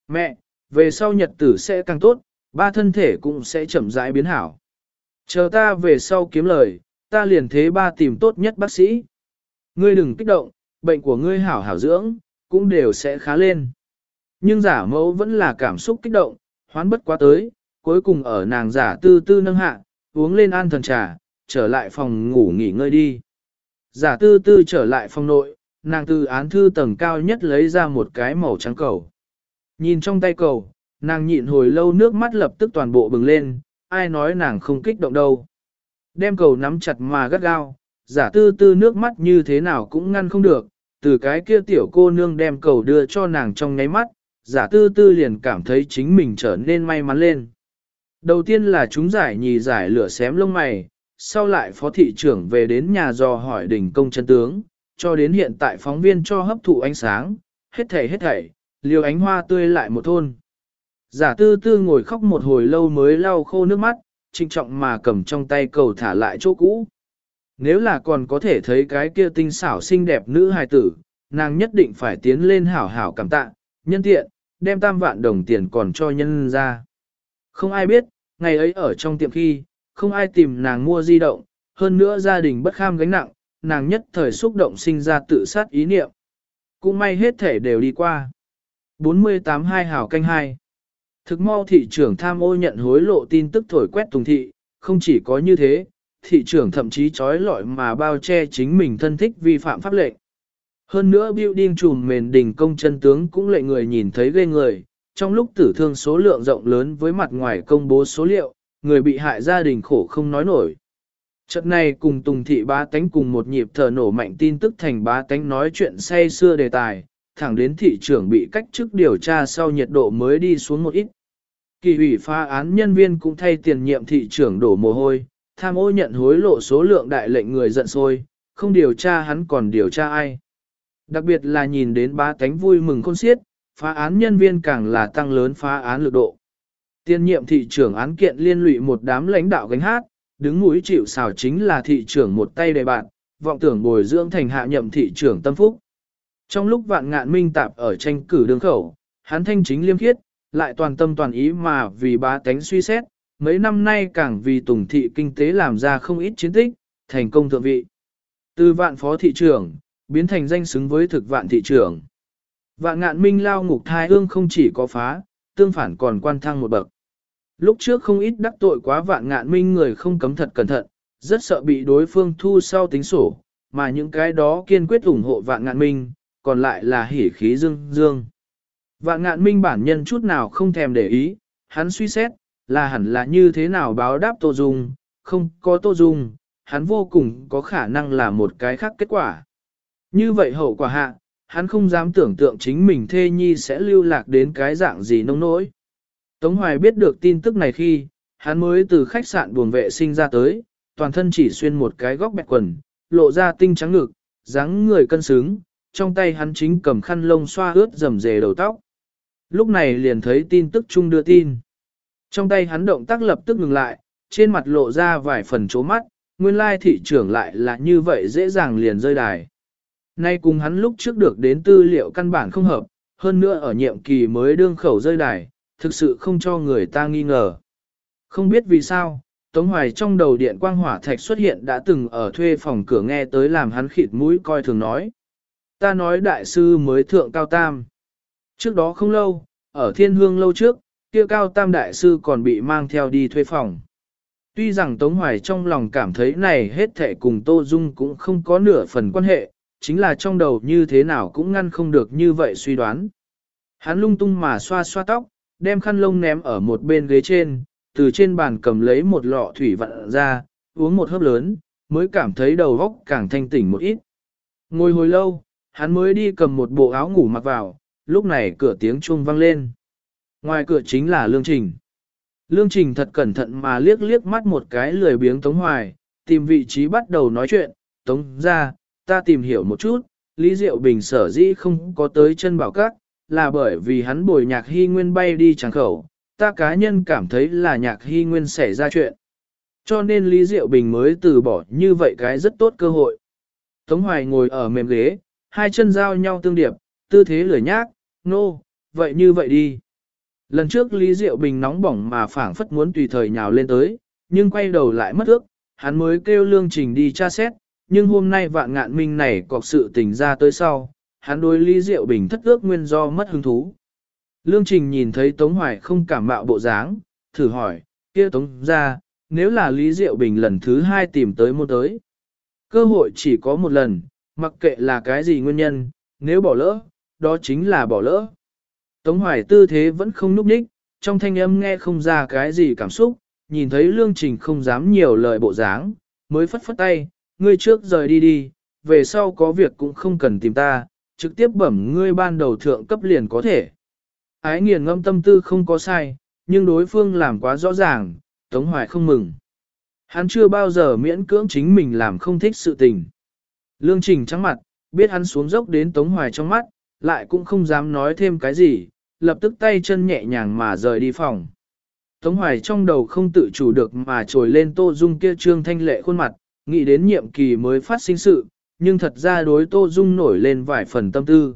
Mẹ, về sau nhật tử sẽ càng tốt, ba thân thể cũng sẽ chậm rãi biến hảo. Chờ ta về sau kiếm lời, ta liền thế ba tìm tốt nhất bác sĩ. Ngươi đừng kích động, bệnh của ngươi hảo hảo dưỡng, cũng đều sẽ khá lên. Nhưng giả mẫu vẫn là cảm xúc kích động, hoán bất quá tới, cuối cùng ở nàng giả tư tư nâng hạ, uống lên an thần trà, trở lại phòng ngủ nghỉ ngơi đi. Giả tư tư trở lại phòng nội, nàng từ án thư tầng cao nhất lấy ra một cái màu trắng cầu. Nhìn trong tay cầu, nàng nhịn hồi lâu nước mắt lập tức toàn bộ bừng lên, ai nói nàng không kích động đâu. Đem cầu nắm chặt mà gắt gao, giả tư tư nước mắt như thế nào cũng ngăn không được, từ cái kia tiểu cô nương đem cầu đưa cho nàng trong nháy mắt, giả tư tư liền cảm thấy chính mình trở nên may mắn lên. Đầu tiên là chúng giải nhì giải lửa xém lông mày, sau lại phó thị trưởng về đến nhà dò hỏi đỉnh công chân tướng, cho đến hiện tại phóng viên cho hấp thụ ánh sáng, hết thảy, liều ánh hoa tươi lại một thôn. Giả tư tư ngồi khóc một hồi lâu mới lau khô nước mắt, trinh trọng mà cầm trong tay cầu thả lại chỗ cũ. Nếu là còn có thể thấy cái kia tinh xảo xinh đẹp nữ hài tử, nàng nhất định phải tiến lên hảo hảo cảm tạ, nhân tiện, đem 3 vạn đồng tiền còn cho nhân ra. Không ai biết, ngày ấy ở trong tiệm khi, không ai tìm nàng mua di động, hơn nữa gia đình bất kham gánh nặng, nàng nhất thời xúc động sinh ra tự sát ý niệm. Cũng may hết thể đều đi qua. 48-2 hào canh 2. Thực mau thị trưởng tham ô nhận hối lộ tin tức thổi quét Tùng thị, không chỉ có như thế, thị trưởng thậm chí trói lọi mà bao che chính mình thân thích vi phạm pháp lệnh. Hơn nữa building trùm mền đình công chân tướng cũng lệ người nhìn thấy ghê người, trong lúc tử thương số lượng rộng lớn với mặt ngoài công bố số liệu, người bị hại gia đình khổ không nói nổi. Trận này cùng Tùng thị bá tánh cùng một nhịp thở nổ mạnh tin tức thành bá tánh nói chuyện say xưa đề tài, thẳng đến thị trưởng bị cách chức điều tra sau nhiệt độ mới đi xuống một ít. Kỳ ủy phá án nhân viên cũng thay tiền nhiệm thị trưởng đổ mồ hôi, tham ô nhận hối lộ số lượng đại lệnh người giận sôi, không điều tra hắn còn điều tra ai. Đặc biệt là nhìn đến bá tánh vui mừng khôn xiết, phá án nhân viên càng là tăng lớn phá án lực độ. Tiền nhiệm thị trưởng án kiện liên lụy một đám lãnh đạo gánh hát, đứng mũi chịu sào chính là thị trưởng một tay đầy bạn, vọng tưởng bồi dưỡng thành hạ nhậm thị trưởng tâm phúc. Trong lúc Vạn Ngạn Minh tạp ở tranh cử đường khẩu, hắn thanh chính liêm khiết, lại toàn tâm toàn ý mà vì bá tánh suy xét, mấy năm nay càng vì Tùng thị kinh tế làm ra không ít chiến tích, thành công thượng vị. Từ Vạn phó thị trưởng, biến thành danh xứng với thực Vạn thị trưởng. Vạn Ngạn Minh lao ngục thai ương không chỉ có phá, tương phản còn quan thăng một bậc. Lúc trước không ít đắc tội quá Vạn Ngạn Minh người không cấm thật cẩn thận, rất sợ bị đối phương thu sau tính sổ, mà những cái đó kiên quyết ủng hộ Vạn Ngạn Minh, còn lại là hỉ khí dương dương. Vạn Ngạn Minh bản nhân chút nào không thèm để ý, hắn suy xét, là hẳn là như thế nào báo đáp Tô Dung, không có Tô Dung, hắn vô cùng có khả năng là một cái khác kết quả. Như vậy hậu quả hạ, hắn không dám tưởng tượng chính mình thê nhi sẽ lưu lạc đến cái dạng gì nông nỗi. Tống Hoài biết được tin tức này khi, hắn mới từ khách sạn buồng vệ sinh ra tới, toàn thân chỉ xuyên một cái góc bẹt quần, lộ ra tinh trắng ngực, dáng người cân xứng, trong tay hắn chính cầm khăn lông xoa ướt rầm rề đầu tóc. Lúc này liền thấy tin tức chung đưa tin. Trong tay hắn động tác lập tức ngừng lại, trên mặt lộ ra vài phần chố mắt, nguyên lai thị trưởng lại là như vậy dễ dàng liền rơi đài. Nay cùng hắn lúc trước được đến tư liệu căn bản không hợp, hơn nữa ở nhiệm kỳ mới đương khẩu rơi đài, thực sự không cho người ta nghi ngờ. Không biết vì sao, Tống Hoài trong đầu điện quang hỏa thạch xuất hiện đã từng ở thuê phòng cửa nghe tới làm hắn khịt mũi coi thường nói. Ta nói đại sư mới thượng cao tam. Trước đó không lâu, ở thiên hương lâu trước, kia cao tam đại sư còn bị mang theo đi thuê phòng. Tuy rằng Tống Hoài trong lòng cảm thấy này hết thệ cùng Tô Dung cũng không có nửa phần quan hệ, chính là trong đầu như thế nào cũng ngăn không được như vậy suy đoán. Hắn lung tung mà xoa xoa tóc, đem khăn lông ném ở một bên ghế trên, từ trên bàn cầm lấy một lọ thủy vặn ra, uống một hớp lớn, mới cảm thấy đầu óc càng thanh tỉnh một ít. Ngồi hồi lâu, hắn mới đi cầm một bộ áo ngủ mặc vào, lúc này cửa tiếng chuông vang lên. Ngoài cửa chính là Lương Trình. Lương Trình thật cẩn thận mà liếc liếc mắt một cái lười biếng Tống Hoài, tìm vị trí bắt đầu nói chuyện, Tống ra, ta tìm hiểu một chút, Lý Diệu Bình sở dĩ không có tới chân bảo các, là bởi vì hắn bồi Nhạc Hy Nguyên bay đi tràng khẩu, ta cá nhân cảm thấy là Nhạc Hy Nguyên xảy ra chuyện. Cho nên Lý Diệu Bình mới từ bỏ như vậy cái rất tốt cơ hội. Tống Hoài ngồi ở mềm ghế, hai chân giao nhau tương điệp, tư thế lười nhác, nô, vậy như vậy đi. Lần trước Lý Diệu Bình nóng bỏng mà phảng phất muốn tùy thời nhào lên tới, nhưng quay đầu lại mất ước, hắn mới kêu Lương Trình đi tra xét, nhưng hôm nay Vạn Ngạn Minh này có sự tình ra tới sau, hắn đối Lý Diệu Bình thất ước nguyên do mất hứng thú. Lương Trình nhìn thấy Tống Hoài không cảm mạo bộ dáng, thử hỏi, kia Tống ra, nếu là Lý Diệu Bình lần thứ 2 tìm tới môn tới. Cơ hội chỉ có một lần, mặc kệ là cái gì nguyên nhân, nếu bỏ lỡ, đó chính là bỏ lỡ. Tống Hoài tư thế vẫn không núp ních, trong thanh âm nghe không ra cái gì cảm xúc, nhìn thấy Lương Trình không dám nhiều lời bộ dáng, mới phất phất tay, ngươi trước rời đi đi, về sau có việc cũng không cần tìm ta, trực tiếp bẩm ngươi ban đầu thượng cấp liền có thể. Ái nghiền ngâm tâm tư không có sai, nhưng đối phương làm quá rõ ràng, Tống Hoài không mừng. Hắn chưa bao giờ miễn cưỡng chính mình làm không thích sự tình. Lương Trình trắng mặt, biết hắn xuống dốc đến Tống Hoài trong mắt, lại cũng không dám nói thêm cái gì, lập tức tay chân nhẹ nhàng mà rời đi phòng. Tống Hoài trong đầu không tự chủ được mà trồi lên Tô Dung kia trương thanh lệ khuôn mặt, nghĩ đến nhiệm kỳ mới phát sinh sự, nhưng thật ra đối Tô Dung nổi lên vài phần tâm tư.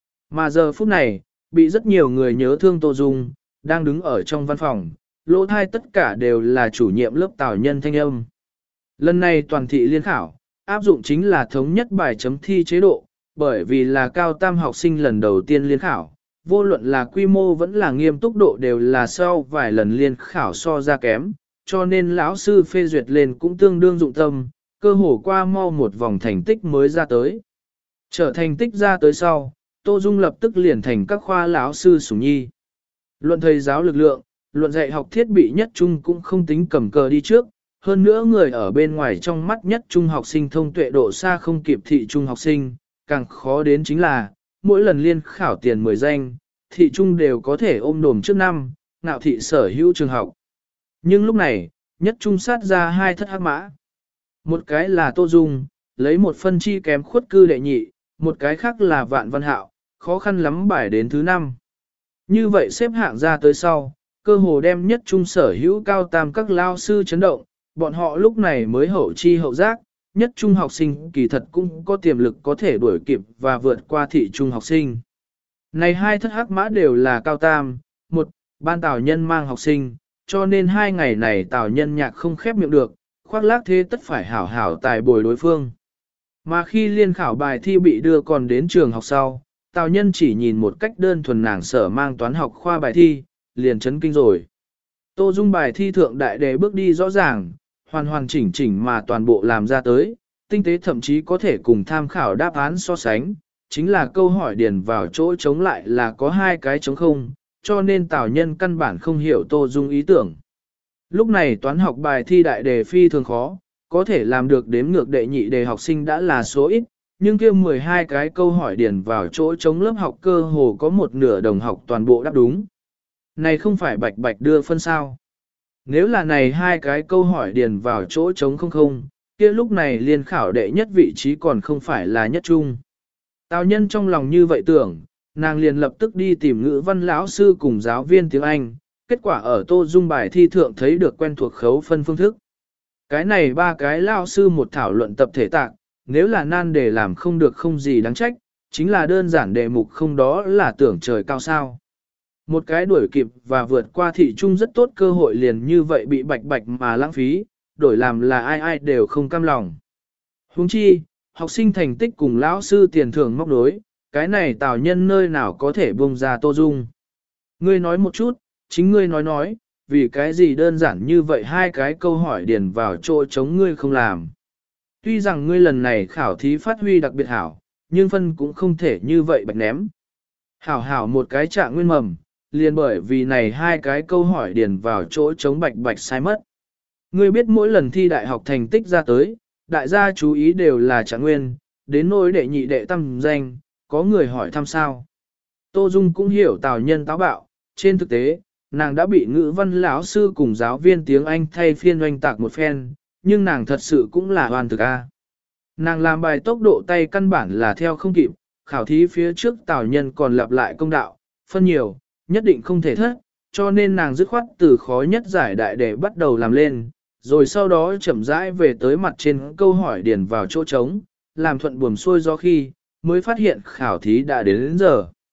Mà giờ phút này, bị rất nhiều người nhớ thương Tô Dung, đang đứng ở trong văn phòng, lỗ thai tất cả đều là chủ nhiệm lớp Tào Nhân thanh âm. Lần này toàn thị liên khảo, áp dụng chính là thống nhất bài chấm thi chế độ, bởi vì là cao tam học sinh lần đầu tiên liên khảo, vô luận là quy mô vẫn là nghiêm túc độ đều là sau vài lần liên khảo so ra kém, cho nên lão sư phê duyệt lên cũng tương đương dụng tâm, cơ hồ qua mau một vòng thành tích mới ra tới. Trở thành tích ra tới sau, Tô Dung lập tức liền thành các khoa lão sư sủng nhi. Luận thầy giáo lực lượng, luận dạy học thiết bị nhất trung cũng không tính cầm cờ đi trước, hơn nữa người ở bên ngoài trong mắt nhất trung học sinh thông tuệ độ xa không kịp thị trung học sinh, càng khó đến chính là, mỗi lần liên khảo tiền 10 danh, thị trung đều có thể ôm đồm trước năm, ngạo thị sở hữu trường học. Nhưng lúc này, nhất trung sát ra hai thất hắc mã. Một cái là Tô Dung, lấy một phân chi kém khuất cư đệ nhị, một cái khác là Vạn Văn Hạo, khó khăn lắm bài đến thứ 5. Như vậy xếp hạng ra tới sau, cơ hồ đem nhất trung sở hữu cao tam các lao sư chấn động, bọn họ lúc này mới hậu chi hậu giác, nhất trung học sinh kỳ thật cũng có tiềm lực có thể đuổi kịp và vượt qua thị trung học sinh. Này hai thất hắc mã đều là cao tam, một, ban Tào Nhân mang học sinh, cho nên 2 ngày này Tào Nhân nhạc không khép miệng được, khoác lác thế tất phải hảo hảo tài bồi đối phương. Mà khi liên khảo bài thi bị đưa còn đến trường học sau, Tào Nhân chỉ nhìn một cách đơn thuần nàng sở mang toán học khoa bài thi, liền chấn kinh rồi. Tô Dung bài thi thượng đại đề bước đi rõ ràng, hoàn hoàn chỉnh chỉnh mà toàn bộ làm ra tới, tinh tế thậm chí có thể cùng tham khảo đáp án so sánh, chính là câu hỏi điền vào chỗ trống lại là có 2 cái trống không, cho nên Tào Nhân căn bản không hiểu Tô Dung ý tưởng. Lúc này toán học bài thi đại đề phi thường khó, có thể làm được đếm ngược đệ nhị đề học sinh đã là số ít, nhưng kia 12 cái câu hỏi điền vào chỗ trống lớp học cơ hồ có một nửa đồng học toàn bộ đáp đúng. Này không phải bạch bạch đưa phân sao. Nếu là này 2 cái câu hỏi điền vào chỗ trống không không, kia lúc này liên khảo đệ nhất vị trí còn không phải là nhất trung. Tào Nhân trong lòng như vậy tưởng, nàng liền lập tức đi tìm ngữ văn lão sư cùng giáo viên tiếng Anh, kết quả ở Tô Dung bài thi thượng thấy được quen thuộc khấu phân phương thức. Cái này 3 cái lão sư một thảo luận tập thể tạng, nếu là nan đề làm không được không gì đáng trách, chính là đơn giản đề mục không đó là tưởng trời cao sao. Một cái đuổi kịp và vượt qua thị trung rất tốt cơ hội liền như vậy bị bạch bạch mà lãng phí, đổi làm là ai ai đều không cam lòng. Huống chi, học sinh thành tích cùng lão sư tiền thưởng móc đối, cái này Tào Nhân nơi nào có thể buông ra Tô Dung. Ngươi nói một chút, chính ngươi nói, vì cái gì đơn giản như vậy 2 cái câu hỏi điền vào chỗ chống ngươi không làm. Tuy rằng ngươi lần này khảo thí phát huy đặc biệt hảo, nhưng phân cũng không thể như vậy bạch ném. Hảo hảo một cái trạng nguyên mầm, liền bởi vì này 2 cái câu hỏi điền vào chỗ chống bạch bạch sai mất. Ngươi biết mỗi lần thi đại học thành tích ra tới, đại gia chú ý đều là trạng nguyên, đến nỗi đệ nhị đệ tam danh, có người hỏi thăm sao. Tô Dung cũng hiểu Tào Nhân táo bạo, trên thực tế, nàng đã bị ngữ văn lão sư cùng giáo viên tiếng Anh thay phiên oanh tạc một phen, nhưng nàng thật sự cũng là hoàn thực a. Nàng làm bài tốc độ tay căn bản là theo không kịp, khảo thí phía trước Tào Nhân còn lặp lại công đạo, phân nhiều, nhất định không thể thất, cho nên nàng dứt khoát từ khó nhất giải đại để bắt đầu làm lên, rồi sau đó chậm rãi về tới mặt trên câu hỏi điền vào chỗ trống, làm thuận buồm xuôi do khi, mới phát hiện khảo thí đã đến giờ.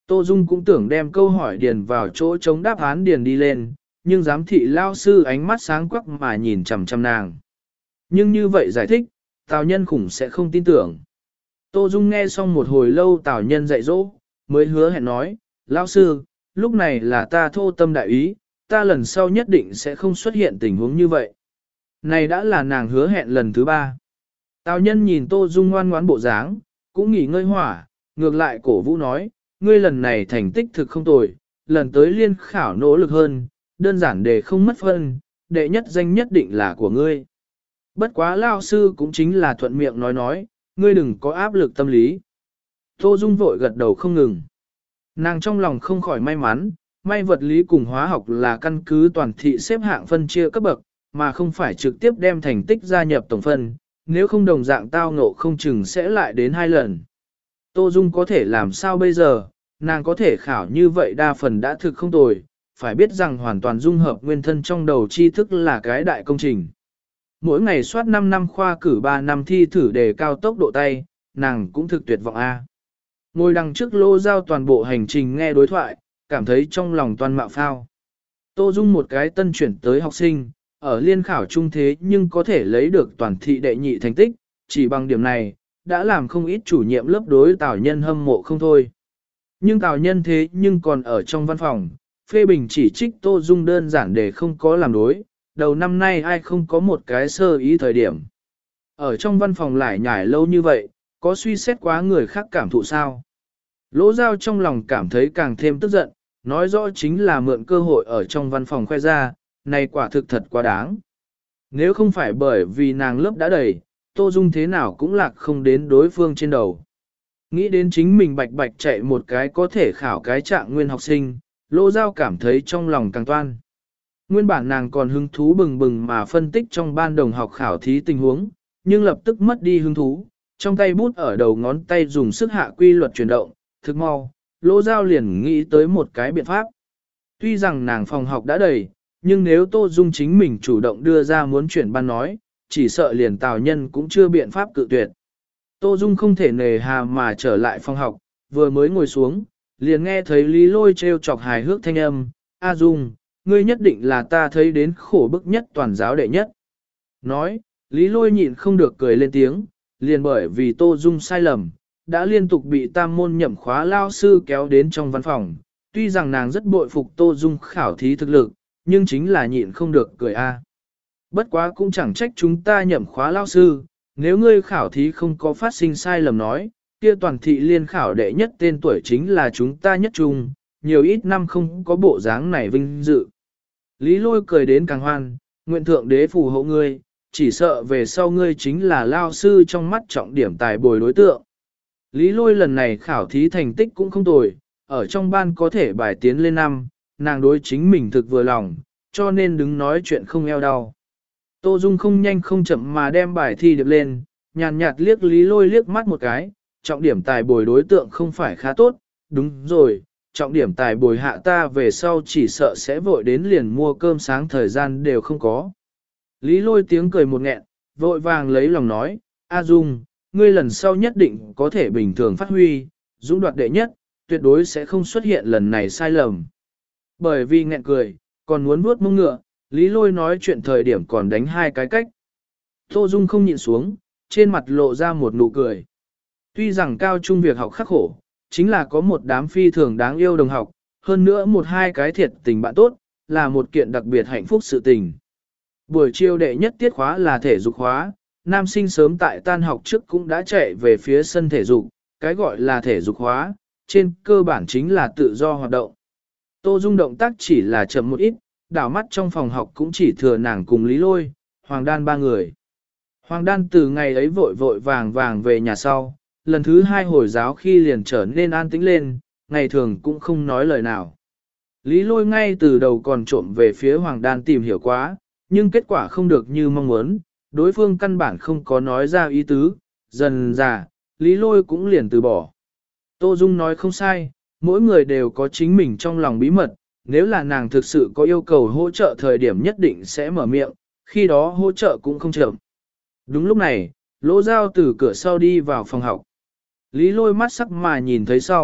Tô Dung cũng tưởng đem câu hỏi điền vào chỗ chống đáp án điền đi lên, nhưng giám thị lao sư ánh mắt sáng quắc mà nhìn chằm chằm nàng. Nhưng như vậy giải thích, Tào Nhân khủng sẽ không tin tưởng. Tô Dung nghe xong một hồi lâu Tào Nhân dạy dỗ, mới hứa hẹn nói, lão sư, lúc này là ta thô tâm đại ý, ta lần sau nhất định sẽ không xuất hiện tình huống như vậy. Này đã là nàng hứa hẹn lần thứ 3. Tào Nhân nhìn Tô Dung ngoan ngoãn bộ dáng, cũng nghỉ ngơi hỏa, ngược lại cổ vũ nói, ngươi lần này thành tích thực không tồi, lần tới liên khảo nỗ lực hơn, đơn giản để không mất phân, đệ nhất danh nhất định là của ngươi. Bất quá lao sư cũng chính là thuận miệng nói, ngươi đừng có áp lực tâm lý. Tô Dung vội gật đầu không ngừng. Nàng trong lòng không khỏi may mắn, may vật lý cùng hóa học là căn cứ toàn thị xếp hạng phân chia cấp bậc, mà không phải trực tiếp đem thành tích gia nhập tổng phân, nếu không đồng dạng tao ngộ không chừng sẽ lại đến 2 lần. Tô Dung có thể làm sao bây giờ, nàng có thể khảo như vậy đa phần đã thực không tồi, phải biết rằng hoàn toàn dung hợp nguyên thân trong đầu tri thức là cái đại công trình. Mỗi ngày soát 5 năm khoa cử 3 năm thi thử đề cao tốc độ tay, nàng cũng thực tuyệt vọng A. Ngồi đằng trước lô giao toàn bộ hành trình nghe đối thoại, cảm thấy trong lòng toàn mạo phao. Tô Dung một cái tân chuyển tới học sinh, ở liên khảo trung thế nhưng có thể lấy được toàn thị đệ nhị thành tích, chỉ bằng điểm này, đã làm không ít chủ nhiệm lớp đối Tào Nhân hâm mộ không thôi. Nhưng Tào Nhân thế nhưng còn ở trong văn phòng, phê bình chỉ trích Tô Dung đơn giản để không có làm đối, đầu năm nay ai không có một cái sơ ý thời điểm. Ở trong văn phòng lại nhải lâu như vậy, có suy xét quá người khác cảm thụ sao? Lỗ Giao trong lòng cảm thấy càng thêm tức giận, nói rõ chính là mượn cơ hội ở trong văn phòng khoe ra, này quả thực thật quá đáng. Nếu không phải bởi vì nàng lớp đã đầy, Tô Dung thế nào cũng lạc không đến đối phương trên đầu. Nghĩ đến chính mình bạch bạch chạy một cái có thể khảo cái trạng nguyên học sinh, Lỗ Giao cảm thấy trong lòng càng toan. Nguyên bản nàng còn hứng thú bừng bừng mà phân tích trong ban đồng học khảo thí tình huống, nhưng lập tức mất đi hứng thú, trong tay bút ở đầu ngón tay dùng sức hạ quy luật chuyển động, thực mau, Lỗ Giao liền nghĩ tới một cái biện pháp. Tuy rằng nàng phòng học đã đầy, nhưng nếu Tô Dung chính mình chủ động đưa ra muốn chuyển ban nói, chỉ sợ liền Tào Nhân cũng chưa biện pháp cự tuyệt. Tô Dung không thể nề hà mà trở lại phòng học, vừa mới ngồi xuống, liền nghe thấy Lý Lôi trêu chọc hài hước thanh âm, A Dung, ngươi nhất định là ta thấy đến khổ bức nhất toàn giáo đệ nhất. Nói, Lý Lôi nhịn không được cười lên tiếng, liền bởi vì Tô Dung sai lầm, đã liên tục bị tam môn nhậm khóa lao sư kéo đến trong văn phòng. Tuy rằng nàng rất bội phục Tô Dung khảo thí thực lực, nhưng chính là nhịn không được cười a. Bất quá cũng chẳng trách chúng ta nhậm khóa lao sư, nếu ngươi khảo thí không có phát sinh sai lầm nói, kia toàn thị liên khảo đệ nhất tên tuổi chính là chúng ta nhất trung, nhiều ít năm không có bộ dáng này vinh dự. Lý Lôi cười đến càng hoan, nguyện thượng đế phù hộ ngươi, chỉ sợ về sau ngươi chính là lao sư trong mắt trọng điểm tài bồi đối tượng. Lý Lôi lần này khảo thí thành tích cũng không tồi, ở trong ban có thể bài tiến lên năm, nàng đối chính mình thực vừa lòng, cho nên đứng nói chuyện không eo đau. Tô Dung không nhanh không chậm mà đem bài thi điệp lên, nhàn nhạt liếc Lý Lôi liếc mắt một cái, trọng điểm tài bồi đối tượng không phải khá tốt, đúng rồi, trọng điểm tài bồi hạ ta về sau chỉ sợ sẽ vội đến liền mua cơm sáng thời gian đều không có. Lý Lôi tiếng cười một nghẹn, vội vàng lấy lòng nói, A Dung, ngươi lần sau nhất định có thể bình thường phát huy, dũng đoạt đệ nhất, tuyệt đối sẽ không xuất hiện lần này sai lầm. Bởi vì nghẹn cười, còn muốn vuốt mông ngựa, Lý Lôi nói chuyện thời điểm còn đánh 2 cái cách. Tô Dung không nhịn xuống, trên mặt lộ ra một nụ cười. Tuy rằng cao trung việc học khắc khổ, chính là có một đám phi thường đáng yêu đồng học, hơn nữa 1-2 cái thiệt tình bạn tốt, là một kiện đặc biệt hạnh phúc sự tình. Buổi chiều đệ nhất tiết khóa là thể dục khóa, nam sinh sớm tại tan học trước cũng đã chạy về phía sân thể dục, cái gọi là thể dục khóa, trên cơ bản chính là tự do hoạt động. Tô Dung động tác chỉ là chậm một ít, đảo mắt trong phòng học cũng chỉ thừa nàng cùng Lý Lôi, Hoàng Đan 3 người. Hoàng Đan từ ngày ấy vội vội vàng vàng về nhà sau, lần thứ 2 hồi giáo khi liền trở nên an tĩnh lên, ngày thường cũng không nói lời nào. Lý Lôi ngay từ đầu còn trộm về phía Hoàng Đan tìm hiểu quá, nhưng kết quả không được như mong muốn, đối phương căn bản không có nói ra ý tứ, dần dà, Lý Lôi cũng liền từ bỏ. Tô Dung nói không sai, mỗi người đều có chính mình trong lòng bí mật, nếu là nàng thực sự có yêu cầu hỗ trợ thời điểm nhất định sẽ mở miệng, khi đó hỗ trợ cũng không chậm. Đúng lúc này, Lỗ Giao từ cửa sau đi vào phòng học. Lý Lôi mắt sắc mà nhìn thấy sau,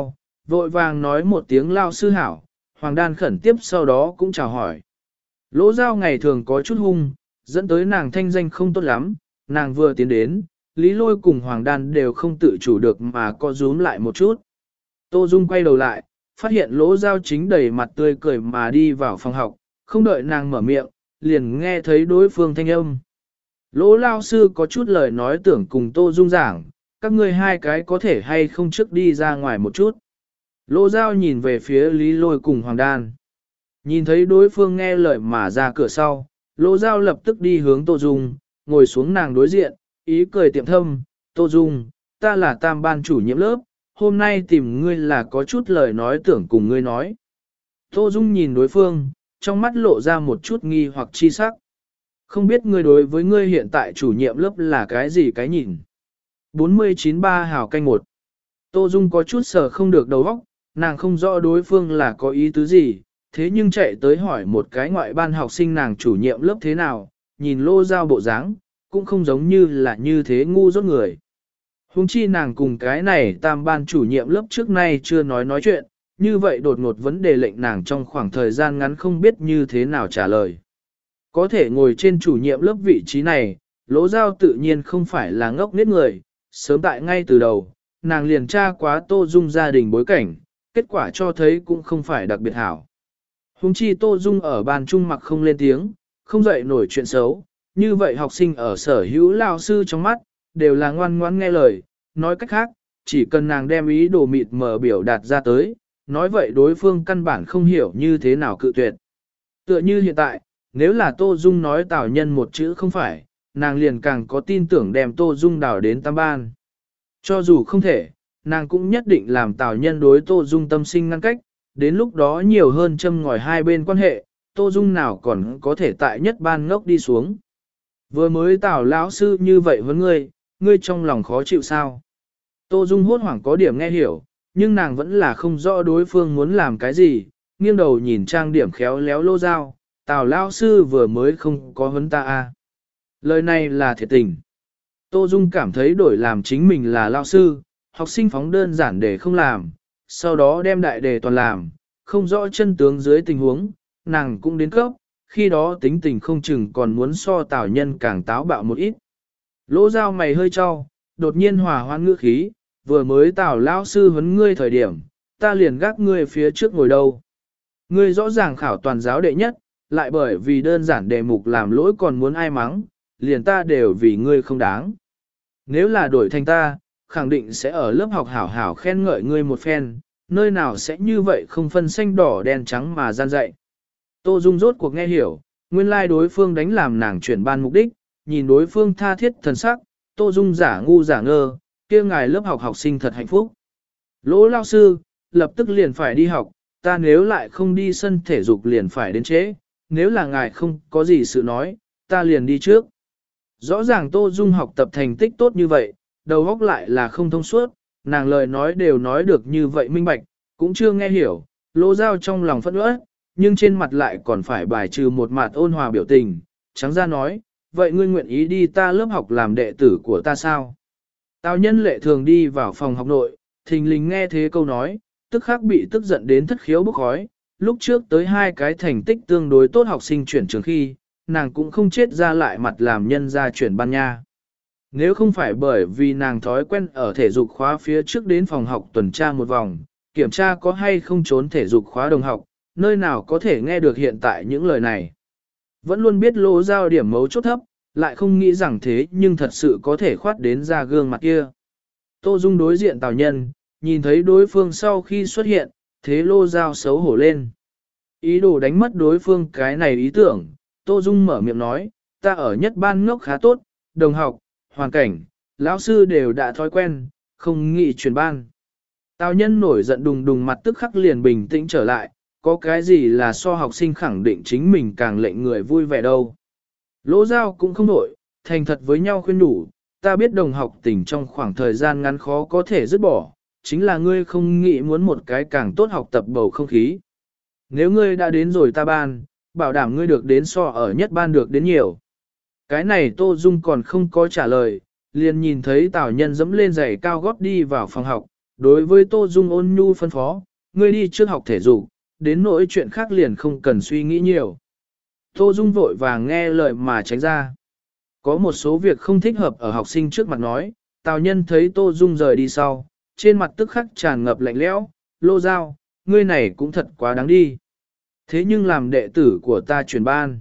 vội vàng nói một tiếng lao sư hảo, Hoàng Đan khẩn tiếp sau đó cũng chào hỏi. Lỗ Giao ngày thường có chút hung, dẫn tới nàng thanh danh không tốt lắm, nàng vừa tiến đến, Lý Lôi cùng Hoàng Đan đều không tự chủ được mà co rúm lại một chút. Tô Dung quay đầu lại, phát hiện Lỗ Giao chính đầy mặt tươi cười mà đi vào phòng học, không đợi nàng mở miệng, liền nghe thấy đối phương thanh âm. Lỗ lao sư có chút lời nói tưởng cùng Tô Dung giảng, các ngươi hai cái có thể hay không trước đi ra ngoài một chút. Lỗ Giao nhìn về phía Lý Lôi cùng Hoàng Đan. Nhìn thấy đối phương nghe lời mà ra cửa sau, Lỗ Giao lập tức đi hướng Tô Dung, ngồi xuống nàng đối diện, ý cười tiệm thâm. Tô Dung, ta là tam ban chủ nhiệm lớp, hôm nay tìm ngươi là có chút lời nói tưởng cùng ngươi nói. Tô Dung nhìn đối phương, trong mắt lộ ra một chút nghi hoặc chi sắc. Không biết ngươi đối với ngươi hiện tại chủ nhiệm lớp là cái gì cái nhìn. 49-3 hào canh 1. Tô Dung có chút sờ không được đầu óc, nàng không rõ đối phương là có ý tứ gì, thế nhưng chạy tới hỏi một cái ngoại ban học sinh nàng chủ nhiệm lớp thế nào, nhìn Lô Giao bộ dáng, cũng không giống như là như thế ngu dốt người. Huống chi nàng cùng cái này tam ban chủ nhiệm lớp trước nay chưa nói chuyện, như vậy đột ngột vấn đề lệnh nàng trong khoảng thời gian ngắn không biết như thế nào trả lời. Có thể ngồi trên chủ nhiệm lớp vị trí này, Lỗ Giao tự nhiên không phải là ngốc nghếch người, sớm tại ngay từ đầu, nàng liền tra quá Tô Dung gia đình bối cảnh, kết quả cho thấy cũng không phải đặc biệt hảo. Hùng chi Tô Dung ở ban trung mặc không lên tiếng, không dậy nổi chuyện xấu, như vậy học sinh ở sở hữu lao sư trong mắt, đều là ngoan ngoãn nghe lời, nói cách khác, chỉ cần nàng đem ý đồ mịt mờ biểu đạt ra tới, nói vậy đối phương căn bản không hiểu như thế nào cự tuyệt. Tựa như hiện tại, nếu là Tô Dung nói Tào Nhân một chữ không phải, nàng liền càng có tin tưởng đem Tô Dung đào đến tam ban. Cho dù không thể, nàng cũng nhất định làm Tào Nhân đối Tô Dung tâm sinh ngăn cách, đến lúc đó nhiều hơn châm ngòi hai bên quan hệ, Tô Dung nào còn có thể tại nhất ban ngốc đi xuống. Vừa mới Tào lão sư như vậy với ngươi trong lòng khó chịu sao? Tô Dung hốt hoảng có điểm nghe hiểu, nhưng nàng vẫn là không rõ đối phương muốn làm cái gì, nghiêng đầu nhìn trang điểm khéo léo Lô Giao, Tào lão sư vừa mới không có huấn ta à. Lời này là thiệt tình. Tô Dung cảm thấy đổi làm chính mình là lão sư, học sinh phóng đơn giản để không làm, sau đó đem đại đề toàn làm, không rõ chân tướng dưới tình huống, nàng cũng đến cấp, khi đó tính tình không chừng còn muốn so Tào Nhân càng táo bạo một ít. Lỗ Giao mày hơi cho, đột nhiên hòa hoan ngữ khí, vừa mới Tào lão sư huấn ngươi thời điểm, ta liền gác ngươi phía trước ngồi đâu. Ngươi rõ ràng khảo toàn giáo đệ nhất, lại bởi vì đơn giản đề mục làm lỗi còn muốn ai mắng, liền ta đều vì ngươi không đáng. Nếu là đổi thành ta, khẳng định sẽ ở lớp học hảo hảo khen ngợi ngươi một phen, nơi nào sẽ như vậy không phân xanh đỏ đen trắng mà gian dạy. Tô Dung rốt cuộc nghe hiểu, nguyên lai đối phương đánh làm nàng chuyển ban mục đích, nhìn đối phương tha thiết thần sắc, Tô Dung giả ngu giả ngơ, kia ngài lớp học học sinh thật hạnh phúc. Lỗ lao sư, lập tức liền phải đi học, ta nếu lại không đi sân thể dục liền phải đến trễ, nếu là ngài không có gì sự nói, ta liền đi trước. Rõ ràng Tô Dung học tập thành tích tốt như vậy, đầu óc lại là không thông suốt, nàng lời nói đều nói được như vậy minh bạch, cũng chưa nghe hiểu, Lỗ Giao trong lòng phẫn uất, nhưng trên mặt lại còn phải bài trừ một mặt ôn hòa biểu tình, trắng ra nói, vậy ngươi nguyện ý đi ta lớp học làm đệ tử của ta sao? Tào Nhân lệ thường đi vào phòng học nội, thình lình nghe thế câu nói, tức khắc bị tức giận đến thất khiếu bốc khói, lúc trước tới hai cái thành tích tương đối tốt học sinh chuyển trường khi, nàng cũng không chết ra lại mặt làm nhân ra chuyển ban nha. Nếu không phải bởi vì nàng thói quen ở thể dục khóa phía trước đến phòng học tuần tra một vòng, kiểm tra có hay không trốn thể dục khóa đồng học, nơi nào có thể nghe được hiện tại những lời này. Vẫn luôn biết Lỗ Giao điểm mấu chốt thấp, lại không nghĩ rằng thế nhưng thật sự có thể khoát đến ra gương mặt kia. Tô Dung đối diện Tào Nhân, nhìn thấy đối phương sau khi xuất hiện, thế Lỗ Giao xấu hổ lên. Ý đồ đánh mất đối phương cái này ý tưởng, Tô Dung mở miệng nói, ta ở nhất ban ngốc khá tốt, đồng học, hoàn cảnh, lão sư đều đã thói quen, không nghĩ chuyển ban. Tào Nhân nổi giận đùng đùng mặt tức khắc liền bình tĩnh trở lại, có cái gì là so học sinh khẳng định chính mình càng lệnh người vui vẻ đâu. Lỗ Giao cũng không nổi, thành thật với nhau khuyên đủ, ta biết đồng học tình trong khoảng thời gian ngắn khó có thể dứt bỏ, chính là ngươi không nghĩ muốn một cái càng tốt học tập bầu không khí. Nếu ngươi đã đến rồi ta ban, bảo đảm ngươi được đến so ở nhất ban được đến nhiều. Cái này Tô Dung còn không có trả lời, liền nhìn thấy Tào Nhân dẫm lên giày cao gót đi vào phòng học, đối với Tô Dung ôn nhu phân phó, ngươi đi trước học thể dục, đến nỗi chuyện khác liền không cần suy nghĩ nhiều. Tô Dung vội vàng nghe lời mà tránh ra. Có một số việc không thích hợp ở học sinh trước mặt nói, Tào Nhân thấy Tô Dung rời đi sau, trên mặt tức khắc tràn ngập lạnh lẽo, Lô Giao, ngươi này cũng thật quá đáng đi. Thế nhưng làm đệ tử của ta truyền ban.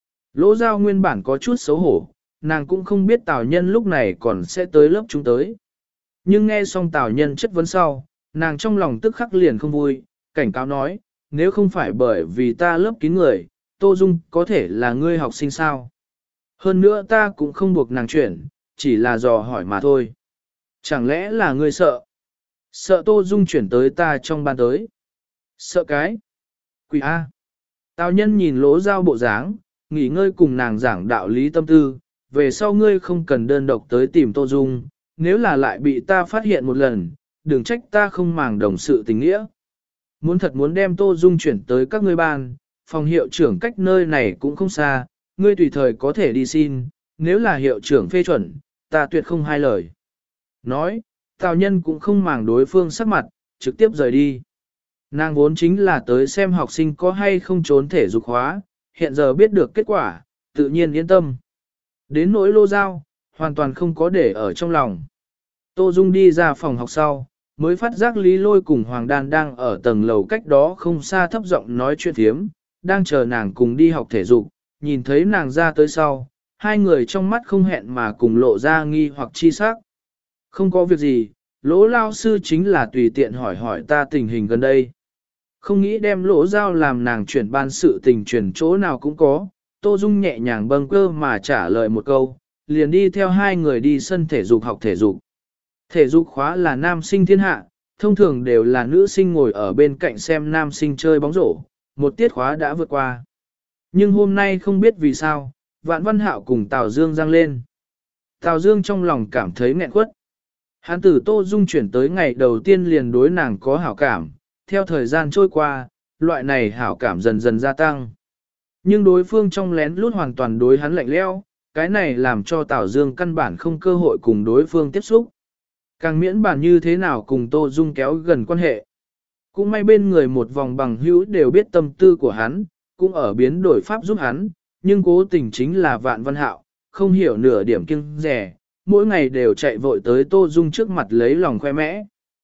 Lỗ Giao nguyên bản có chút xấu hổ, nàng cũng không biết Tào Nhân lúc này còn sẽ tới lớp chúng tới. Nhưng nghe xong Tào Nhân chất vấn sau, nàng trong lòng tức khắc liền không vui, cảnh cáo nói, nếu không phải bởi vì ta lớp kín người, Tô Dung có thể là ngươi học sinh sao. Hơn nữa ta cũng không buộc nàng chuyển, chỉ là dò hỏi mà thôi. Chẳng lẽ là ngươi sợ? Sợ Tô Dung chuyển tới ta trong ban tới. Sợ cái? Quỷ A. Tào Nhân nhìn Lỗ Giao bộ dáng, nghỉ ngơi cùng nàng giảng đạo lý tâm tư, về sau ngươi không cần đơn độc tới tìm Tô Dung, nếu là lại bị ta phát hiện một lần, đừng trách ta không màng đồng sự tình nghĩa. Muốn đem Tô Dung chuyển tới các ngươi ban, phòng hiệu trưởng cách nơi này cũng không xa, ngươi tùy thời có thể đi xin, nếu là hiệu trưởng phê chuẩn, ta tuyệt không hai lời. Nói, Tào Nhân cũng không màng đối phương sắc mặt, trực tiếp rời đi. Nàng vốn chính là tới xem học sinh có hay không trốn thể dục hóa, hiện giờ biết được kết quả, tự nhiên yên tâm. Đến nỗi Lô Giao, hoàn toàn không có để ở trong lòng. Tô Dung đi ra phòng học sau, mới phát giác Lý Lôi cùng Hoàng Đan đang ở tầng lầu cách đó không xa thấp giọng nói chuyện thiếm, đang chờ nàng cùng đi học thể dục, nhìn thấy nàng ra tới sau, hai người trong mắt không hẹn mà cùng lộ ra nghi hoặc chi sắc. Không có việc gì, Lỗ lao sư chính là tùy tiện hỏi hỏi ta tình hình gần đây. Không nghĩ đem Lỗ Giao làm nàng chuyển ban sự tình chuyển chỗ nào cũng có, Tô Dung nhẹ nhàng bâng cơ mà trả lời một câu, liền đi theo hai người đi sân thể dục học thể dục. Thể dục khóa là nam sinh thiên hạ, thông thường đều là nữ sinh ngồi ở bên cạnh xem nam sinh chơi bóng rổ, một tiết khóa đã vượt qua. Nhưng hôm nay không biết vì sao, Vạn Văn Hạo cùng Tào Dương giang lên. Tào Dương trong lòng cảm thấy nghẹn quất. Hắn từ Tô Dung chuyển tới ngày đầu tiên liền đối nàng có hảo cảm, theo thời gian trôi qua, loại này hảo cảm dần dần gia tăng. Nhưng đối phương trong lén lút hoàn toàn đối hắn lạnh lẽo, cái này làm cho Tào Dương căn bản không cơ hội cùng đối phương tiếp xúc. Càng miễn bản như thế nào cùng Tô Dung kéo gần quan hệ. Cũng may bên người một vòng bằng hữu đều biết tâm tư của hắn, cũng ở biến đổi pháp giúp hắn, nhưng cố tình chính là Vạn Văn Hạo, không hiểu nửa điểm kiêng rẻ, mỗi ngày đều chạy vội tới Tô Dung trước mặt lấy lòng khoe mẽ.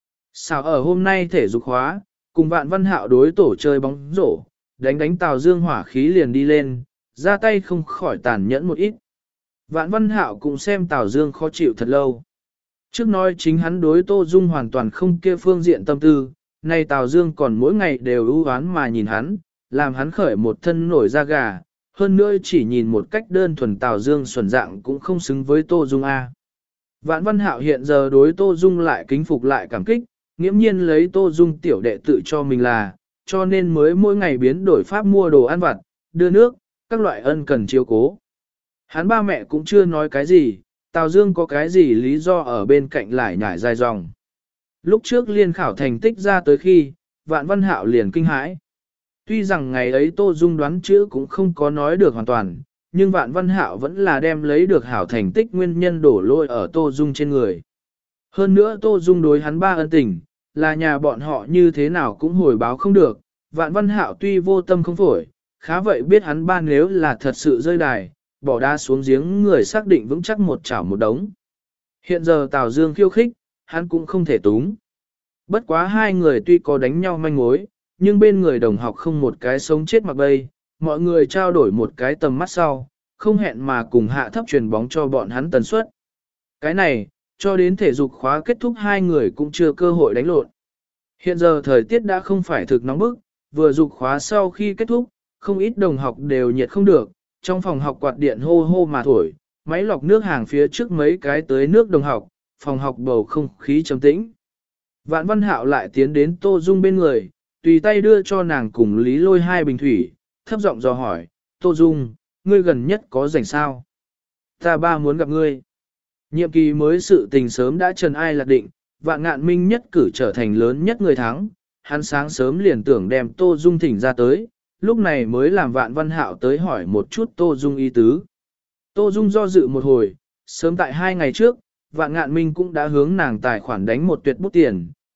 Sao ở hôm nay thể dục hóa, cùng Vạn Văn Hạo đối tổ chơi bóng rổ, đánh Tào Dương hỏa khí liền đi lên, ra tay không khỏi tàn nhẫn một ít. Vạn Văn Hạo cũng xem Tào Dương khó chịu thật lâu. Trước nói chính hắn đối Tô Dung hoàn toàn không kia phương diện tâm tư, nay Tào Dương còn mỗi ngày đều ưu oán mà nhìn hắn, làm hắn khởi một thân nổi da gà, hơn nữa chỉ nhìn một cách đơn thuần Tào Dương xuẩn dạng cũng không xứng với Tô Dung A. Vạn Văn Hạo hiện giờ đối Tô Dung lại kính phục lại cảm kích, nghiễm nhiên lấy Tô Dung tiểu đệ tự cho mình là, cho nên mới mỗi ngày biến đổi pháp mua đồ ăn vặt, đưa nước, các loại ân cần chiếu cố. Hắn ba mẹ cũng chưa nói cái gì, Tào Dương có cái gì lý do ở bên cạnh lại nhải dài dòng. Lúc trước liên khảo thành tích ra tới khi, Vạn Văn Hạo liền kinh hãi. Tuy rằng ngày ấy Tô Dung đoán chữ cũng không có nói được hoàn toàn, nhưng Vạn Văn Hạo vẫn là đem lấy được hảo thành tích nguyên nhân đổ lỗi ở Tô Dung trên người. Hơn nữa Tô Dung đối hắn ba ân tình, là nhà bọn họ như thế nào cũng hồi báo không được. Vạn Văn Hạo tuy vô tâm không phổi, khá vậy biết hắn ba nếu là thật sự rơi đài, bỏ đá xuống giếng người xác định vững chắc một chảo một đống. Hiện giờ Tào Dương khiêu khích, hắn cũng không thể túng. Bất quá hai người tuy có đánh nhau manh mối, nhưng bên người đồng học không một cái sống chết mặc bay, mọi người trao đổi một cái tầm mắt sau, không hẹn mà cùng hạ thấp truyền bóng cho bọn hắn tần suất. Cái này, cho đến thể dục khóa kết thúc hai người cũng chưa cơ hội đánh lộn. Hiện giờ thời tiết đã không phải thực nóng bức, vừa dục khóa sau khi kết thúc, không ít đồng học đều nhiệt không được, trong phòng học quạt điện hô hô mà thổi, máy lọc nước hàng phía trước mấy cái tới nước đồng học, phòng học bầu không khí trầm tĩnh. Vạn Văn Hạo lại tiến đến Tô Dung bên người, tùy tay đưa cho nàng cùng Lý Lôi hai bình thủy, thấp giọng dò hỏi, Tô Dung, ngươi gần nhất có rảnh sao? Ta ba muốn gặp ngươi. Nhiệm kỳ mới sự tình sớm đã trần ai lạc định, Vạn Ngạn Minh nhất cử trở thành lớn nhất người thắng, hắn sáng sớm liền tưởng đem Tô Dung thỉnh ra tới, lúc này mới làm Vạn Văn Hạo tới hỏi một chút Tô Dung ý tứ. Tô Dung do dự một hồi, sớm tại 2 ngày trước, Vạn Ngạn Minh cũng đã hướng nàng tài khoản đánh một tuyệt bút tiền,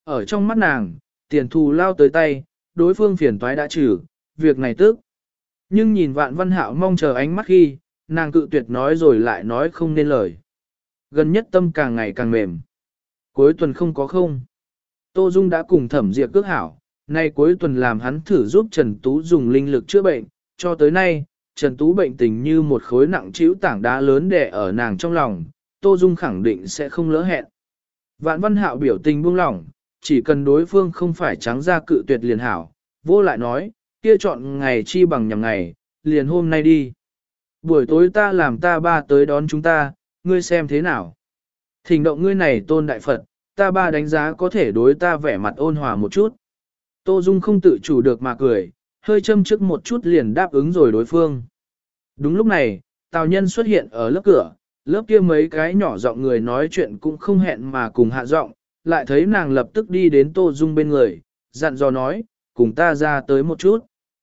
ở trong mắt nàng, tiền thù lao tới tay, đối phương phiền toái đã trừ, việc này tức. Nhưng nhìn Vạn Văn Hạo mong chờ ánh mắt khi, nàng cự tuyệt nói rồi lại nói không nên lời. Gần nhất tâm càng ngày càng mềm. Cuối tuần không có không. Tô Dung đã cùng Thẩm Diệp cước hảo, nay cuối tuần làm hắn thử giúp Trần Tú dùng linh lực chữa bệnh, cho tới nay, Trần Tú bệnh tình như một khối nặng trĩu tảng đá lớn đè ở nàng trong lòng, Tô Dung khẳng định sẽ không lỡ hẹn. Vạn Văn Hạo biểu tình buông lỏng, chỉ cần đối phương không phải trắng ra cự tuyệt liền hảo, vô lại nói, kia chọn ngày chi bằng nhằm ngày, liền hôm nay đi. Buổi tối ta làm ta ba tới đón chúng ta, ngươi xem thế nào. Thỉnh động ngươi này tôn đại Phật, ta ba đánh giá có thể đối ta vẻ mặt ôn hòa một chút. Tô Dung không tự chủ được mà cười, hơi châm trước một chút liền đáp ứng rồi đối phương. Đúng lúc này, Tào Nhân xuất hiện ở lớp cửa, lớp kia mấy cái nhỏ giọng người nói chuyện cũng không hẹn mà cùng hạ giọng, lại thấy nàng lập tức đi đến Tô Dung bên người, dặn dò nói, cùng ta ra tới một chút.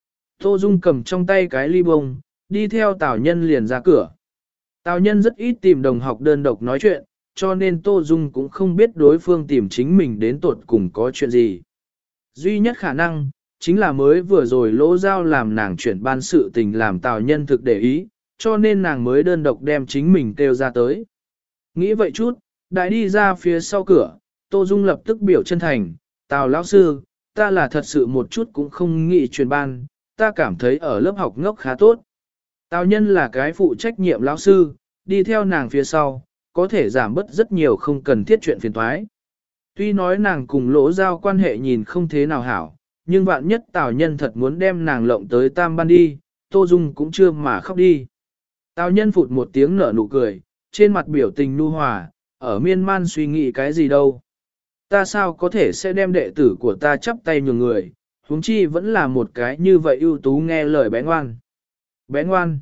Tô Dung cầm trong tay cái ly bông, đi theo Tào Nhân liền ra cửa. Tào Nhân rất ít tìm đồng học đơn độc nói chuyện, cho nên Tô Dung cũng không biết đối phương tìm chính mình đến tuột cùng có chuyện gì. Duy nhất khả năng, chính là mới vừa rồi Lỗ Giao làm nàng chuyển ban sự tình làm Tào Nhân thực để ý, cho nên nàng mới đơn độc đem chính mình kêu ra tới. Nghĩ vậy chút, đại đi ra phía sau cửa, Tô Dung lập tức biểu chân thành, Tào lão sư, ta là thật sự một chút cũng không nghĩ chuyển ban, ta cảm thấy ở lớp học ngốc khá tốt. Tào Nhân là cái phụ trách nhiệm lão sư, đi theo nàng phía sau, có thể giảm bớt rất nhiều không cần thiết chuyện phiền toái. Tuy nói nàng cùng Lỗ Giao quan hệ nhìn không thế nào hảo, nhưng vạn nhất Tào Nhân thật muốn đem nàng lộng tới tam ban đi, Tô Dung cũng chưa mà khóc đi. Tào Nhân phụt một tiếng nở nụ cười, trên mặt biểu tình nu hòa, ở miên man suy nghĩ cái gì đâu. Ta sao có thể sẽ đem đệ tử của ta chắp tay nhường người, huống chi vẫn là một cái như vậy ưu tú nghe lời bé ngoan. Bé ngoan.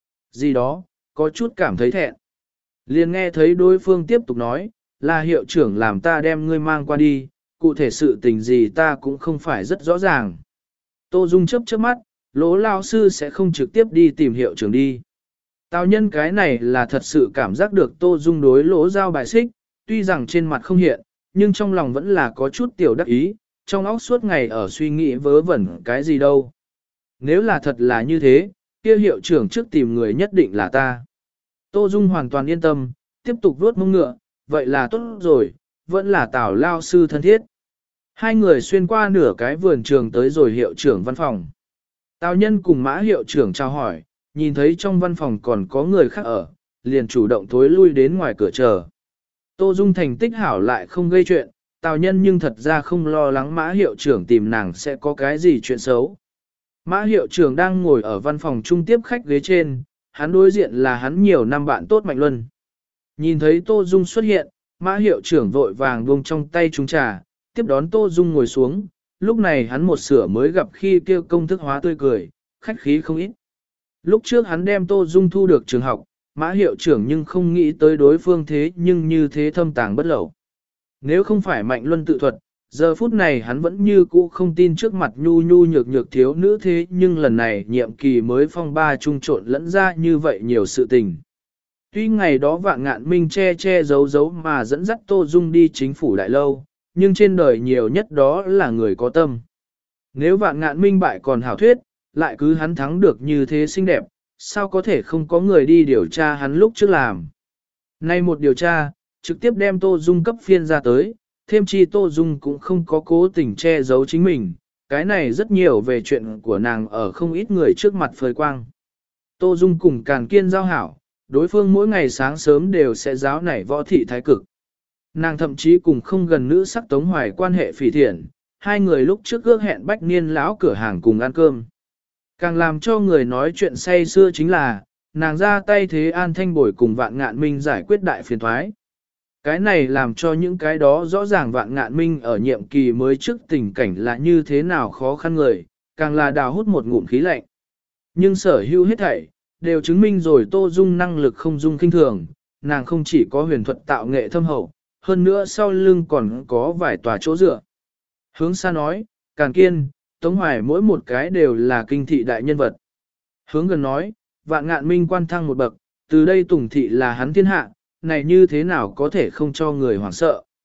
Gì đó, có chút cảm thấy thẹn. Liền nghe thấy đối phương tiếp tục nói, là hiệu trưởng làm ta đem ngươi mang qua đi, cụ thể sự tình gì ta cũng không phải rất rõ ràng. Tô Dung chớp chớp mắt, Lỗ lao sư sẽ không trực tiếp đi tìm hiệu trưởng đi. Tào Nhân cái này là thật sự cảm giác được Tô Dung đối Lỗ Giao bài xích, tuy rằng trên mặt không hiện, nhưng trong lòng vẫn là có chút tiểu đắc ý, trong óc suốt ngày ở suy nghĩ vớ vẩn cái gì đâu. Nếu là thật là như thế, kia hiệu trưởng trước tìm người nhất định là ta. Tô Dung hoàn toàn yên tâm, tiếp tục vuốt mông ngựa, vậy là tốt rồi, vẫn là Tào lao sư thân thiết. Hai người xuyên qua nửa cái vườn trường tới rồi hiệu trưởng văn phòng. Tào Nhân cùng Mã hiệu trưởng chào hỏi, nhìn thấy trong văn phòng còn có người khác ở, liền chủ động thối lui đến ngoài cửa chờ. Tô Dung thành tích hảo lại không gây chuyện, Tào Nhân nhưng thật ra không lo lắng Mã hiệu trưởng tìm nàng sẽ có cái gì chuyện xấu. Mã hiệu trưởng đang ngồi ở văn phòng trung tiếp khách ghế trên, hắn đối diện là hắn nhiều năm bạn tốt Mạnh Luân. Nhìn thấy Tô Dung xuất hiện, Mã hiệu trưởng vội vàng buông trong tay chúng trà, tiếp đón Tô Dung ngồi xuống, lúc này hắn một sửa mới gặp khi kêu công thức hóa tươi cười, khách khí không ít. Lúc trước hắn đem Tô Dung thu được trường học, Mã hiệu trưởng nhưng không nghĩ tới đối phương thế nhưng như thế thâm tàng bất lậu. Nếu không phải Mạnh Luân tự thuật, giờ phút này hắn vẫn như cũ không tin trước mặt nhu nhu nhược nhược thiếu nữ thế nhưng lần này nhiệm kỳ mới phong ba trung trộn lẫn ra như vậy nhiều sự tình. Tuy ngày đó Vạn Ngạn Minh che che giấu giấu mà dẫn dắt Tô Dung đi chính phủ đại lâu, nhưng trên đời nhiều nhất đó là người có tâm. Nếu Vạn Ngạn Minh bại còn hảo thuyết, lại cứ hắn thắng được như thế xinh đẹp, sao có thể không có người đi điều tra hắn lúc trước làm. Nay một điều tra, trực tiếp đem Tô Dung cấp phiên ra tới, thêm chi Tô Dung cũng không có cố tình che giấu chính mình, cái này rất nhiều về chuyện của nàng ở không ít người trước mặt phơi quang. Tô Dung cùng Càn Kiên giao hảo, đối phương mỗi ngày sáng sớm đều sẽ giáo nảy võ thị thái cực. Nàng thậm chí cùng không gần nữ sắc Tống Hoài quan hệ phỉ thiện, hai người lúc trước ước hẹn bách niên lão cửa hàng cùng ăn cơm. Càng làm cho người nói chuyện say xưa chính là, nàng ra tay thế An Thanh Bồi cùng Vạn Ngạn Minh giải quyết đại phiền thoái. Cái này làm cho những cái đó rõ ràng Vạn Ngạn Minh ở nhiệm kỳ mới trước tình cảnh là như thế nào khó khăn người, càng là đào hút một ngụm khí lạnh. Nhưng sở hữu hết thảy, đều chứng minh rồi Tô Dung năng lực không dung kinh thường, nàng không chỉ có huyền thuật tạo nghệ thâm hậu, hơn nữa sau lưng còn có vài tòa chỗ dựa. Hướng xa nói, Càn Kiên, Tống Hoài mỗi một cái đều là kinh thị đại nhân vật. Hướng gần nói, Vạn Ngạn Minh quan thăng một bậc, từ đây Tùng thị là hắn thiên hạ, này như thế nào có thể không cho người hoảng sợ.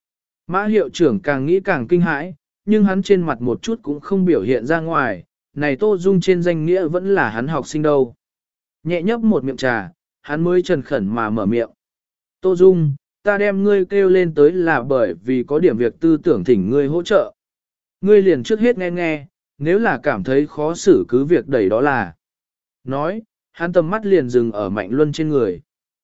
Mã hiệu trưởng càng nghĩ càng kinh hãi, nhưng hắn trên mặt một chút cũng không biểu hiện ra ngoài, này Tô Dung trên danh nghĩa vẫn là hắn học sinh đâu. Nhẹ nhấp một miệng trà, hắn mới trần khẩn mà mở miệng. Tô Dung, ta đem ngươi kêu lên tới là bởi vì có điểm việc tư tưởng thỉnh ngươi hỗ trợ. Ngươi liền trước hết nghe nghe, nếu là cảm thấy khó xử cứ việc đẩy đó là. Nói, hắn tầm mắt liền dừng ở Mạnh Luân trên người.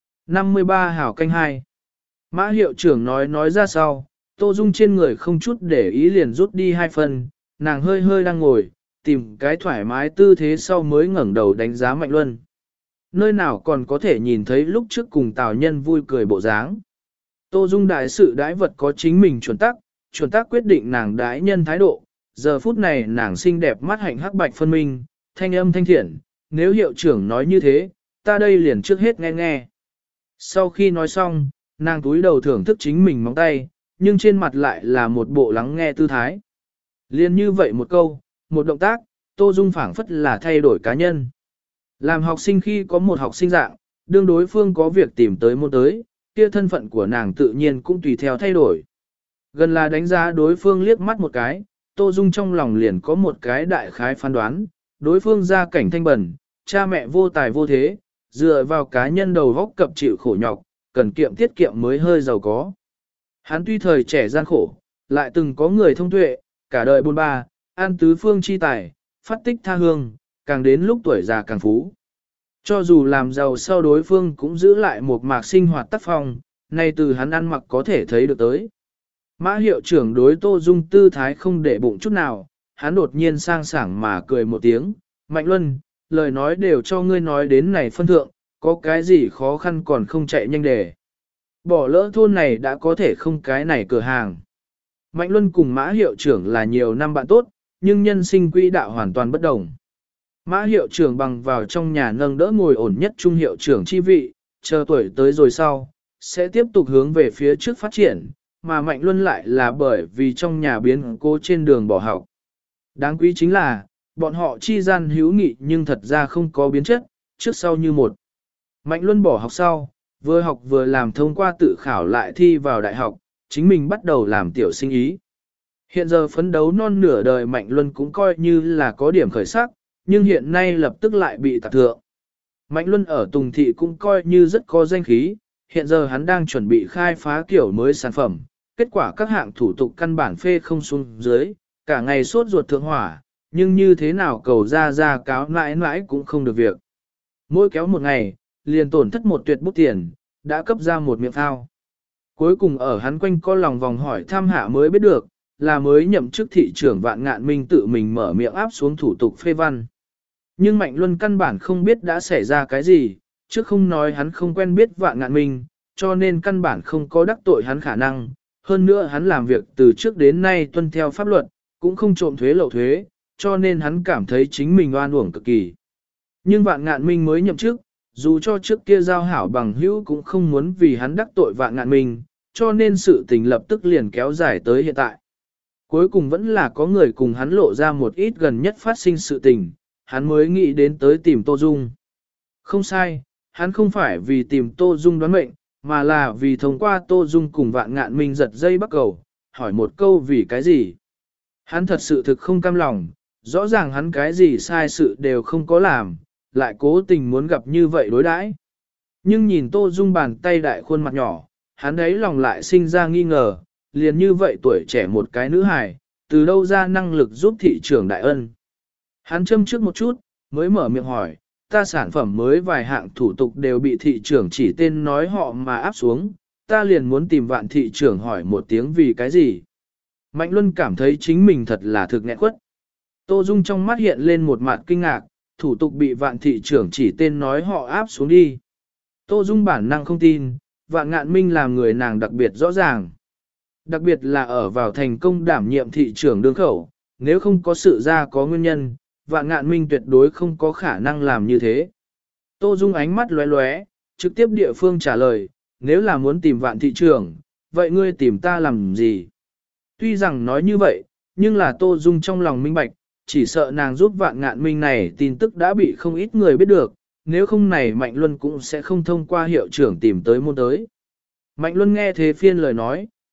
53 hảo canh 2. Mã hiệu trưởng nói ra sau, Tô Dung trên người không chút để ý liền rút đi 2 phần, nàng hơi hơi đang ngồi, tìm cái thoải mái tư thế sau mới ngẩng đầu đánh giá Mạnh Luân. Nơi nào còn có thể nhìn thấy lúc trước cùng Tào Nhân vui cười bộ dáng. Tô Dung đại sự đãi vật có chính mình chuẩn tắc quyết định nàng đãi nhân thái độ, giờ phút này nàng xinh đẹp mắt hạnh hắc bạch phân minh, thanh âm thanh thiện, nếu hiệu trưởng nói như thế, ta đây liền trước hết nghe nghe. Sau khi nói xong, nàng túi đầu thưởng thức chính mình móng tay, nhưng trên mặt lại là một bộ lắng nghe tư thái. Liên như vậy một câu, một động tác, Tô Dung phảng phất là thay đổi cá nhân. Làm học sinh khi có một học sinh dạng, đương đối phương có việc tìm tới môn tới, kia thân phận của nàng tự nhiên cũng tùy theo thay đổi. Gần là đánh giá đối phương liếc mắt một cái, Tô Dung trong lòng liền có một cái đại khái phán đoán, đối phương gia cảnh thanh bẩn, cha mẹ vô tài vô thế, dựa vào cá nhân đầu góc cập chịu khổ nhọc, cần kiệm tiết kiệm mới hơi giàu có. Hắn tuy thời trẻ gian khổ, lại từng có người thông tuệ, cả đời bôn ba, an tứ phương chi tài, phát tích tha hương, càng đến lúc tuổi già càng phú. Cho dù làm giàu sau đối phương cũng giữ lại một mạc sinh hoạt tác phong, nay từ hắn ăn mặc có thể thấy được tới. Mã hiệu trưởng đối Tô Dung tư thái không để bụng chút nào, hắn đột nhiên sang sảng mà cười một tiếng, Mạnh Luân, lời nói đều cho ngươi nói đến này phân thượng, có cái gì khó khăn còn không chạy nhanh để. Bỏ lỡ thôn này đã có thể không cái này cửa hàng. Mạnh Luân cùng Mã hiệu trưởng là nhiều năm bạn tốt, nhưng nhân sinh quỹ đạo hoàn toàn bất đồng. Mã hiệu trưởng bằng vào trong nhà nâng đỡ ngồi ổn nhất trung hiệu trưởng chi vị, chờ tuổi tới rồi sau, sẽ tiếp tục hướng về phía trước phát triển, mà Mạnh Luân lại là bởi vì trong nhà biến cố trên đường bỏ học. Đáng quý chính là, bọn họ chi gian hữu nghị nhưng thật ra không có biến chất, trước sau như một. Mạnh Luân bỏ học sau, vừa học vừa làm thông qua tự khảo lại thi vào đại học, chính mình bắt đầu làm tiểu sinh ý. Hiện giờ phấn đấu non nửa đời Mạnh Luân cũng coi như là có điểm khởi sắc, nhưng hiện nay lập tức lại bị tạp thượng. Mạnh Luân ở Tùng Thị cũng coi như rất có danh khí, hiện giờ hắn đang chuẩn bị khai phá kiểu mới sản phẩm, kết quả các hạng thủ tục căn bản phê không xuống dưới, cả ngày sốt ruột thượng hỏa, nhưng như thế nào cầu ra cáo mãi mãi cũng không được việc. Mỗi kéo một ngày, liền tổn thất một tuyệt bút tiền, đã cấp ra một miệng phao. Cuối cùng ở hắn quanh co lòng vòng hỏi thăm hạ mới biết được, là mới nhậm chức thị trưởng Vạn Ngạn Minh tự mình mở miệng áp xuống thủ tục phê văn. Nhưng Mạnh Luân căn bản không biết đã xảy ra cái gì, chứ không nói hắn không quen biết Vạn Ngạn Minh, cho nên căn bản không có đắc tội hắn khả năng. Hơn nữa hắn làm việc từ trước đến nay tuân theo pháp luật, cũng không trộm thuế lậu thuế, cho nên hắn cảm thấy chính mình oan uổng cực kỳ. Nhưng Vạn Ngạn Minh mới nhậm chức, dù cho trước kia giao hảo bằng hữu cũng không muốn vì hắn đắc tội Vạn Ngạn Minh, cho nên sự tình lập tức liền kéo dài tới hiện tại. Cuối cùng vẫn là có người cùng hắn lộ ra một ít gần nhất phát sinh sự tình, hắn mới nghĩ đến tới tìm Tô Dung. Không sai, hắn không phải vì tìm Tô Dung đoán mệnh, mà là vì thông qua Tô Dung cùng Vạn Ngạn Minh giật dây bắt cầu, hỏi một câu vì cái gì. Hắn thật sự thực không cam lòng, rõ ràng hắn cái gì sai sự đều không có làm, lại cố tình muốn gặp như vậy đối đãi. Nhưng nhìn Tô Dung bàn tay đại khuôn mặt nhỏ, hắn ấy lòng lại sinh ra nghi ngờ, liền như vậy tuổi trẻ một cái nữ hài, từ đâu ra năng lực giúp thị trưởng đại ân. Hắn châm trước một chút, mới mở miệng hỏi, ta sản phẩm mới vài hạng thủ tục đều bị thị trưởng chỉ tên nói họ mà áp xuống, ta liền muốn tìm Vạn thị trưởng hỏi một tiếng vì cái gì. Mạnh Luân cảm thấy chính mình thật là thực nghẹn quất. Tô Dung trong mắt hiện lên một mặt kinh ngạc, thủ tục bị Vạn thị trưởng chỉ tên nói họ áp xuống đi. Tô Dung bản năng không tin, Vạn Ngạn Minh làm người nàng đặc biệt rõ ràng. Đặc biệt là ở vào thành công đảm nhiệm thị trưởng đương khẩu, nếu không có sự ra có nguyên nhân, Vạn Ngạn Minh tuyệt đối không có khả năng làm như thế. Tô Dung ánh mắt lóe lóe, trực tiếp địa phương trả lời, nếu là muốn tìm Vạn thị trưởng, vậy ngươi tìm ta làm gì? Tuy rằng nói như vậy, nhưng là Tô Dung trong lòng minh bạch, chỉ sợ nàng giúp Vạn Ngạn Minh này tin tức đã bị không ít người biết được, nếu không này Mạnh Luân cũng sẽ không thông qua hiệu trưởng tìm tới môn tới. Mạnh Luân nghe thế phiên lời nói,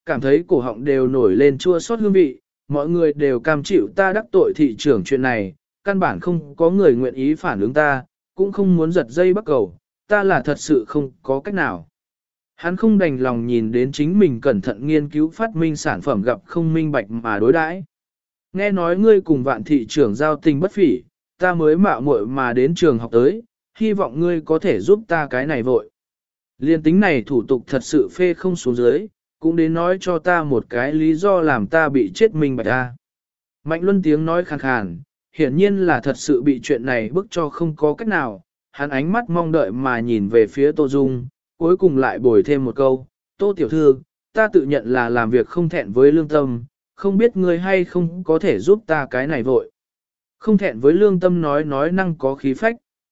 cảm thấy cổ họng đều nổi lên chua xót hương vị, mọi người đều cam chịu ta đắc tội thị trưởng chuyện này, căn bản không có người nguyện ý phản ứng ta, cũng không muốn giật dây bắt cầu, ta là thật sự không có cách nào. Hắn không đành lòng nhìn đến chính mình cẩn thận nghiên cứu phát minh sản phẩm gặp không minh bạch mà đối đãi. Nghe nói ngươi cùng Vạn thị trưởng giao tình bất phỉ, ta mới mạo muội mà đến trường học tới, hy vọng ngươi có thể giúp ta cái này vội. Liên tính này thủ tục thật sự phê không xuống dưới, cũng đến nói cho ta một cái lý do làm ta bị chết minh bạch ta. Mạnh Luân tiếng nói khàn khàn, hiển nhiên là thật sự bị chuyện này bức cho không có cách nào, hắn ánh mắt mong đợi mà nhìn về phía Tô Dung, cuối cùng lại bồi thêm một câu, Tô tiểu thư, ta tự nhận là làm việc không thẹn với lương tâm, không biết ngươi hay không có thể giúp ta cái này vội. Không thẹn với lương tâm nói năng có khí phách.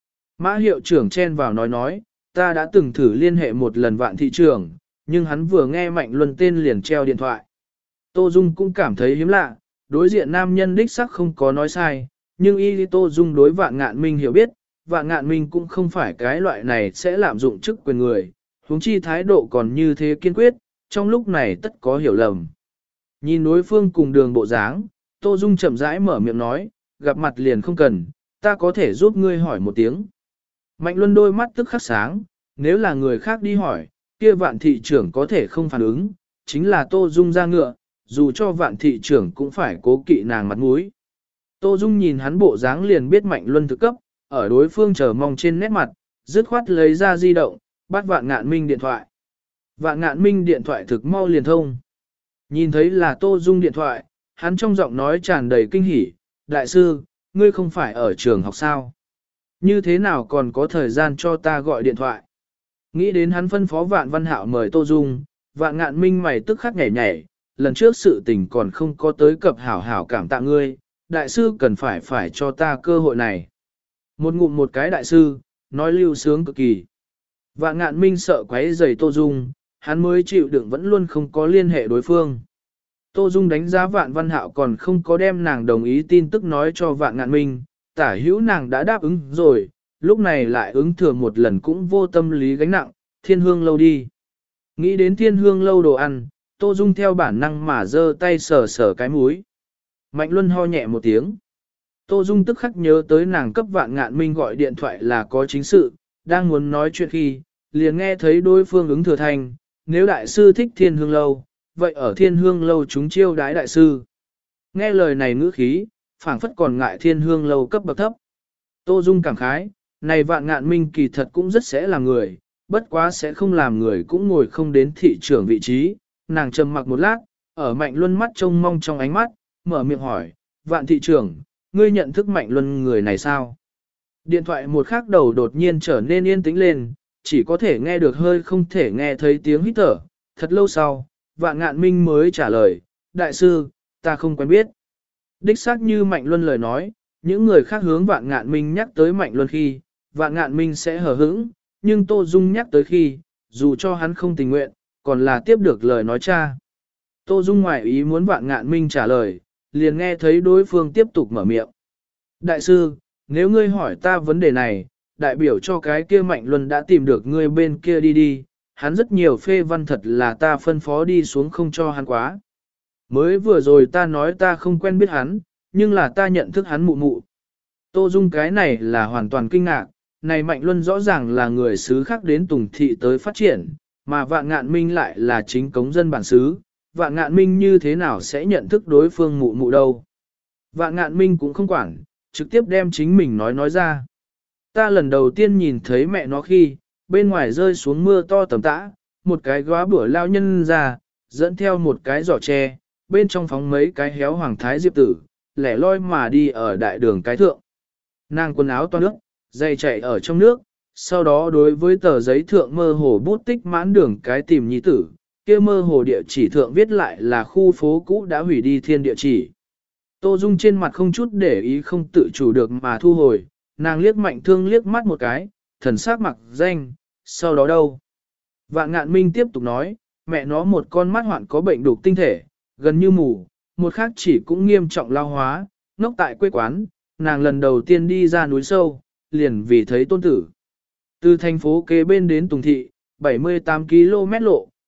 Mã hiệu trưởng chen vào nói, ta đã từng thử liên hệ một lần Vạn thị trưởng, nhưng hắn vừa nghe Mạnh Luân tên liền treo điện thoại. Tô Dung cũng cảm thấy hiếm lạ, đối diện nam nhân đích sắc không có nói sai, nhưng y Tô Dung đối Vạn Ngạn Minh hiểu biết, Vạn Ngạn Minh cũng không phải cái loại này sẽ lạm dụng chức quyền người, huống chi thái độ còn như thế kiên quyết, trong lúc này tất có hiểu lầm. Nhìn đối phương cùng đường bộ dáng, Tô Dung chậm rãi mở miệng nói, gặp mặt liền không cần, ta có thể giúp ngươi hỏi một tiếng. Mạnh Luân đôi mắt tức khắc sáng, nếu là người khác đi hỏi, kia Vạn thị trưởng có thể không phản ứng, chính là Tô Dung ra ngựa, dù cho Vạn thị trưởng cũng phải cố kỵ nàng mặt mũi. Tô Dung nhìn hắn bộ dáng liền biết Mạnh Luân thực cấp, ở đối phương chờ mong trên nét mặt, dứt khoát lấy ra di động, bắt Vạn Ngạn Minh điện thoại. Vạn Ngạn Minh điện thoại thực mau liền thông. Nhìn thấy là Tô Dung điện thoại, hắn trong giọng nói tràn đầy kinh hỉ, đại sư, ngươi không phải ở trường học sao? Như thế nào còn có thời gian cho ta gọi điện thoại? Nghĩ đến hắn phân phó Vạn Văn Hạo mời Tô Dung, Vạn Ngạn Minh mày tức khắc nhảy nhảy, lần trước sự tình còn không có tới cập hảo hảo cảm tạ ngươi, đại sư cần phải cho ta cơ hội này. Một ngụm một cái đại sư, nói lưu sướng cực kỳ. Vạn Ngạn Minh sợ quấy rầy Tô Dung, hắn mới chịu đựng vẫn luôn không có liên hệ đối phương. Tô Dung đánh giá Vạn Văn Hạo còn không có đem nàng đồng ý tin tức nói cho Vạn Ngạn Minh, tả hữu nàng đã đáp ứng rồi, lúc này lại ứng thừa một lần cũng vô tâm lý gánh nặng, Thiên Hương lâu đi. Nghĩ đến Thiên Hương lâu đồ ăn, Tô Dung theo bản năng mà giơ tay sờ sờ cái mũi. Mạnh Luân ho nhẹ một tiếng. Tô Dung tức khắc nhớ tới nàng cấp Vạn Ngạn Minh gọi điện thoại là có chính sự, đang muốn nói chuyện khi, liền nghe thấy đối phương ứng thừa thành, nếu đại sư thích Thiên Hương lâu, vậy ở Thiên Hương lâu chúng chiêu đái đại sư. Nghe lời này ngữ khí, phảng phất còn ngại Thiên Hương lâu cấp bậc thấp. Tô Dung cảm khái, này Vạn Ngạn Minh kỳ thật cũng rất sẽ làm người, bất quá sẽ không làm người cũng ngồi không đến thị trưởng vị trí. Nàng trầm mặc một lát, ở Mạnh Luân mắt trông mong trong ánh mắt, mở miệng hỏi, Vạn thị trưởng, ngươi nhận thức Mạnh Luân người này sao? Điện thoại một khắc đầu đột nhiên trở nên yên tĩnh lên, chỉ có thể nghe được hơi không thể nghe thấy tiếng hít thở. Thật lâu sau, Vạn Ngạn Minh mới trả lời, đại sư, ta không quen biết. Đích xác như Mạnh Luân lời nói, những người khác hướng Vạn Ngạn Minh nhắc tới Mạnh Luân khi, Vạn Ngạn Minh sẽ hờ hững, nhưng Tô Dung nhắc tới khi, dù cho hắn không tình nguyện, còn là tiếp được lời nói cha. Tô Dung ngoại ý muốn Vạn Ngạn Minh trả lời, liền nghe thấy đối phương tiếp tục mở miệng. Đại sư, nếu ngươi hỏi ta vấn đề này, đại biểu cho cái kia Mạnh Luân đã tìm được ngươi bên kia đi, hắn rất nhiều phê văn thật là ta phân phó đi xuống không cho hắn quá. Mới vừa rồi ta nói ta không quen biết hắn, nhưng là ta nhận thức hắn mụ mụ. Tô Dung cái này là hoàn toàn kinh ngạc, này Mạnh Luân rõ ràng là người xứ khác đến Tùng Thị tới phát triển, mà Vạn Ngạn Minh lại là chính cống dân bản xứ, Vạn Ngạn Minh như thế nào sẽ nhận thức đối phương mụ mụ đâu. Vạn Ngạn Minh cũng không quản, trực tiếp đem chính mình nói ra. Ta lần đầu tiên nhìn thấy mẹ nó khi, bên ngoài rơi xuống mưa to tầm tã, một cái góa bữa lao nhân ra, dẫn theo một cái giỏ tre, bên trong phóng mấy cái héo hoàng thái diệp tử, lẻ loi mà đi ở đại đường cái thượng. Nàng quần áo toan nước, giày chạy ở trong nước, sau đó đối với tờ giấy thượng mơ hồ bút tích mãn đường cái tìm nhi tử, kia mơ hồ địa chỉ thượng viết lại là khu phố cũ đã hủy đi thiên địa chỉ. Tô Dung trên mặt không chút để ý không tự chủ được mà thu hồi, nàng liếc Mạnh Thương liếc mắt một cái, thần sắc mặc danh, sau đó đâu? Vạn Ngạn Minh tiếp tục nói, mẹ nó một con mắt hoạn có bệnh đục tinh thể, gần như mù, một khác chỉ cũng nghiêm trọng lao hóa, ngốc tại quê quán, nàng lần đầu tiên đi ra núi sâu, liền vì thấy tôn tử. Từ thành phố kế bên đến Tùng Thị, 78 km lộ,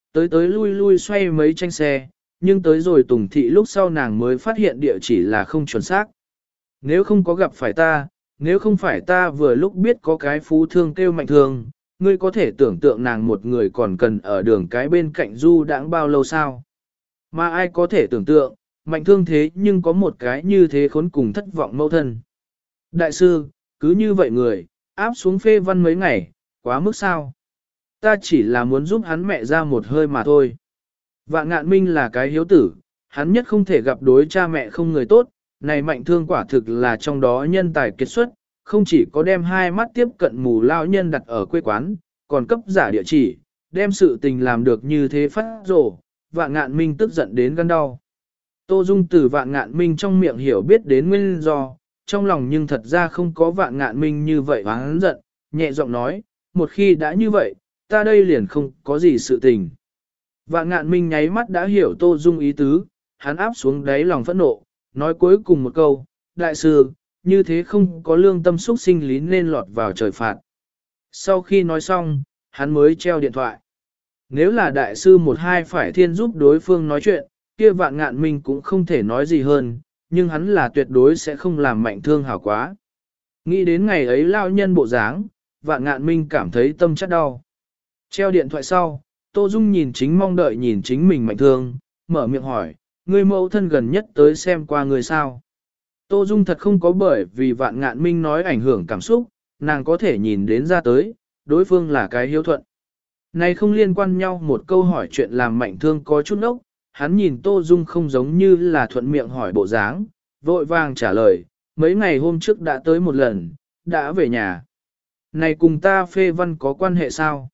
tới tới lui lui xoay mấy tranh xe, nhưng tới rồi Tùng Thị lúc sau nàng mới phát hiện địa chỉ là không chuẩn xác. Nếu không có gặp phải ta, nếu không phải ta vừa lúc biết có cái phú thương kêu Mạnh Thương, ngươi có thể tưởng tượng nàng một người còn cần ở đường cái bên cạnh du đãng bao lâu sao? Mà ai có thể tưởng tượng, Mạnh Thương thế nhưng có một cái như thế khốn cùng thất vọng mâu thân. Đại sư, cứ như vậy người, áp xuống phê văn mấy ngày, quá mức sao? Ta chỉ là muốn giúp hắn mẹ ra một hơi mà thôi. Vạn Ngạn Minh là cái hiếu tử, hắn nhất không thể gặp đối cha mẹ không người tốt, này Mạnh Thương quả thực là trong đó nhân tài kiệt xuất, không chỉ có đem hai mắt tiếp cận mù lao nhân đặt ở quê quán, còn cấp giả địa chỉ, đem sự tình làm được như thế phát rồ, Vạn Ngạn Minh tức giận đến gan đau. Tô Dung từ Vạn Ngạn Minh trong miệng hiểu biết đến nguyên do, trong lòng nhưng thật ra không có Vạn Ngạn Minh như vậy hắn giận, nhẹ giọng nói, một khi đã như vậy, ta đây liền không có gì sự tình. Vạn Ngạn Minh nháy mắt đã hiểu Tô Dung ý tứ, hắn áp xuống đáy lòng phẫn nộ, nói cuối cùng một câu, đại sư, như thế không có lương tâm xúc sinh lý nên lọt vào trời phạt. Sau khi nói xong, hắn mới treo điện thoại. Nếu là đại sư một hai phải thiên giúp đối phương nói chuyện, kia Vạn Ngạn Minh cũng không thể nói gì hơn, nhưng hắn là tuyệt đối sẽ không làm Mạnh Thương hảo quá. Nghĩ đến ngày ấy lao nhân bộ dáng, Vạn Ngạn Minh cảm thấy tâm chất đau. Treo điện thoại sau, Tô Dung nhìn chính mong đợi nhìn chính mình Mạnh Thương, mở miệng hỏi, người mẫu thân gần nhất tới xem qua người sao. Tô Dung thật không có bởi vì Vạn Ngạn Minh nói ảnh hưởng cảm xúc, nàng có thể nhìn đến ra tới, đối phương là cái hiếu thuận. Này không liên quan nhau một câu hỏi chuyện làm Mạnh Thương có chút ốc, hắn nhìn Tô Dung không giống như là thuận miệng hỏi bộ dáng, vội vàng trả lời, mấy ngày hôm trước đã tới một lần, đã về nhà. Này cùng ta phê văn có quan hệ sao?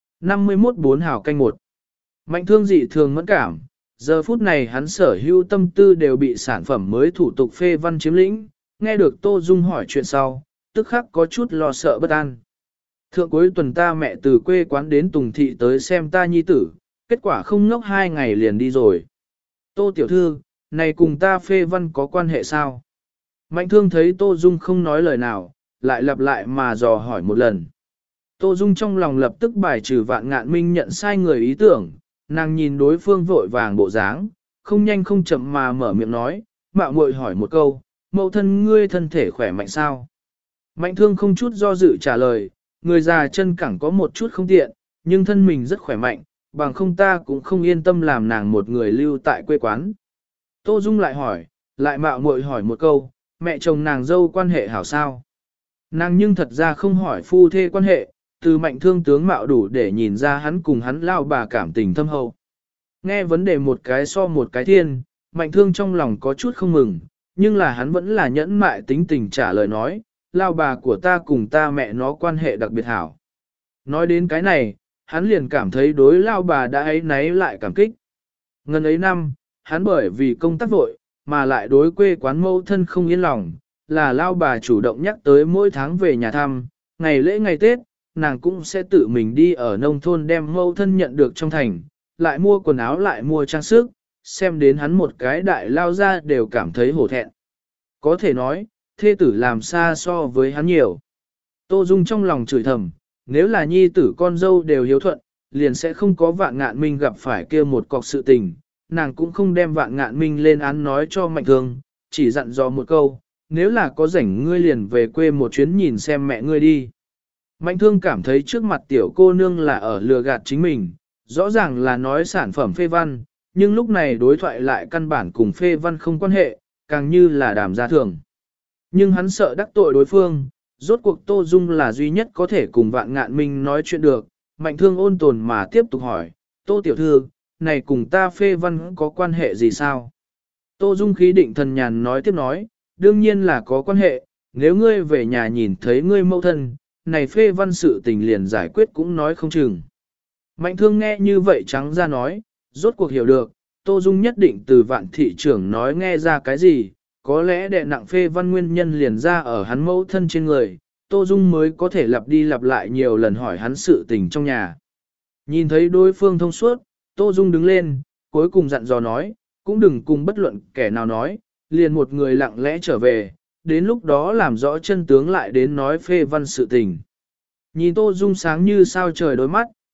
51 4 hảo canh 1. Mạnh Thương dị thường mẫn cảm, giờ phút này hắn sở hữu tâm tư đều bị sản phẩm mới thủ tục phê văn chiếm lĩnh, nghe được Tô Dung hỏi chuyện sau, tức khắc có chút lo sợ bất an. Thượng cuối tuần ta mẹ từ quê quán đến Tùng Thị tới xem ta nhi tử, kết quả không ngốc 2 ngày liền đi rồi. Tô tiểu thư, này cùng ta phê văn có quan hệ sao? Mạnh Thương thấy Tô Dung không nói lời nào, lại lặp lại mà dò hỏi một lần. Tô Dung trong lòng lập tức bài trừ Vạn Ngạn Minh nhận sai người ý tưởng, nàng nhìn đối phương vội vàng bộ dáng, không nhanh không chậm mà mở miệng nói, mạo muội hỏi một câu, mẫu thân ngươi thân thể khỏe mạnh sao? Mạnh Thương không chút do dự trả lời, người già chân cẳng có một chút không tiện, nhưng thân mình rất khỏe mạnh, bằng không ta cũng không yên tâm làm nàng một người lưu tại quê quán. Tô Dung lại hỏi, lại mạo muội hỏi một câu, mẹ chồng nàng dâu quan hệ hảo sao? Nàng nhưng thật ra không hỏi phu thê quan hệ, từ Mạnh Thương tướng mạo đủ để nhìn ra hắn cùng hắn lao bà cảm tình thâm hậu. Nghe vấn đề một cái so một cái thiên, Mạnh Thương trong lòng có chút không mừng, nhưng là hắn vẫn là nhẫn mại tính tình trả lời nói, lao bà của ta cùng ta mẹ nó quan hệ đặc biệt hảo. Nói đến cái này, hắn liền cảm thấy đối lao bà đã ấy náy lại cảm kích. Ngần ấy năm, hắn bởi vì công tác vội, mà lại đối quê quán mâu thân không yên lòng, là lao bà chủ động nhắc tới mỗi tháng về nhà thăm, ngày lễ ngày Tết, nàng cũng sẽ tự mình đi ở nông thôn đem mâu thân nhận được trong thành, lại mua quần áo lại mua trang sức, xem đến hắn một cái đại lao ra đều cảm thấy hổ thẹn. Có thể nói, thê tử làm xa so với hắn nhiều. Tô Dung trong lòng chửi thầm, nếu là nhi tử con dâu đều hiếu thuận, liền sẽ không có Vạn Ngạn Minh gặp phải kia một cọc sự tình, nàng cũng không đem Vạn Ngạn Minh lên án nói cho Mạnh Thương, chỉ dặn dò một câu, nếu là có rảnh ngươi liền về quê một chuyến nhìn xem mẹ ngươi đi. Mạnh Thương cảm thấy trước mặt tiểu cô nương là ở lừa gạt chính mình, rõ ràng là nói sản phẩm phê văn, nhưng lúc này đối thoại lại căn bản cùng phê văn không quan hệ, càng như là đàm gia thường. Nhưng hắn sợ đắc tội đối phương, rốt cuộc Tô Dung là duy nhất có thể cùng Vạn Ngạn Minh nói chuyện được, Mạnh Thương ôn tồn mà tiếp tục hỏi, Tô tiểu thư, này cùng ta phê văn có quan hệ gì sao? Tô Dung khí định thần nhàn nói tiếp nói, đương nhiên là có quan hệ, nếu ngươi về nhà nhìn thấy ngươi mẫu thân, này phê văn sự tình liền giải quyết cũng nói không chừng. Mạnh Thương nghe như vậy trắng ra nói, rốt cuộc hiểu được, Tô Dung nhất định từ Vạn thị trưởng nói nghe ra cái gì, có lẽ đệ nặng phê văn nguyên nhân liền ra ở hắn mẫu thân trên người, Tô Dung mới có thể lặp đi lặp lại nhiều lần hỏi hắn sự tình trong nhà. Nhìn thấy đối phương thông suốt, Tô Dung đứng lên, cuối cùng dặn dò nói, cũng đừng cùng bất luận kẻ nào nói, liền một người lặng lẽ trở về, đến lúc đó làm rõ chân tướng lại đến nói phê văn sự tình. Nhìn Tô Dung sáng như sao trời đôi mắt,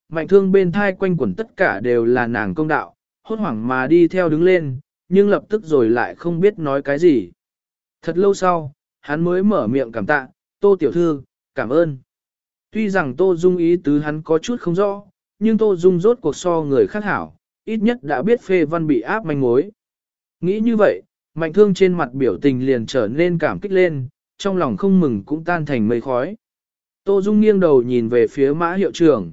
Mạnh Thương bên thai quanh quẩn tất cả đều là nàng công đạo, hốt hoảng mà đi theo đứng lên, nhưng lập tức rồi lại không biết nói cái gì. Thật lâu sau, hắn mới mở miệng cảm tạ, Tô tiểu thư, cảm ơn. Tuy rằng Tô Dung ý tứ hắn có chút không rõ, nhưng Tô Dung rốt cuộc so người khác hảo, ít nhất đã biết phê văn bị áp manh mối. Nghĩ như vậy, Mạnh Thương trên mặt biểu tình liền trở nên cảm kích lên, trong lòng không mừng cũng tan thành mây khói. Tô Dung nghiêng đầu nhìn về phía Mã hiệu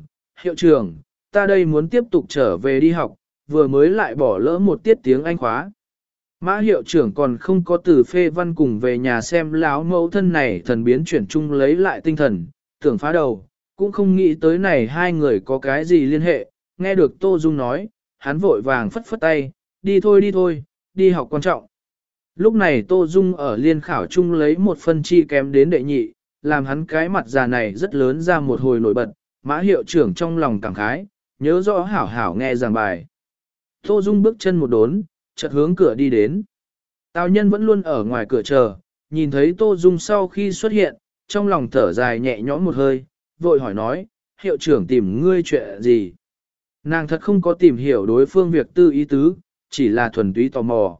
trưởng, ta đây muốn tiếp tục trở về đi học, vừa mới lại bỏ lỡ một tiết tiếng Anh khóa. Mã hiệu trưởng còn không có từ phê văn cùng về nhà xem láo mẫu thân này thần biến chuyển chung lấy lại tinh thần, tưởng phá đầu, cũng không nghĩ tới này hai người có cái gì liên hệ, nghe được Tô Dung nói, hắn vội vàng phất phất tay, đi thôi, đi học quan trọng. Lúc này Tô Dung ở liên khảo chung lấy một phân chi kém đến đệ nhị, làm hắn cái mặt già này rất lớn ra một hồi nổi bật, Mã hiệu trưởng trong lòng cảm khái, nhớ rõ hảo hảo nghe giảng bài. Tô Dung bước chân một đốn, chợt hướng cửa đi đến. Tào Nhân vẫn luôn ở ngoài cửa chờ, nhìn thấy Tô Dung sau khi xuất hiện, trong lòng thở dài nhẹ nhõm một hơi, vội hỏi nói, hiệu trưởng tìm ngươi chuyện gì? Nàng thật không có tìm hiểu đối phương việc tư ý tứ, chỉ là thuần túy tò mò.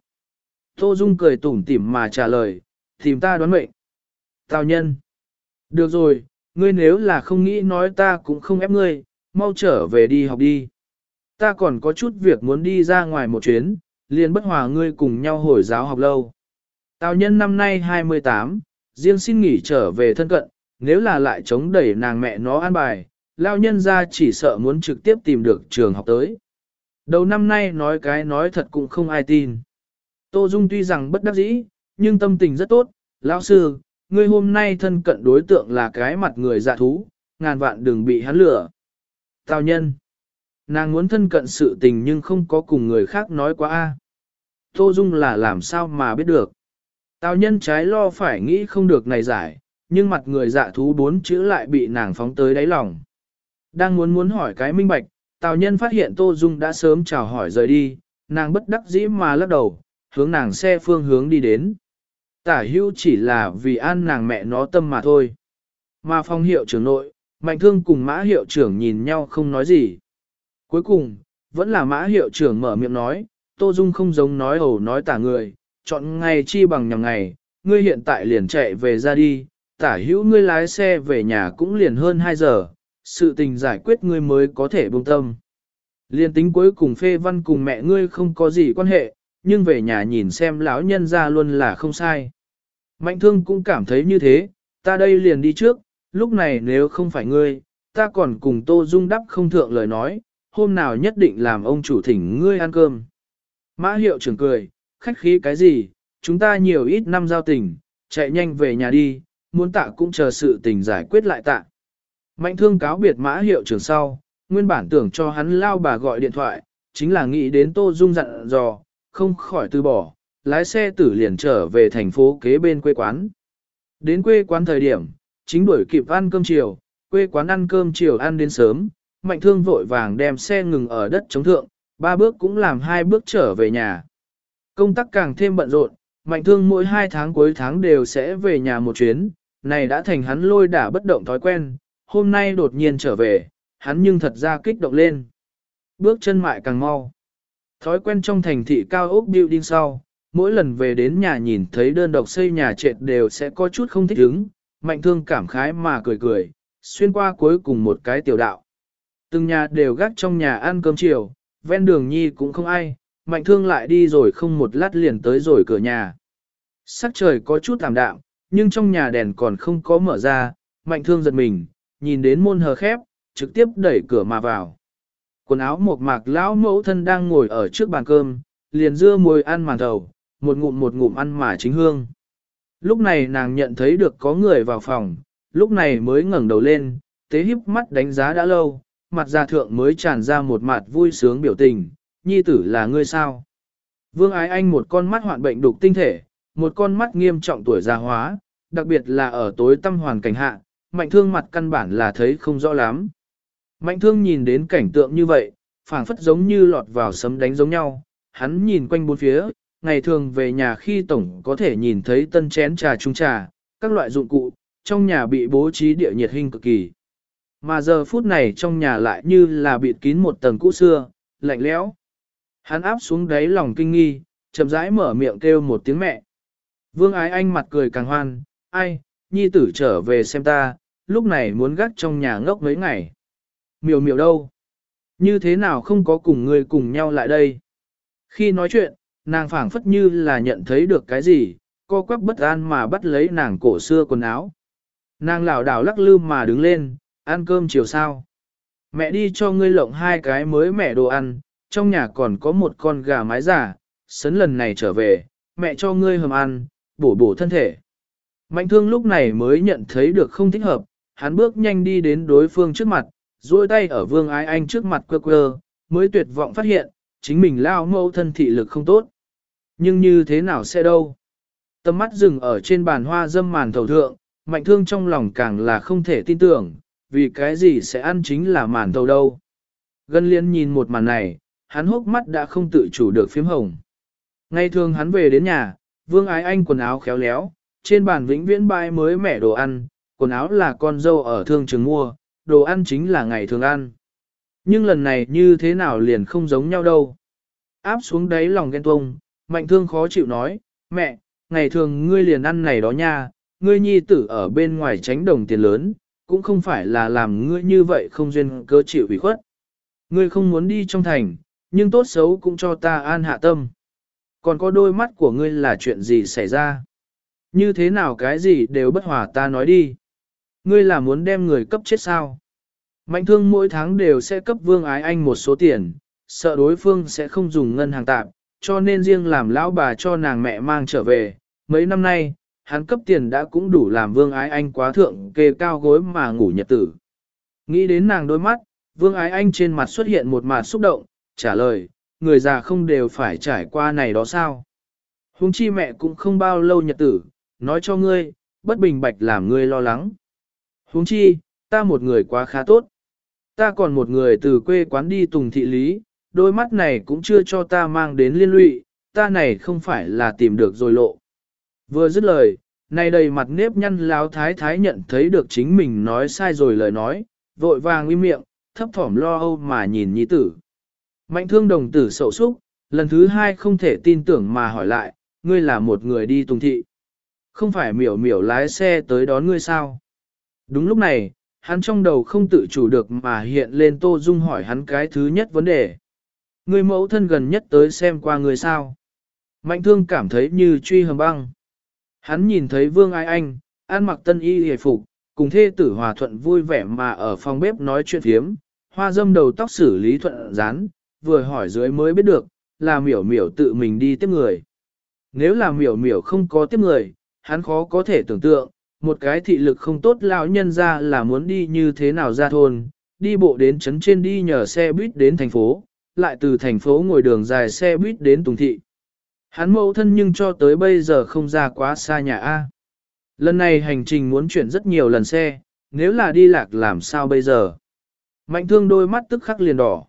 Tô Dung cười tủm tỉm mà trả lời, tìm ta đoán mệnh. Tào Nhân, được rồi, ngươi nếu là không nghĩ nói ta cũng không ép ngươi, mau trở về đi học đi. Ta còn có chút việc muốn đi ra ngoài một chuyến, liền bất hòa ngươi cùng nhau hồi giáo học lâu. Tào Nhân năm nay 28, riêng xin nghỉ trở về thân cận, nếu là lại chống đẩy nàng mẹ nó an bài, lao nhân ra chỉ sợ muốn trực tiếp tìm được trường học tới. Đầu năm nay nói cái nói thật cũng không ai tin. Tô Dung tuy rằng bất đắc dĩ, nhưng tâm tình rất tốt, lão sư, ngươi hôm nay thân cận đối tượng là cái mặt người dạ thú, ngàn vạn đừng bị hắn lừa. Tào Nhân, nàng muốn thân cận sự tình nhưng không có cùng người khác nói quá a. Tô Dung là làm sao mà biết được. Tào Nhân trái lo phải nghĩ không được này giải, nhưng mặt người dạ thú bốn chữ lại bị nàng phóng tới đáy lòng. Đang muốn hỏi cái minh bạch, Tào Nhân phát hiện Tô Dung đã sớm chào hỏi rời đi, nàng bất đắc dĩ mà lắc đầu, hướng nàng xe phương hướng đi đến. Tả hữu chỉ là vì an nàng mẹ nó tâm mà thôi. Mà phong hiệu trưởng nội, Mạnh Thương cùng Mã hiệu trưởng nhìn nhau không nói gì. Cuối cùng, vẫn là Mã hiệu trưởng mở miệng nói, Tô Dung không giống nói ẩu nói tả người, chọn ngày chi bằng nhằm ngày, ngươi hiện tại liền chạy về ra đi, tả hữu ngươi lái xe về nhà cũng liền hơn 2 giờ, sự tình giải quyết ngươi mới có thể buông tâm. Liên tính cuối cùng phê văn cùng mẹ ngươi không có gì quan hệ, nhưng về nhà nhìn xem lão nhân ra luôn là không sai. Mạnh Thương cũng cảm thấy như thế, ta đây liền đi trước, lúc này nếu không phải ngươi, ta còn cùng Tô Dung đắp không thượng lời nói, hôm nào nhất định làm ông chủ thỉnh ngươi ăn cơm. Mã hiệu trưởng cười, khách khí cái gì, chúng ta nhiều ít năm giao tình, chạy nhanh về nhà đi, muốn tạ cũng chờ sự tình giải quyết lại tạ. Mạnh Thương cáo biệt Mã hiệu trưởng sau, nguyên bản tưởng cho hắn lao bà gọi điện thoại, chính là nghĩ đến Tô Dung dặn dò, không khỏi từ bỏ, lái xe tử liền trở về thành phố kế bên quê quán. Đến quê quán thời điểm, chính đuổi kịp ăn cơm chiều, quê quán ăn cơm chiều ăn đến sớm, Mạnh Thương vội vàng đem xe ngừng ở đất chống thượng, 3 bước cũng làm 2 bước trở về nhà. Công tác càng thêm bận rộn, Mạnh Thương mỗi 2 tháng cuối tháng đều sẽ về nhà một chuyến, này đã thành hắn lôi đả bất động thói quen, hôm nay đột nhiên trở về, hắn nhưng thật ra kích động lên. Bước chân mại càng mau. Thói quen trong thành thị cao ốc building sau, mỗi lần về đến nhà nhìn thấy đơn độc xây nhà trệt đều sẽ có chút không thích ứng, Mạnh Thương cảm khái mà cười cười, xuyên qua cuối cùng một cái tiểu đạo. Từng nhà đều gác trong nhà ăn cơm chiều, ven đường nhi cũng không ai, Mạnh Thương lại đi rồi không một lát liền tới rồi cửa nhà. Sắc trời có chút tạm đạm, nhưng trong nhà đèn còn không có mở ra, Mạnh Thương giật mình, nhìn đến môn hờ khép, trực tiếp đẩy cửa mà vào. Quần áo một mạc lão mẫu thân đang ngồi ở trước bàn cơm, liền dưa muối ăn màn thầu, một ngụm ăn mà chính hương. Lúc này nàng nhận thấy được có người vào phòng, lúc này mới ngẩng đầu lên, tế híp mắt đánh giá đã lâu, mặt già thượng mới tràn ra một mặt vui sướng biểu tình, nhi tử là ngươi sao? Vương Ái Anh một con mắt hoạn bệnh đục tinh thể, một con mắt nghiêm trọng tuổi già hóa, đặc biệt là ở tối tăm hoàn cảnh hạ, Mạnh Thương mặt căn bản là thấy không rõ lắm. Mạnh Thương nhìn đến cảnh tượng như vậy, phảng phất giống như lọt vào sấm đánh giống nhau, hắn nhìn quanh bốn phía, ngày thường về nhà khi tổng có thể nhìn thấy tân chén trà chung trà, các loại dụng cụ, trong nhà bị bố trí địa nhiệt hình cực kỳ. Mà giờ phút này trong nhà lại như là bịt kín một tầng cũ xưa, lạnh lẽo. Hắn áp xuống đáy lòng kinh nghi, chậm rãi mở miệng kêu một tiếng mẹ. Vương Ái Anh mặt cười càng hoan, ai, nhi tử trở về xem ta, lúc này muốn gác trong nhà ngốc mấy ngày. Miểu miểu đâu? Như thế nào không có cùng người cùng nhau lại đây? Khi nói chuyện, nàng phảng phất như là nhận thấy được cái gì, co quắp bất an mà bắt lấy nàng cổ xưa quần áo. Nàng lảo đảo lắc lư mà đứng lên, ăn cơm chiều sao. Mẹ đi cho ngươi lộng 2 cái mới mẻ đồ ăn, trong nhà còn có một con gà mái giả, sấn lần này trở về, mẹ cho ngươi hầm ăn, bổ bổ thân thể. Mạnh thương lúc này mới nhận thấy được không thích hợp, hắn bước nhanh đi đến đối phương trước mặt, duỗi tay ở Vương Ái Anh trước mặt quơ quơ, mới tuyệt vọng phát hiện, chính mình lao mâu thân thị lực không tốt. Nhưng như thế nào sẽ đâu? Tầm mắt dừng ở trên bàn hoa dâm màn thầu thượng, mạnh thương trong lòng càng là không thể tin tưởng, vì cái gì sẽ ăn chính là màn thầu đâu. Gân liên nhìn một màn này, hắn hốc mắt đã không tự chủ được phím hồng. Ngày thường hắn về đến nhà, Vương Ái Anh quần áo khéo léo, trên bàn vĩnh viễn bãi mới mẻ đồ ăn, quần áo là con dâu ở thương trường mua, đồ ăn chính là ngày thường ăn. Nhưng lần này như thế nào liền không giống nhau đâu. Áp xuống đáy lòng ghen tuông, mạnh thương khó chịu nói, mẹ, ngày thường ngươi liền ăn này đó nha, ngươi nhi tử ở bên ngoài tránh đồng tiền lớn, cũng không phải là làm ngươi như vậy không duyên cơ chịu ủy khuất. Ngươi không muốn đi trong thành, nhưng tốt xấu cũng cho ta an hạ tâm. Còn có đôi mắt của ngươi là chuyện gì xảy ra? Như thế nào cái gì đều bất hòa ta nói đi. Ngươi là muốn đem người cấp chết sao? Mạnh thương mỗi tháng đều sẽ cấp Vương Ái Anh một số tiền, sợ đối phương sẽ không dùng ngân hàng tạm, cho nên riêng làm lão bà cho nàng mẹ mang trở về. Mấy năm nay, hắn cấp tiền đã cũng đủ làm Vương Ái Anh quá thượng kê cao gối mà ngủ nhật tử. Nghĩ đến nàng đôi mắt, Vương Ái Anh trên mặt xuất hiện một mặt xúc động, trả lời, người già không đều phải trải qua này đó sao? Huống chi mẹ cũng không bao lâu nhật tử, nói cho ngươi, bất bình bạch làm ngươi lo lắng. Huống chi, ta một người quá khá tốt. Ta còn một người từ quê quán đi Tùng thị lý, đôi mắt này cũng chưa cho ta mang đến liên lụy, ta này không phải là tìm được rồi lộ. Vừa dứt lời, này đầy mặt nếp nhăn láo thái thái nhận thấy được chính mình nói sai rồi lời nói, vội vàng im miệng, thấp thỏm lo âu mà nhìn nhi tử. Mạnh thương đồng tử sầu súc, lần thứ 2 không thể tin tưởng mà hỏi lại, ngươi là một người đi Tùng thị. Không phải miểu miểu lái xe tới đón ngươi sao? Đúng lúc này, hắn trong đầu không tự chủ được mà hiện lên Tô Dung hỏi hắn cái thứ nhất vấn đề. Người mẫu thân gần nhất tới xem qua người sao? Mạnh thương cảm thấy như truy hầm băng. Hắn nhìn thấy Vương Ái Anh, ăn mặc tân y hề phục, cùng thê tử hòa thuận vui vẻ mà ở phòng bếp nói chuyện phiếm, hoa dâm đầu tóc xử lý thuận rán, vừa hỏi dưới mới biết được, là miểu miểu tự mình đi tiếp người. Nếu là miểu miểu không có tiếp người, hắn khó có thể tưởng tượng, một cái thị lực không tốt lão nhân ra là muốn đi như thế nào ra thôn, đi bộ đến trấn trên đi nhờ xe buýt đến thành phố, lại từ thành phố ngồi đường dài xe buýt đến Tùng thị. Hắn mẫu thân nhưng cho tới bây giờ không ra quá xa nhà A. Lần này hành trình muốn chuyển rất nhiều lần xe, nếu là đi lạc làm sao bây giờ? Mạnh thương đôi mắt tức khắc liền đỏ.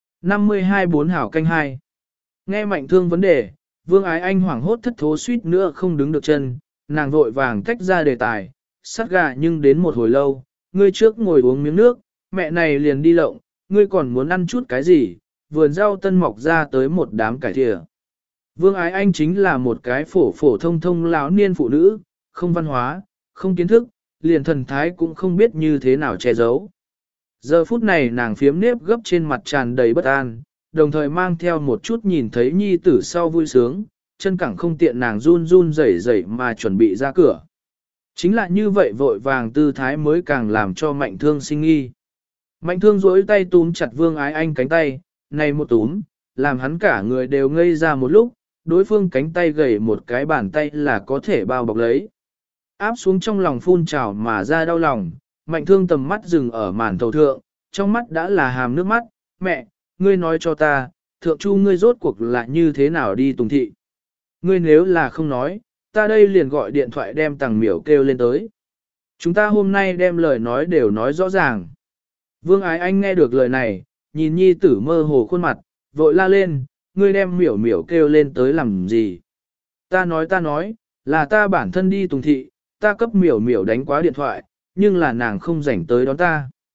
52-4 hảo canh 2. Nghe mạnh thương vấn đề, Vương Ái Anh hoảng hốt thất thố suýt nữa không đứng được chân, nàng vội vàng tách ra đề tài, sát gà nhưng đến một hồi lâu, ngươi trước ngồi uống miếng nước, mẹ này liền đi lộng, ngươi còn muốn ăn chút cái gì, vườn rau tân mọc ra tới một đám cải thìa. Vương Ái Anh chính là một cái phổ phổ thông thông lão niên phụ nữ, không văn hóa, không kiến thức, liền thần thái cũng không biết như thế nào che giấu. Giờ phút này nàng phiếm nếp gấp trên mặt tràn đầy bất an, đồng thời mang theo một chút nhìn thấy nhi tử sau vui sướng, chân cẳng không tiện nàng run run rẩy rẩy mà chuẩn bị ra cửa. Chính là như vậy vội vàng tư thái mới càng làm cho mạnh thương sinh nghi. Mạnh thương duỗi tay túm chặt Vương Ái Anh cánh tay, này một túm, làm hắn cả người đều ngây ra một lúc, đối phương cánh tay gầy một cái bàn tay là có thể bao bọc lấy. Áp xuống trong lòng phun trào mà ra đau lòng, mạnh thương tầm mắt dừng ở màn thầu thượng, trong mắt đã là hàm nước mắt, mẹ, ngươi nói cho ta, thượng chu ngươi rốt cuộc là như thế nào đi Tùng thị. Ngươi nếu là không nói, ta đây liền gọi điện thoại đem Tằng Miểu kêu lên tới. Chúng ta hôm nay đem lời nói đều nói rõ ràng. Vương Ái Anh nghe được lời này, nhìn nhi tử mơ hồ khuôn mặt, vội la lên, ngươi đem Miểu Miểu kêu lên tới làm gì. Ta nói, là ta bản thân đi Tùng thị, ta cấp Miểu Miểu đánh quá điện thoại, nhưng là nàng không rảnh tới đón ta.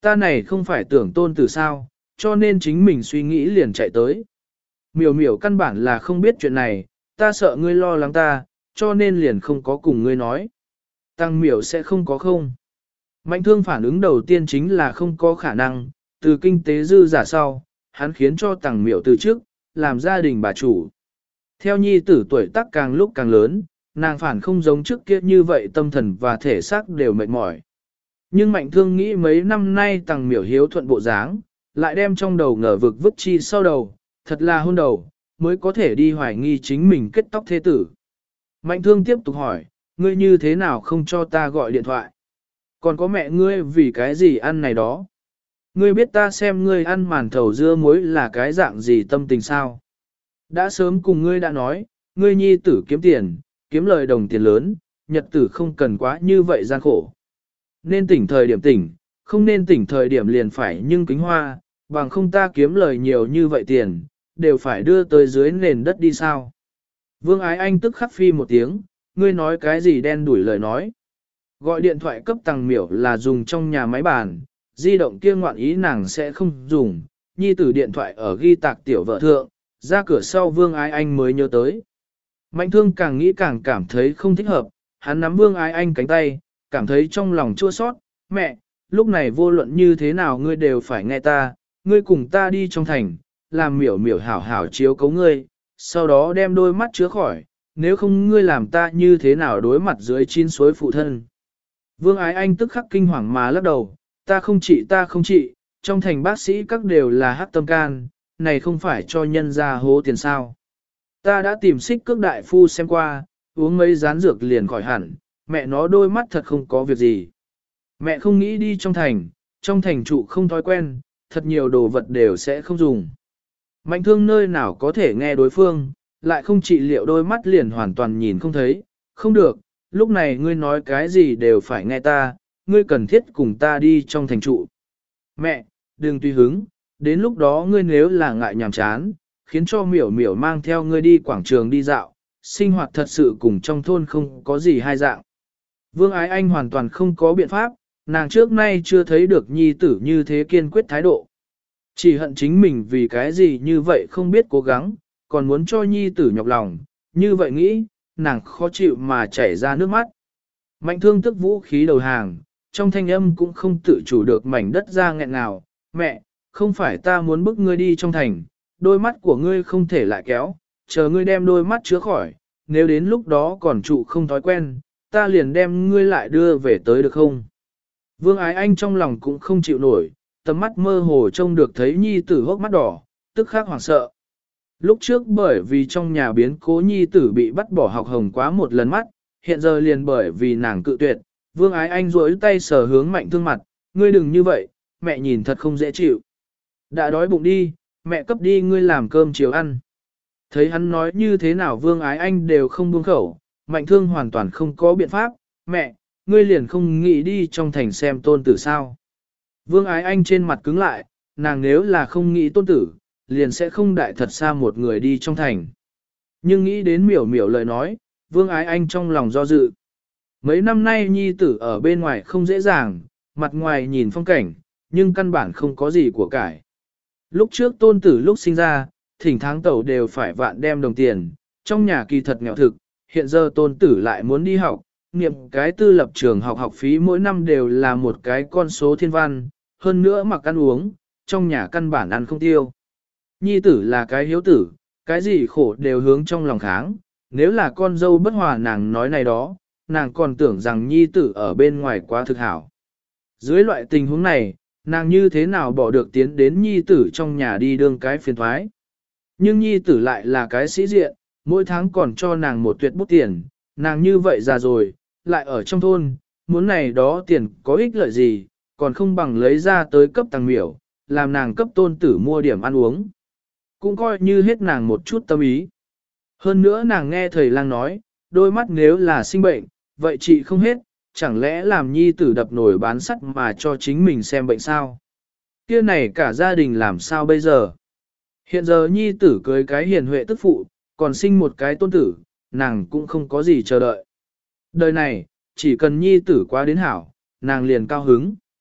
Ta này không phải tưởng tôn tử sao, cho nên chính mình suy nghĩ liền chạy tới. Miểu miểu căn bản là không biết chuyện này, ta sợ ngươi lo lắng ta, cho nên liền không có cùng ngươi nói. Tăng miểu sẽ không có không. Mạnh thương phản ứng đầu tiên chính là không có khả năng, từ kinh tế dư giả sau, hắn khiến cho tăng miểu từ trước, làm gia đình bà chủ. Theo nhi tử tuổi tác càng lúc càng lớn, nàng phản không giống trước kia như vậy tâm thần và thể xác đều mệt mỏi. Nhưng mạnh thương nghĩ mấy năm nay tăng miểu hiếu thuận bộ dáng, lại đem trong đầu ngờ vực vứt chi sau đầu, thật là hôn đầu, mới có thể đi hoài nghi chính mình kết tóc thế tử. Mạnh thương tiếp tục hỏi, ngươi như thế nào không cho ta gọi điện thoại? Còn có mẹ ngươi vì cái gì ăn này đó? Ngươi biết ta xem ngươi ăn màn thầu dưa muối là cái dạng gì tâm tình sao? Đã sớm cùng ngươi đã nói, ngươi nhi tử kiếm tiền, kiếm lời đồng tiền lớn, nhật tử không cần quá như vậy gian khổ. Nên tỉnh thời điểm tỉnh, không nên tỉnh thời điểm liền phải nhưng kính hoa, bằng không ta kiếm lời nhiều như vậy tiền, đều phải đưa tới dưới nền đất đi sao. Vương Ái Anh tức khắc phi một tiếng, ngươi nói cái gì đen đuổi lời nói. Gọi điện thoại cấp Tăng Miểu là dùng trong nhà máy bàn, di động kia ngoạn ý nàng sẽ không dùng, nhi tử điện thoại ở ghi tạc tiểu vợ thượng, ra cửa sau Vương Ái Anh mới nhớ tới. Mạnh thương càng nghĩ càng cảm thấy không thích hợp, hắn nắm Vương Ái Anh cánh tay, cảm thấy trong lòng chua sót, mẹ, lúc này vô luận như thế nào ngươi đều phải nghe ta, ngươi cùng ta đi trong thành, làm miểu miểu hảo hảo chiếu cấu ngươi, sau đó đem đôi mắt chứa khỏi, nếu không ngươi làm ta như thế nào đối mặt dưới chín suối phụ thân. Vương Ái Anh tức khắc kinh hoàng mà lắc đầu, ta không trị, trong thành bác sĩ các đều là hắc tâm can, này không phải cho nhân ra hố tiền sao. Ta đã tìm xích cước đại phu xem qua, uống mấy rán dược liền khỏi hẳn, mẹ nó đôi mắt thật không có việc gì. Mẹ không nghĩ đi trong thành trụ không thói quen, thật nhiều đồ vật đều sẽ không dùng. Mạnh thương nơi nào có thể nghe đối phương, lại không trị liệu đôi mắt liền hoàn toàn nhìn không thấy, không được, lúc này ngươi nói cái gì đều phải nghe ta, ngươi cần thiết cùng ta đi trong thành trụ. Mẹ, đừng tùy hứng, đến lúc đó ngươi nếu là ngại nhàm chán, khiến cho miểu miểu mang theo ngươi đi quảng trường đi dạo, sinh hoạt thật sự cùng trong thôn không có gì hai dạng. Vương Ái Anh hoàn toàn không có biện pháp, nàng trước nay chưa thấy được nhi tử như thế kiên quyết thái độ. Chỉ hận chính mình vì cái gì như vậy không biết cố gắng, còn muốn cho nhi tử nhọc lòng, như vậy nghĩ, nàng khó chịu mà chảy ra nước mắt. Mạnh thương tức vũ khí đầu hàng, trong thanh âm cũng không tự chủ được mảnh đất ra nghẹn nào, mẹ, không phải ta muốn bức ngươi đi trong thành, đôi mắt của ngươi không thể lại kéo, chờ ngươi đem đôi mắt chữa khỏi, nếu đến lúc đó còn trụ không thói quen, ta liền đem ngươi lại đưa về tới được không? Vương Ái Anh trong lòng cũng không chịu nổi, tầm mắt mơ hồ trông được thấy nhi tử hốc mắt đỏ, tức khắc hoảng sợ. Lúc trước bởi vì trong nhà biến cố nhi tử bị bắt bỏ học hồng quá một lần mắt, hiện giờ liền bởi vì nàng cự tuyệt, Vương Ái Anh duỗi tay sờ hướng mạnh thương mặt, ngươi đừng như vậy, mẹ nhìn thật không dễ chịu. Đã đói bụng đi, mẹ cấp đi ngươi làm cơm chiều ăn. Thấy hắn nói như thế nào Vương Ái Anh đều không buông khẩu, mạnh thương hoàn toàn không có biện pháp, mẹ, ngươi liền không nghĩ đi trong thành xem tôn tử sao. Vương Ái Anh trên mặt cứng lại, nàng nếu là không nghĩ tôn tử, liền sẽ không đại thật xa một người đi trong thành. Nhưng nghĩ đến miểu miểu lời nói, Vương Ái Anh trong lòng do dự. Mấy năm nay nhi tử ở bên ngoài không dễ dàng, mặt ngoài nhìn phong cảnh, nhưng căn bản không có gì của cải. Lúc trước tôn tử lúc sinh ra, thỉnh tháng tẩu đều phải vạn đem đồng tiền, trong nhà kỳ thật nghèo thực, hiện giờ tôn tử lại muốn đi học, niệm cái tư lập trường học học phí mỗi năm đều là một cái con số thiên văn, hơn nữa mặc ăn uống, trong nhà căn bản ăn không tiêu. Nhi tử là cái hiếu tử, cái gì khổ đều hướng trong lòng kháng, nếu là con dâu bất hòa nàng nói này đó, nàng còn tưởng rằng nhi tử ở bên ngoài quá thực hảo. Dưới loại tình huống này, nàng như thế nào bỏ được tiến đến nhi tử trong nhà đi đương cái phiền thoái. Nhưng nhi tử lại là cái sĩ diện, mỗi tháng còn cho nàng một tuyệt bút tiền, nàng như vậy già rồi, lại ở trong thôn, muốn này đó tiền có ích lợi gì, còn không bằng lấy ra tới cấp Tăng Miểu, làm nàng cấp tôn tử mua điểm ăn uống. Cũng coi như hết nàng một chút tâm ý. Hơn nữa nàng nghe thầy lang nói, đôi mắt nếu là sinh bệnh, vậy chị không hết, chẳng lẽ làm nhi tử đập nổi bán sắt mà cho chính mình xem bệnh sao? Kia này cả gia đình làm sao bây giờ? Hiện giờ nhi tử cưới cái hiền huệ tức phụ, còn sinh một cái tôn tử, nàng cũng không có gì chờ đợi. Đời này, chỉ cần nhi tử quá đến hảo, nàng liền cao hứng.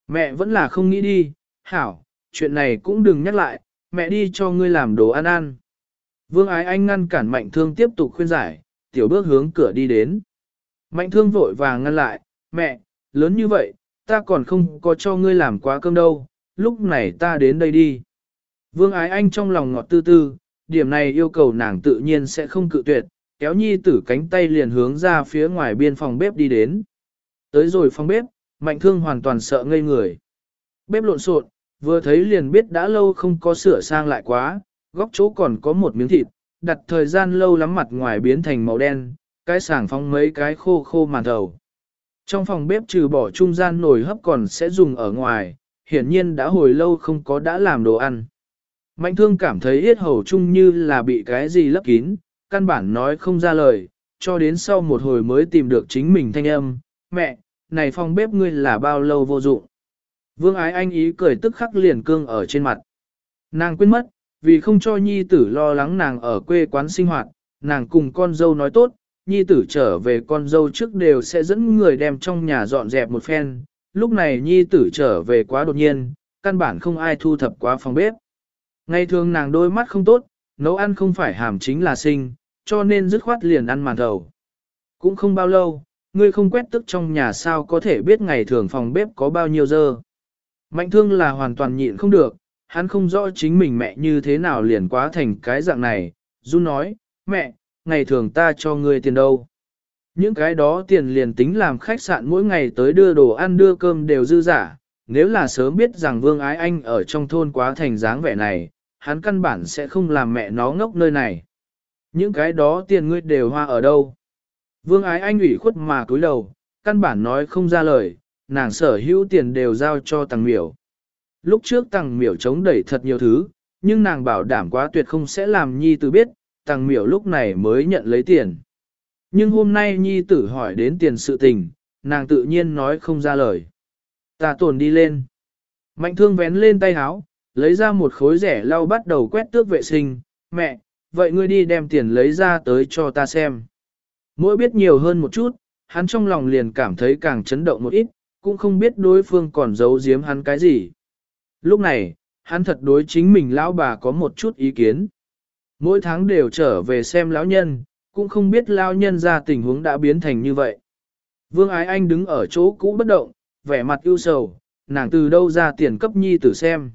Mẹ vẫn là không nghĩ đi, hảo, chuyện này cũng đừng nhắc lại, mẹ đi cho ngươi làm đồ ăn ăn. Vương Ái Anh ngăn cản Mạnh Thương tiếp tục khuyên giải, tiểu bước hướng cửa đi đến. Mạnh Thương vội vàng ngăn lại, mẹ, lớn như vậy, ta còn không có cho ngươi làm quá cơm đâu, lúc này ta đến đây đi. Vương Ái Anh trong lòng ngọt tư tư, điểm này yêu cầu nàng tự nhiên sẽ không cự tuyệt, kéo nhi tử cánh tay liền hướng ra phía ngoài biên phòng bếp đi đến. Tới rồi phòng bếp, Mạnh Thương hoàn toàn sợ ngây người. Bếp lộn xộn, vừa thấy liền biết đã lâu không có sửa sang lại quá, góc chỗ còn có một miếng thịt, đặt thời gian lâu lắm mặt ngoài biến thành màu đen, cái sảng phong mấy cái khô khô màn thầu. Trong phòng bếp trừ bỏ trung gian nồi hấp còn sẽ dùng ở ngoài, hiển nhiên đã hồi lâu không có đã làm đồ ăn. Mạnh Thương cảm thấy yết hầu chung như là bị cái gì lấp kín, căn bản nói không ra lời, cho đến sau một hồi mới tìm được chính mình thanh âm, mẹ, này phòng bếp ngươi là bao lâu vô dụng. Vương Ái Anh ý cười tức khắc liền cương ở trên mặt. Nàng quên mất, vì không cho nhi tử lo lắng nàng ở quê quán sinh hoạt, nàng cùng con dâu nói tốt, nhi tử trở về con dâu trước đều sẽ dẫn người đem trong nhà dọn dẹp một phen, lúc này nhi tử trở về quá đột nhiên, căn bản không ai thu thập quá phòng bếp. Ngày thường nàng đôi mắt không tốt, nấu ăn không phải hàm chính là sinh, cho nên dứt khoát liền ăn màn thầu. Cũng không bao lâu, ngươi không quét tức trong nhà sao có thể biết ngày thường phòng bếp có bao nhiêu dơ. Mạnh Thương là hoàn toàn nhịn không được, hắn không rõ chính mình mẹ như thế nào liền quá thành cái dạng này, run nói, mẹ, ngày thường ta cho ngươi tiền đâu. Những cái đó tiền liền tính làm khách sạn mỗi ngày tới đưa đồ ăn đưa cơm đều dư giả, nếu là sớm biết rằng Vương Ái Anh ở trong thôn quá thành dáng vẻ này, hắn căn bản sẽ không làm mẹ nó ngốc nơi này. Những cái đó tiền ngươi đều hoa ở đâu? Vương Ái Anh ủy khuất mà cúi đầu, căn bản nói không ra lời, nàng sở hữu tiền đều giao cho Tằng Miểu. Lúc trước Tằng Miểu chống đẩy thật nhiều thứ, nhưng nàng bảo đảm quá tuyệt không sẽ làm nhi tử biết, Tằng Miểu lúc này mới nhận lấy tiền. Nhưng hôm nay nhi tử hỏi đến tiền sự tình, nàng tự nhiên nói không ra lời. Ta tồn đi lên. Mạnh Thương vén lên tay háo, lấy ra một khối rẻ lau bắt đầu quét tước vệ sinh. Mẹ, vậy ngươi đi đem tiền lấy ra tới cho ta xem. Mỗi biết nhiều hơn một chút, hắn trong lòng liền cảm thấy càng chấn động một ít, cũng không biết đối phương còn giấu giếm hắn cái gì. Lúc này, hắn thật đối chính mình lão bà có một chút ý kiến. Mỗi tháng đều trở về xem lão nhân, cũng không biết lão nhân ra tình huống đã biến thành như vậy. Vương Ái Anh đứng ở chỗ cũ bất động, vẻ mặt ưu sầu, nàng từ đâu ra tiền cấp nhi tử xem.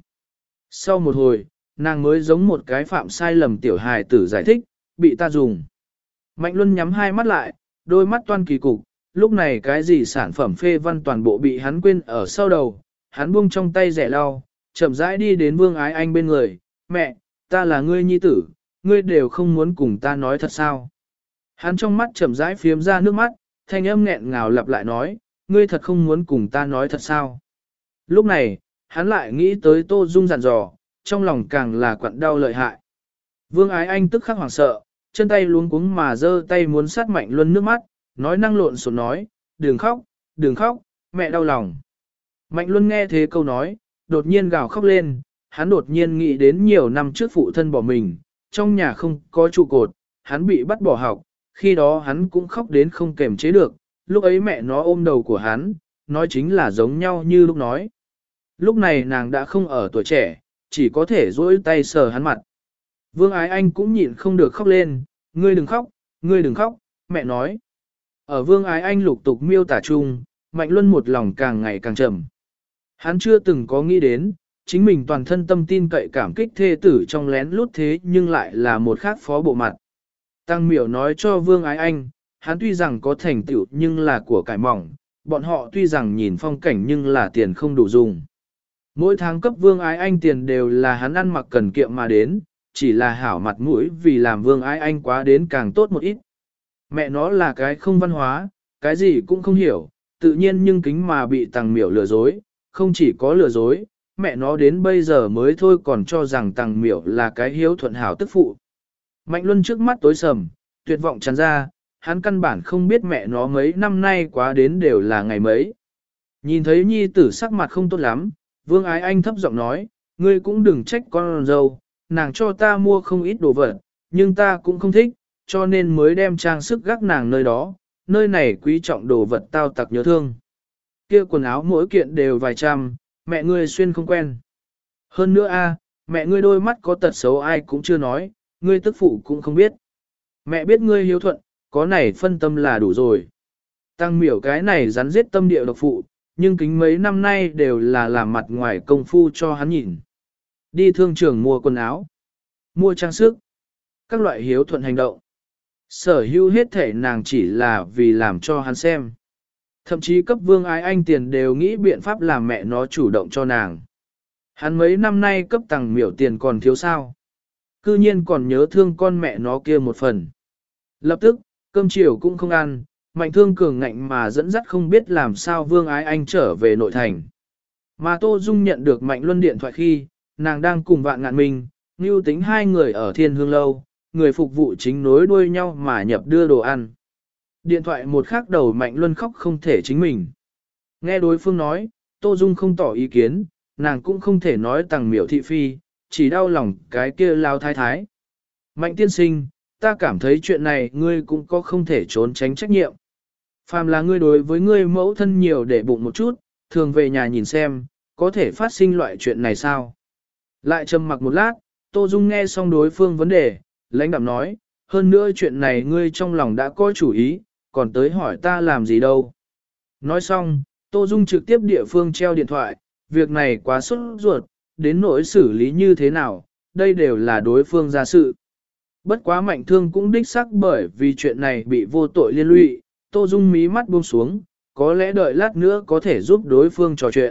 Sau một hồi, nàng mới giống một cái phạm sai lầm tiểu hài tử giải thích, bị ta dùng. Mạnh Luân nhắm hai mắt lại, đôi mắt toan kỳ cục, lúc này cái gì sản phẩm phê văn toàn bộ bị hắn quên ở sau đầu, hắn buông trong tay rẻ lau, chậm rãi đi đến Vương Ái Anh bên người, mẹ, ta là ngươi nhi tử, ngươi đều không muốn cùng ta nói thật sao. Hắn trong mắt chậm rãi phiếm ra nước mắt, thanh âm nghẹn ngào lặp lại nói, ngươi thật không muốn cùng ta nói thật sao. Lúc này, hắn lại nghĩ tới Tô Dung dặn dò, trong lòng càng là quặn đau lợi hại. Vương Ái Anh tức khắc hoảng sợ, chân tay luống cuống mà giơ tay muốn sát Mạnh Luân nước mắt, nói năng lộn xộn nói, đừng khóc, mẹ đau lòng. Mạnh Luân nghe thế câu nói, đột nhiên gào khóc lên, hắn đột nhiên nghĩ đến nhiều năm trước phụ thân bỏ mình, trong nhà không có trụ cột, hắn bị bắt bỏ học, khi đó hắn cũng khóc đến không kềm chế được, lúc ấy mẹ nó ôm đầu của hắn, nói chính là giống nhau như lúc nói. Lúc này nàng đã không ở tuổi trẻ, chỉ có thể duỗi tay sờ hắn mặt. Vương Ái Anh cũng nhịn không được khóc lên, ngươi đừng khóc, mẹ nói. Ở Vương Ái Anh lục tục miêu tả chung, Mạnh Luân một lòng càng ngày càng trầm. Hắn chưa từng có nghĩ đến, chính mình toàn thân tâm tin cậy cảm kích thê tử trong lén lút thế nhưng lại là một khác phó bộ mặt. Tăng Miểu nói cho Vương Ái Anh, hắn tuy rằng có thành tựu nhưng là của cải mỏng, bọn họ tuy rằng nhìn phong cảnh nhưng là tiền không đủ dùng. Mỗi tháng cấp Vương Ái Anh tiền đều là hắn ăn mặc cần kiệm mà đến, chỉ là hảo mặt mũi vì làm Vương Ái Anh quá đến càng tốt một ít. Mẹ nó là cái không văn hóa, cái gì cũng không hiểu, tự nhiên nhưng kính mà bị Tăng Miểu lừa dối, không chỉ có lừa dối, mẹ nó đến bây giờ mới thôi còn cho rằng Tăng Miểu là cái hiếu thuận hảo tức phụ. Mạnh Luân trước mắt tối sầm, tuyệt vọng tràn ra, hắn căn bản không biết mẹ nó mấy năm nay quá đến đều là ngày mấy. Nhìn thấy nhi tử sắc mặt không tốt lắm, Vương Ái Anh thấp giọng nói, ngươi cũng đừng trách con dâu, nàng cho ta mua không ít đồ vật, nhưng ta cũng không thích, cho nên mới đem trang sức gác nàng nơi đó, nơi này quý trọng đồ vật tao tặc nhớ thương. kia quần áo mỗi kiện đều vài trăm, mẹ ngươi xuyên không quen. Hơn nữa mẹ ngươi đôi mắt có tật xấu ai cũng chưa nói, ngươi tức phụ cũng không biết. Mẹ biết ngươi hiếu thuận, có này phân tâm là đủ rồi. Tăng miểu cái này rắn giết tâm địa độc phụ, nhưng kính mấy năm nay đều là làm mặt ngoài công phu cho hắn nhìn. Đi thương trường mua quần áo, mua trang sức, các loại hiếu thuận hành động. Sở hữu hết thể nàng chỉ là vì làm cho hắn xem. Thậm chí cấp Vương Ái Anh tiền đều nghĩ biện pháp làm mẹ nó chủ động cho nàng. Hắn mấy năm nay cấp Tăng miểu tiền còn thiếu sao. Cư nhiên còn nhớ thương con mẹ nó kia một phần. Lập tức, cơm chiều cũng không ăn, Mạnh Thương cường ngạnh mà dẫn dắt không biết làm sao Vương Ái Anh trở về nội thành. Mà Tô Dung nhận được Mạnh Luân điện thoại khi, nàng đang cùng Vạn Ngạn Minh, Ngưu Tính hai người ở Thiên Hương Lâu, người phục vụ chính nối đuôi nhau mà nhập đưa đồ ăn. Điện thoại một khắc đầu Mạnh Luân khóc không thể chính mình. Nghe đối phương nói, Tô Dung không tỏ ý kiến, nàng cũng không thể nói Tằng miểu thị phi, chỉ đau lòng cái kia lao thái thái. Mạnh tiên sinh, ta cảm thấy chuyện này ngươi cũng có không thể trốn tránh trách nhiệm. Phàm là ngươi đối với ngươi mẫu thân nhiều để bụng một chút, thường về nhà nhìn xem, có thể phát sinh loại chuyện này sao? Lại trầm mặc một lát, Tô Dung nghe xong đối phương vấn đề, lãnh đạm nói, hơn nữa chuyện này ngươi trong lòng đã có chủ ý, còn tới hỏi ta làm gì đâu. Nói xong, Tô Dung trực tiếp địa phương treo điện thoại, việc này quá sốt ruột, đến nỗi xử lý như thế nào, đây đều là đối phương ra sự. Bất quá Mạnh Thương cũng đích xác bởi vì chuyện này bị vô tội liên lụy, Tô Dung mí mắt buông xuống, có lẽ đợi lát nữa có thể giúp đối phương trò chuyện.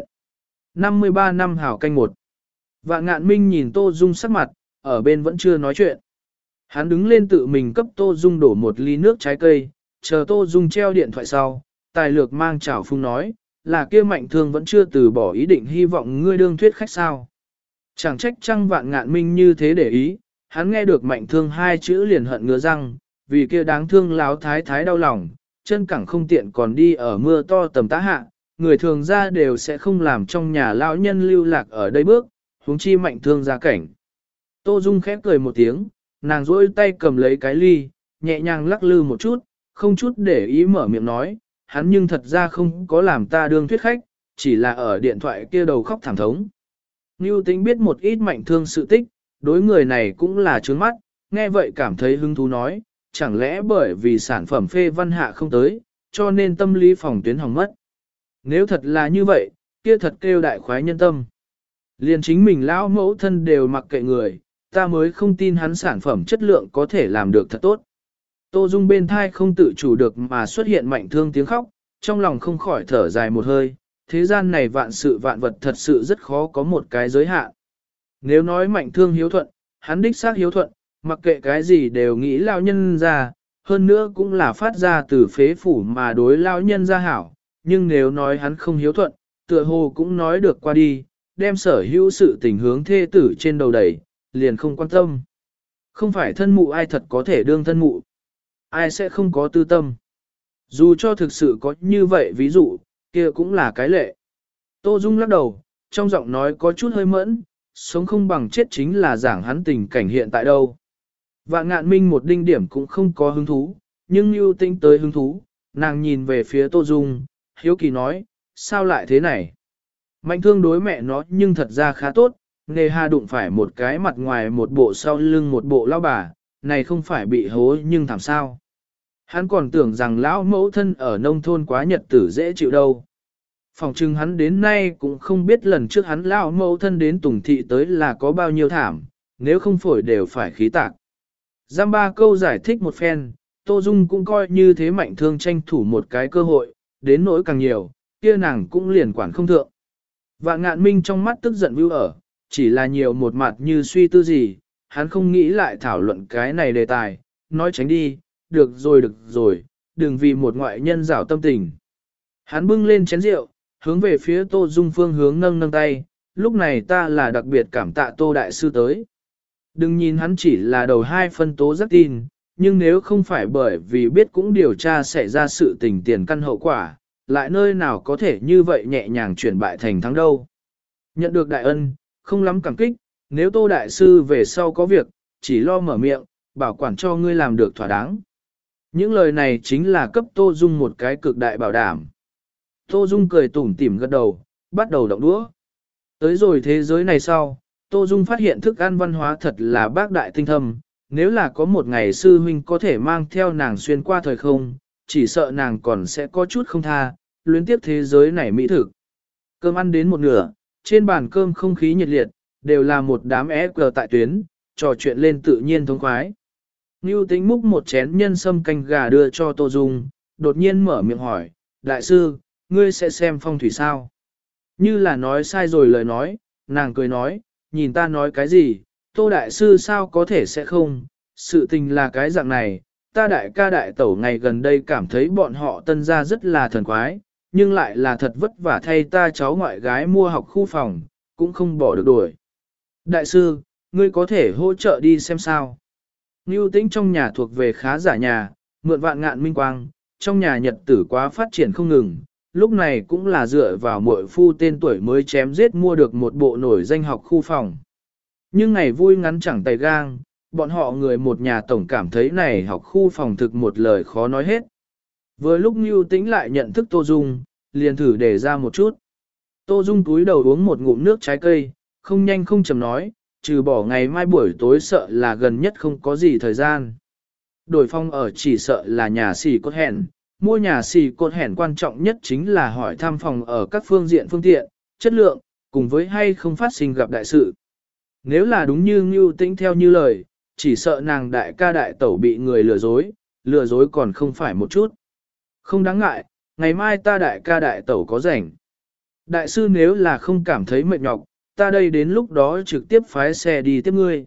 53 năm hảo canh một. Vạn Ngạn Minh nhìn Tô Dung sắc mặt, ở bên vẫn chưa nói chuyện. Hắn đứng lên tự mình cấp Tô Dung đổ một ly nước trái cây, chờ Tô Dung treo điện thoại sau, tài lược mang chảo phung nói, là kia Mạnh Thương vẫn chưa từ bỏ ý định hy vọng ngươi đương thuyết khách sao. Chẳng trách chăng Vạn Ngạn Minh như thế để ý, hắn nghe được Mạnh Thương hai chữ liền hận ngứa răng, vì kia đáng thương láo thái thái đau lòng, chân cẳng không tiện còn đi ở mưa to tầm tá hạ, người thường ra đều sẽ không làm trong nhà lão nhân lưu lạc ở đây bước, huống chi Mạnh Thương ra cảnh. Tô Dung khép cười một tiếng, nàng duỗi tay cầm lấy cái ly, nhẹ nhàng lắc lư một chút, không chút để ý mở miệng nói, hắn nhưng thật ra không có làm ta đương thuyết khách, chỉ là ở điện thoại kia đầu khóc thảm thống. Ngưu Tính biết một ít Mạnh Thương sự tích, đối người này cũng là trướng mắt, nghe vậy cảm thấy hứng thú nói, chẳng lẽ bởi vì sản phẩm phê văn hạ không tới, cho nên tâm lý phòng tuyến hỏng mất. Nếu thật là như vậy, kia thật kêu đại khoái nhân tâm. Liền chính mình lão mẫu thân đều mặc kệ người, ta mới không tin hắn sản phẩm chất lượng có thể làm được thật tốt. Tô Dung bên thai không tự chủ được mà xuất hiện Mạnh Thương tiếng khóc, trong lòng không khỏi thở dài một hơi, thế gian này vạn sự vạn vật thật sự rất khó có một cái giới hạn. Nếu nói Mạnh Thương hiếu thuận, hắn đích xác hiếu thuận, mặc kệ cái gì đều nghĩ lao nhân ra, hơn nữa cũng là phát ra từ phế phủ mà đối lao nhân ra hảo, nhưng nếu nói hắn không hiếu thuận, tựa hồ cũng nói được qua đi, đem sở hữu sự tình hướng thê tử trên đầu đẩy, liền không quan tâm. Không phải thân mụ ai thật có thể đương thân mụ, ai sẽ không có tư tâm. Dù cho thực sự có như vậy ví dụ, kia cũng là cái lệ. Tô Dung lắc đầu, trong giọng nói có chút hơi mẫn, sống không bằng chết chính là giảng hắn tình cảnh hiện tại đâu. Vạn Ngạn Minh một đinh điểm cũng không có hứng thú, nhưng Nưu Tĩnh tới hứng thú, nàng nhìn về phía Tô Dung, hiếu kỳ nói, sao lại thế này? Mạnh Thương đối mẹ nó nhưng thật ra khá tốt, nề hà đụng phải một cái mặt ngoài một bộ sau lưng một bộ lão bà, này không phải bị hố nhưng thảm sao? Hắn còn tưởng rằng lão mẫu thân ở nông thôn quá nhật tử dễ chịu đâu. Phòng trưng hắn đến nay cũng không biết lần trước hắn lão mẫu thân đến Tùng Thị tới là có bao nhiêu thảm, nếu không phổi đều phải khí tạc. Giam ba câu giải thích một phen, Tô Dung cũng coi như thế Mạnh Thương tranh thủ một cái cơ hội, đến nỗi càng nhiều, kia nàng cũng liền quản không thượng. Vạn Ngạn Minh trong mắt tức giận view ở, chỉ là nhiều một mặt như suy tư gì, hắn không nghĩ lại thảo luận cái này đề tài, nói tránh đi, được rồi, đừng vì một ngoại nhân rảo tâm tình. Hắn bưng lên chén rượu, hướng về phía Tô Dung phương hướng nâng tay, lúc này ta là đặc biệt cảm tạ Tô Đại Sư tới. Đừng nhìn hắn chỉ là đầu hai phân tố rất tin, nhưng nếu không phải bởi vì biết cũng điều tra sẽ ra sự tình tiền căn hậu quả, lại nơi nào có thể như vậy nhẹ nhàng chuyển bại thành thắng đâu. Nhận được đại ân, không lắm cảm kích, nếu Tô Đại Sư về sau có việc, chỉ lo mở miệng, bảo quản cho ngươi làm được thỏa đáng. Những lời này chính là cấp Tô Dung một cái cực đại bảo đảm. Tô Dung cười tủm tỉm gật đầu, bắt đầu động đũa. Tới rồi thế giới này sau, Tô Dung phát hiện thức ăn văn hóa thật là bác đại tinh thâm, nếu là có một ngày sư huynh có thể mang theo nàng xuyên qua thời không, chỉ sợ nàng còn sẽ có chút không tha, luyến tiếp thế giới này mỹ thực. Cơm ăn đến một nửa, trên bàn cơm không khí nhiệt liệt, đều là một đám cờ tại tuyến, trò chuyện lên tự nhiên thống khoái. Ngưu Tĩnh múc một chén nhân sâm canh gà đưa cho Tô Dung, đột nhiên mở miệng hỏi, đại sư, ngươi sẽ xem phong thủy sao? Như là nói sai rồi lời nói, nàng cười nói, nhìn ta nói cái gì, Tô đại sư sao có thể sẽ không, sự tình là cái dạng này, ta đại ca đại tẩu ngày gần đây cảm thấy bọn họ tân gia rất là thần quái, nhưng lại là thật vất vả thay ta cháu ngoại gái mua học khu phòng, cũng không bỏ được đuổi. Đại sư, ngươi có thể hỗ trợ đi xem sao? Ngưu Tĩnh trong nhà thuộc về khá giả nhà, mượn vạn ngạn minh quang, trong nhà nhật tử quá phát triển không ngừng, lúc này cũng là dựa vào muội phu tên tuổi mới chém giết mua được một bộ nổi danh học khu phòng. Nhưng ngày vui ngắn chẳng tay gang, bọn họ người một nhà tổng cảm thấy này học khu phòng thực một lời khó nói hết. Vừa lúc Ngưu Tĩnh lại nhận thức Tô Dung, liền thử để ra một chút. Tô Dung túi đầu uống một ngụm nước trái cây, không nhanh không chậm nói, trừ bỏ ngày mai buổi tối sợ là gần nhất không có gì thời gian. Đổi phong ở chỉ sợ là nhà xì cốt hẹn, mua nhà xì cốt hẹn quan trọng nhất chính là hỏi thăm phòng ở các phương diện phương tiện, chất lượng, cùng với hay không phát sinh gặp đại sự. Nếu là đúng như Ngưu Tĩnh theo như lời, chỉ sợ nàng đại ca đại tẩu bị người lừa dối còn không phải một chút. Không đáng ngại, ngày mai ta đại ca đại tẩu có rảnh. Đại sư nếu là không cảm thấy mệt nhọc, ta đây đến lúc đó trực tiếp phái xe đi tiếp ngươi.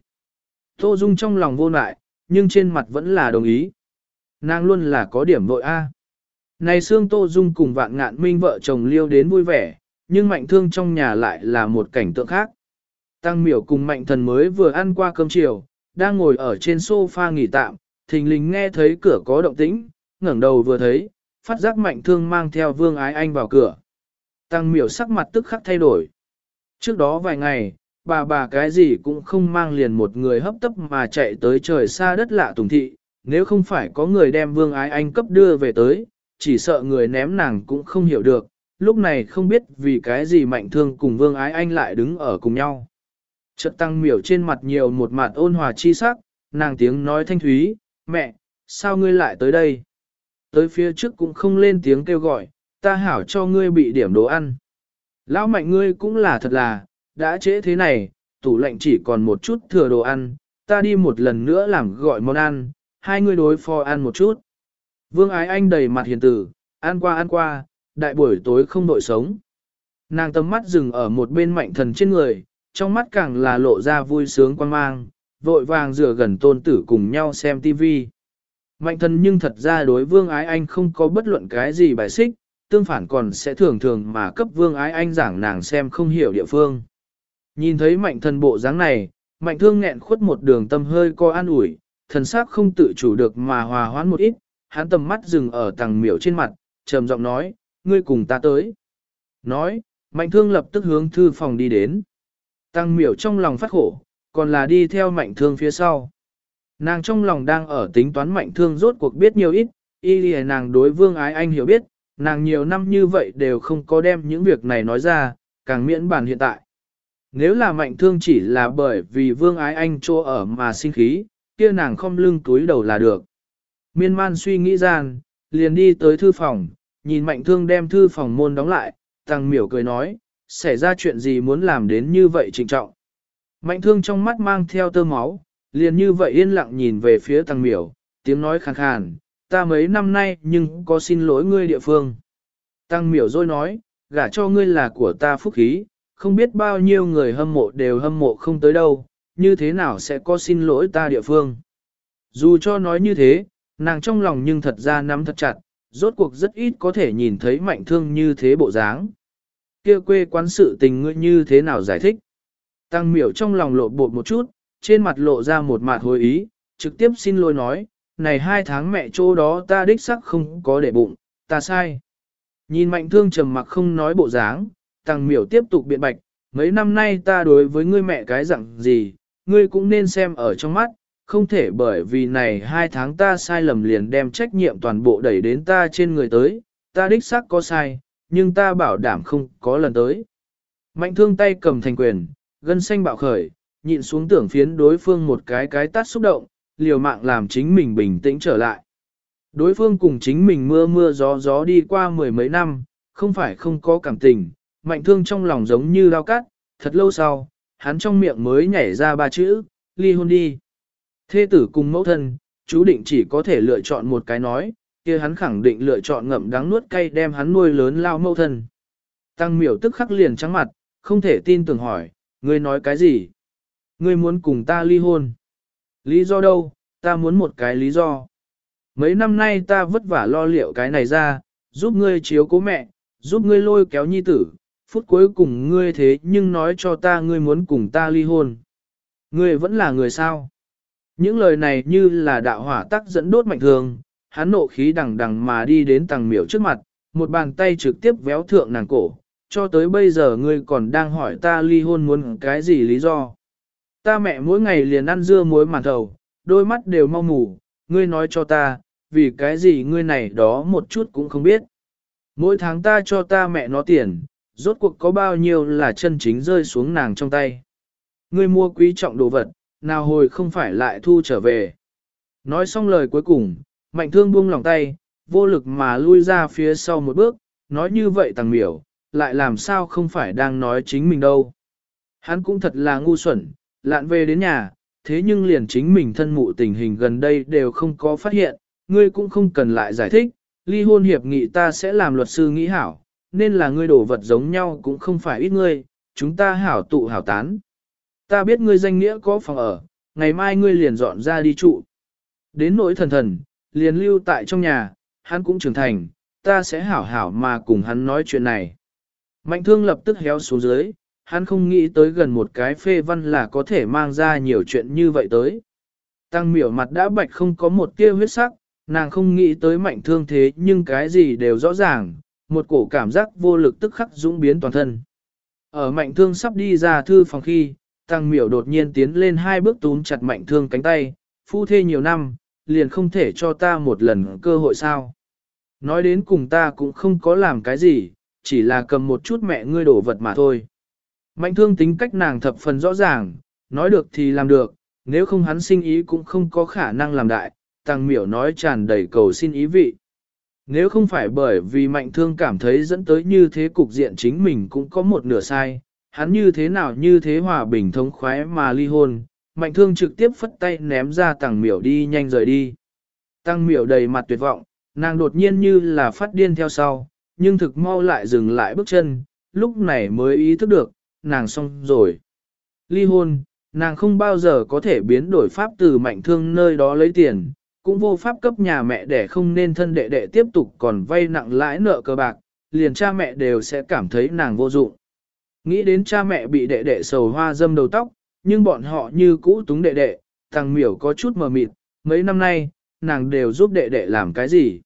Tô Dung trong lòng vô nại, nhưng trên mặt vẫn là đồng ý. Nàng luôn là có điểm vội A. Này xương Tô Dung cùng Vạn Ngạn Minh vợ chồng liêu đến vui vẻ, nhưng Mạnh Thương trong nhà lại là một cảnh tượng khác. Tăng Miểu cùng Mạnh Thần mới vừa ăn qua cơm chiều, đang ngồi ở trên sofa nghỉ tạm, thình lình nghe thấy cửa có động tĩnh, ngẩng đầu vừa thấy, phát giác Mạnh Thương mang theo Vương Ái Anh vào cửa. Tăng Miểu sắc mặt tức khắc thay đổi. Trước đó vài ngày, bà cái gì cũng không mang liền một người hấp tấp mà chạy tới trời xa đất lạ Tùng thị, nếu không phải có người đem Vương Ái Anh cấp đưa về tới, chỉ sợ người ném nàng cũng không hiểu được, lúc này không biết vì cái gì Mạnh Thương cùng Vương Ái Anh lại đứng ở cùng nhau. Chợt Tăng Miểu trên mặt nhiều một mặt ôn hòa chi sắc, nàng tiếng nói thanh thúy, mẹ, sao ngươi lại tới đây? Tới phía trước cũng không lên tiếng kêu gọi, ta hảo cho ngươi bị điểm đồ ăn. Lão Mạnh ngươi cũng là thật là, đã trễ thế này, tủ lạnh chỉ còn một chút thừa đồ ăn, ta đi một lần nữa làm gọi món ăn, hai ngươi đối phó ăn một chút. Vương Ái Anh đầy mặt hiền tử, ăn qua, đại buổi tối không nội sống. Nàng tầm mắt dừng ở một bên Mạnh Thần trên người, trong mắt càng là lộ ra vui sướng quan mang, vội vàng rửa gần tôn tử cùng nhau xem tivi. Mạnh Thần nhưng thật ra đối Vương Ái Anh không có bất luận cái gì bài xích, tương phản còn sẽ thường thường mà cấp Vương Ái Anh giảng nàng xem không hiểu địa phương. Nhìn thấy Mạnh Thần bộ dáng này, Mạnh Thương nghẹn khuất một đường tâm hơi co an ủi, thần sắc không tự chủ được mà hòa hoãn một ít, hắn tầm mắt dừng ở Tăng Miểu trên mặt, trầm giọng nói, ngươi cùng ta tới. Nói, Mạnh Thương lập tức hướng thư phòng đi đến. Tăng Miểu trong lòng phát khổ, còn là đi theo Mạnh Thương phía sau. Nàng trong lòng đang ở tính toán Mạnh Thương rốt cuộc biết nhiều ít, y nàng đối Vương Ái Anh hiểu biết, nàng nhiều năm như vậy đều không có đem những việc này nói ra, càng miễn bản hiện tại. Nếu là Mạnh Thương chỉ là bởi vì Vương Ái Anh chỗ ở mà sinh khí, kia nàng không lưng túi đầu là được. Miên man suy nghĩ gian, liền đi tới thư phòng, nhìn Mạnh Thương đem thư phòng môn đóng lại, Tăng Miểu cười nói, xảy ra chuyện gì muốn làm đến như vậy trịnh trọng. Mạnh Thương trong mắt mang theo tơ máu, liền như vậy yên lặng nhìn về phía Tăng Miểu, tiếng nói khàn khàn, ta mấy năm nay nhưng có xin lỗi ngươi địa phương. Tăng Miểu rồi nói, gả cho ngươi là của ta phúc khí, không biết bao nhiêu người hâm mộ đều hâm mộ không tới đâu, như thế nào sẽ có xin lỗi ta địa phương. Dù cho nói như thế, nàng trong lòng nhưng thật ra nắm thật chặt, rốt cuộc rất ít có thể nhìn thấy Mạnh Thương như thế bộ dáng. Kia quê quán sự tình ngươi như thế nào giải thích? Tăng Miểu trong lòng lộ bột một chút, trên mặt lộ ra một mặt hối ý, trực tiếp xin lỗi nói, này 2 tháng mẹ chỗ đó ta đích sắc không có để bụng, ta sai. Nhìn Mạnh Thương trầm mặc không nói bộ dáng, Tăng Miểu tiếp tục biện bạch, mấy năm nay ta đối với ngươi mẹ cái dạng gì, ngươi cũng nên xem ở trong mắt, không thể bởi vì này 2 tháng ta sai lầm liền đem trách nhiệm toàn bộ đẩy đến ta trên người tới, ta đích xác có sai, nhưng ta bảo đảm không có lần tới. Mạnh thương tay cầm thành quyền, gân xanh bạo khởi, nhịn xuống tưởng phiến đối phương một cái tát xúc động, liều mạng làm chính mình bình tĩnh trở lại. Đối phương cùng chính mình mưa mưa gió gió đi qua mười mấy năm, không phải không có cảm tình, mạnh thương trong lòng giống như lao cắt, thật lâu sau, hắn trong miệng mới nhảy ra ba chữ, ly hôn đi. Thê tử cùng mẫu thân, chú định chỉ có thể lựa chọn một cái nói, kia hắn khẳng định lựa chọn ngậm đắng nuốt cay đem hắn nuôi lớn lao mẫu thân. Tăng miểu tức khắc liền trắng mặt, không thể tin tưởng hỏi, ngươi nói cái gì? Ngươi muốn cùng ta ly hôn? Lý do đâu? Ta muốn một cái lý do. Mấy năm nay ta vất vả lo liệu cái này ra, giúp ngươi chiếu cố mẹ, giúp ngươi lôi kéo nhi tử, phút cuối cùng ngươi thế nhưng nói cho ta ngươi muốn cùng ta ly hôn. Ngươi vẫn là người sao? Những lời này như là đạo hỏa tắc dẫn đốt mạnh thường, hắn nộ khí đằng đằng mà đi đến Tăng miểu trước mặt, một bàn tay trực tiếp véo thượng nàng cổ, cho tới bây giờ ngươi còn đang hỏi ta ly hôn muốn cái gì lý do. Ta mẹ mỗi ngày liền ăn dưa muối màn thầu, đôi mắt đều mau mù, ngươi nói cho ta, vì cái gì ngươi này đó một chút cũng không biết. Mỗi tháng ta cho ta mẹ nó tiền, rốt cuộc có bao nhiêu là chân chính rơi xuống nàng trong tay. Ngươi mua quý trọng đồ vật, nào hồi không phải lại thu trở về. Nói xong lời cuối cùng, mạnh thương buông lòng tay, vô lực mà lui ra phía sau một bước, nói như vậy Tăng miểu, lại làm sao không phải đang nói chính mình đâu. Hắn cũng thật là ngu xuẩn, lạn về đến nhà, thế nhưng liền chính mình thân mụ tình hình gần đây đều không có phát hiện, ngươi cũng không cần lại giải thích, ly hôn hiệp nghị ta sẽ làm luật sư nghĩ hảo, nên là ngươi đổ vật giống nhau cũng không phải ít ngươi, chúng ta hảo tụ hảo tán. Ta biết ngươi danh nghĩa có phòng ở, ngày mai ngươi liền dọn ra đi trụ. Đến nỗi thần, liền lưu tại trong nhà, hắn cũng trưởng thành, ta sẽ hảo hảo mà cùng hắn nói chuyện này. Mạnh thương lập tức héo xuống dưới, hắn không nghĩ tới gần một cái phê văn là có thể mang ra nhiều chuyện như vậy tới. Tăng miểu mặt đã bạch không có một tia huyết sắc, nàng không nghĩ tới mạnh thương thế nhưng cái gì đều rõ ràng, một cổ cảm giác vô lực tức khắc dũng biến toàn thân. Ở mạnh thương sắp đi ra thư phòng khi, Tăng miểu đột nhiên tiến lên hai bước túm chặt mạnh thương cánh tay, phu thê nhiều năm, liền không thể cho ta một lần cơ hội sao. Nói đến cùng ta cũng không có làm cái gì, chỉ là cầm một chút mẹ ngươi đổ vật mà thôi. Mạnh thương tính cách nàng thập phần rõ ràng, nói được thì làm được, nếu không hắn sinh ý cũng không có khả năng làm đại, Tăng miểu nói tràn đầy cầu xin ý vị. Nếu không phải bởi vì mạnh thương cảm thấy dẫn tới như thế cục diện chính mình cũng có một nửa sai, hắn như thế nào như thế hòa bình thống khoái mà ly hôn, mạnh thương trực tiếp phất tay ném ra Tăng miểu đi nhanh rời đi. Tăng miểu đầy mặt tuyệt vọng, nàng đột nhiên như là phát điên theo sau, nhưng thực mau lại dừng lại bước chân, lúc này mới ý thức được, nàng xong rồi. Ly hôn, nàng không bao giờ có thể biến đổi pháp từ mạnh thương nơi đó lấy tiền, cũng vô pháp cấp nhà mẹ để không nên thân đệ đệ tiếp tục còn vay nặng lãi nợ cờ bạc, liền cha mẹ đều sẽ cảm thấy nàng vô dụng. Nghĩ đến cha mẹ bị đệ đệ sầu hoa dâm đầu tóc, nhưng bọn họ như cũ túng đệ đệ, Tăng miểu có chút mờ mịt, mấy năm nay, nàng đều giúp đệ đệ làm cái gì.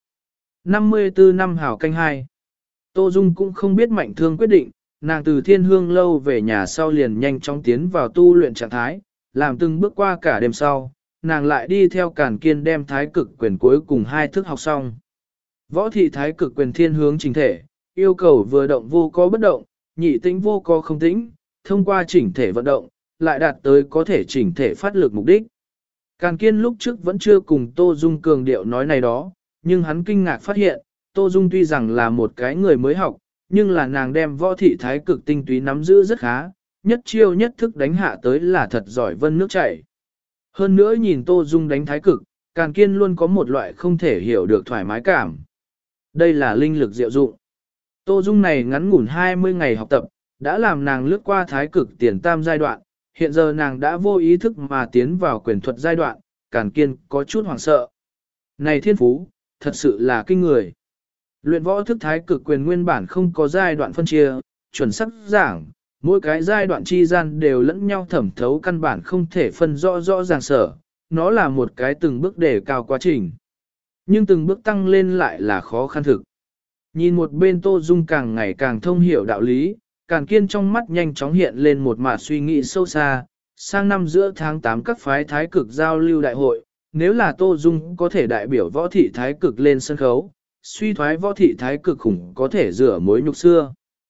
54 năm hào canh hai. Tô Dung cũng không biết mạnh thương quyết định, nàng từ thiên hương lâu về nhà sau liền nhanh chóng tiến vào tu luyện trạng thái, làm từng bước qua cả đêm sau, nàng lại đi theo Càn Kiên đem thái cực quyền cuối cùng hai thức học xong. Võ thị thái cực quyền thiên hướng chỉnh thể, yêu cầu vừa động vô có bất động, nhị tĩnh vô có không tĩnh, thông qua chỉnh thể vận động, lại đạt tới có thể chỉnh thể phát lực mục đích. Càn Kiên lúc trước vẫn chưa cùng Tô Dung cường điệu nói này đó, nhưng hắn kinh ngạc phát hiện, Tô Dung tuy rằng là một cái người mới học, nhưng là nàng đem võ thị thái cực tinh túy nắm giữ rất khá, nhất chiêu nhất thức đánh hạ tới là thật giỏi vân nước chảy. Hơn nữa nhìn Tô Dung đánh thái cực, Càn Kiên luôn có một loại không thể hiểu được thoải mái cảm. Đây là linh lực diệu dụng. Tô Dung này ngắn ngủn 20 ngày học tập, đã làm nàng lướt qua thái cực tiền tam giai đoạn, hiện giờ nàng đã vô ý thức mà tiến vào quyền thuật giai đoạn, Càn Kiên có chút hoảng sợ. Này thiên phú, thật sự là kinh người. Luyện võ thức thái cực quyền nguyên bản không có giai đoạn phân chia, chuẩn xác giảng, mỗi cái giai đoạn chi gian đều lẫn nhau thẩm thấu căn bản không thể phân rõ rõ ràng sở, nó là một cái từng bước đề cao quá trình. Nhưng từng bước tăng lên lại là khó khăn thực. Nhìn một bên Tô Dung càng ngày càng thông hiểu đạo lý, Càn Kiên trong mắt nhanh chóng hiện lên một mạt suy nghĩ sâu xa, sang năm giữa tháng 8 các phái thái cực giao lưu đại hội, nếu là Tô Dung có thể đại biểu võ thị thái cực lên sân khấu, suy thoái võ thị thái cực khủng có thể rửa mối nhục xưa.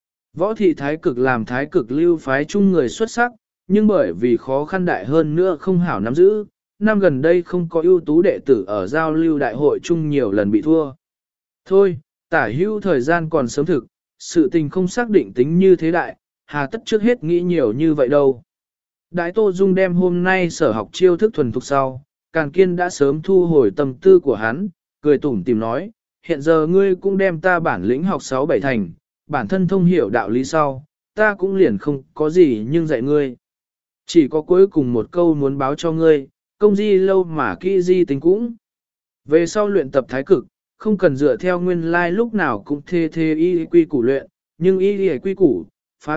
Võ thị thái cực làm thái cực lưu phái chung người xuất sắc, nhưng bởi vì khó khăn đại hơn nữa không hảo nắm giữ, năm gần đây không có ưu tú đệ tử ở giao lưu đại hội chung nhiều lần bị thua. Thôi, tả hữu thời gian còn sớm thực, sự tình không xác định tính như thế đại, hà tất trước hết nghĩ nhiều như vậy đâu. Đại Tô Dung đem hôm nay sở học chiêu thức thuần thục sau, Càn Kiên đã sớm thu hồi tâm tư của hắn, cười tủm tìm nói, hiện giờ ngươi cũng đem ta bản lĩnh học 6-7 thành, bản thân thông hiểu đạo lý sau, ta cũng liền không có gì nhưng dạy ngươi. Chỉ có cuối cùng một câu muốn báo cho ngươi, công di lâu mà kỹ di tính cũng. Về sau luyện tập thái cực, không cần dựa theo nguyên lai lúc nào cũng thê y quy củ luyện, nhưng y quy củ, phá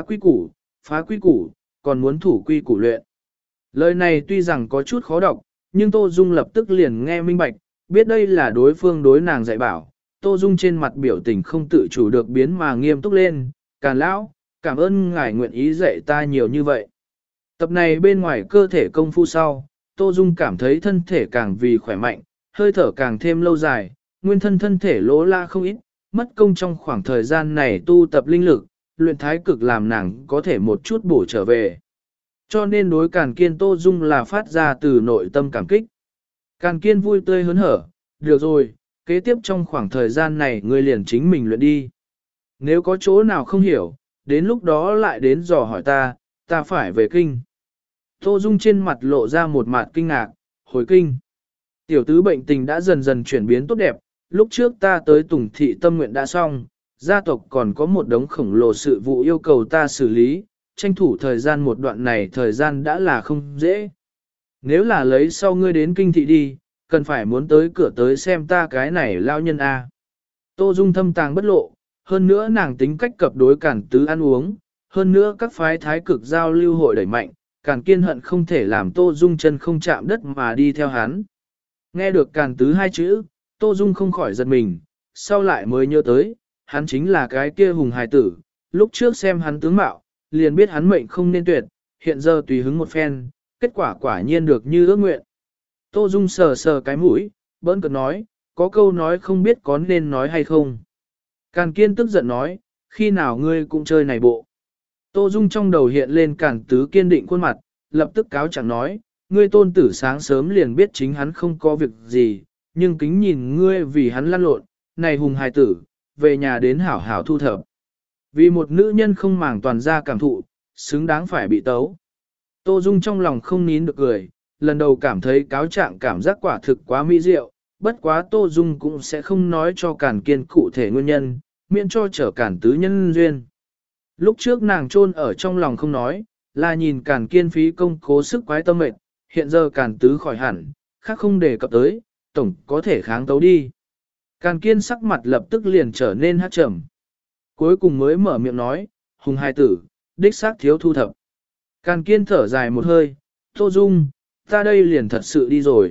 quy củ, còn muốn thủ quy củ luyện. Lời này tuy rằng có chút khó đọc, nhưng Tô Dung lập tức liền nghe minh bạch, biết đây là đối phương đối nàng dạy bảo. Tô Dung trên mặt biểu tình không tự chủ được biến mà nghiêm túc lên, Càn lão, cảm ơn ngài nguyện ý dạy ta nhiều như vậy. Tập này bên ngoài cơ thể công phu sau, Tô Dung cảm thấy thân thể càng vì khỏe mạnh, hơi thở càng thêm lâu dài, nguyên thân thể lỗ la không ít, mất công trong khoảng thời gian này tu tập linh lực, luyện thái cực làm nàng có thể một chút bổ trở về. Cho nên đối Càn Kiên Tô Dung là phát ra từ nội tâm cảm kích. Càn Kiên vui tươi hớn hở, được rồi, kế tiếp trong khoảng thời gian này ngươi liền chính mình luyện đi. Nếu có chỗ nào không hiểu, đến lúc đó lại đến dò hỏi ta phải về kinh. Tô Dung trên mặt lộ ra một mặt kinh ngạc, hồi kinh. Tiểu tứ bệnh tình đã dần dần chuyển biến tốt đẹp, lúc trước ta tới Tùng Thị tâm nguyện đã xong, gia tộc còn có một đống khổng lồ sự vụ yêu cầu ta xử lý, tranh thủ thời gian một đoạn này thời gian đã là không dễ. Nếu là lấy sau ngươi đến kinh thị đi, cần phải muốn tới cửa tới xem ta cái này lao nhân a. Tô Dung thâm tàng bất lộ, hơn nữa nàng tính cách cập đối Càn Tứ ăn uống, hơn nữa các phái thái cực giao lưu hội đẩy mạnh, Càn Kiên hận không thể làm Tô Dung chân không chạm đất mà đi theo hắn. Nghe được Càn Tứ hai chữ, Tô Dung không khỏi giật mình, sau lại mới nhớ tới, hắn chính là cái kia hùng hài tử, lúc trước xem hắn tướng mạo, liền biết hắn mệnh không nên tuyệt, hiện giờ tùy hứng một phen, kết quả quả nhiên được như ước nguyện. Tô Dung sờ sờ cái mũi, bỡn cợt nói, có câu nói không biết có nên nói hay không. Càn Kiên tức giận nói, khi nào ngươi cũng chơi này bộ. Tô Dung trong đầu hiện lên Càn Tứ kiên định khuôn mặt, lập tức cáo chẳng nói, ngươi tôn tử sáng sớm liền biết chính hắn không có việc gì, nhưng kính nhìn ngươi vì hắn lăn lộn, này hùng hài tử, về nhà đến hảo hảo thu thập. Vì một nữ nhân không màng toàn ra cảm thụ, xứng đáng phải bị tấu. Tô Dung trong lòng không nín được cười, lần đầu cảm thấy cáo trạng cảm giác quả thực quá mỹ diệu, bất quá Tô Dung cũng sẽ không nói cho Càn Kiên cụ thể nguyên nhân, miễn cho trở Càn Tứ nhân duyên. Lúc trước nàng chôn ở trong lòng không nói, là nhìn Càn Kiên phí công cố sức quái tâm mệt, hiện giờ Càn Tứ khỏi hẳn, khác không đề cập tới, tổng có thể kháng tấu đi. Càn Kiên sắc mặt lập tức liền trở nên hắc trầm. Cuối cùng mới mở miệng nói, hùng hai tử, đích xác thiếu thu thập. Càn Kiên thở dài một hơi, Tô Dung, ta đây liền thật sự đi rồi.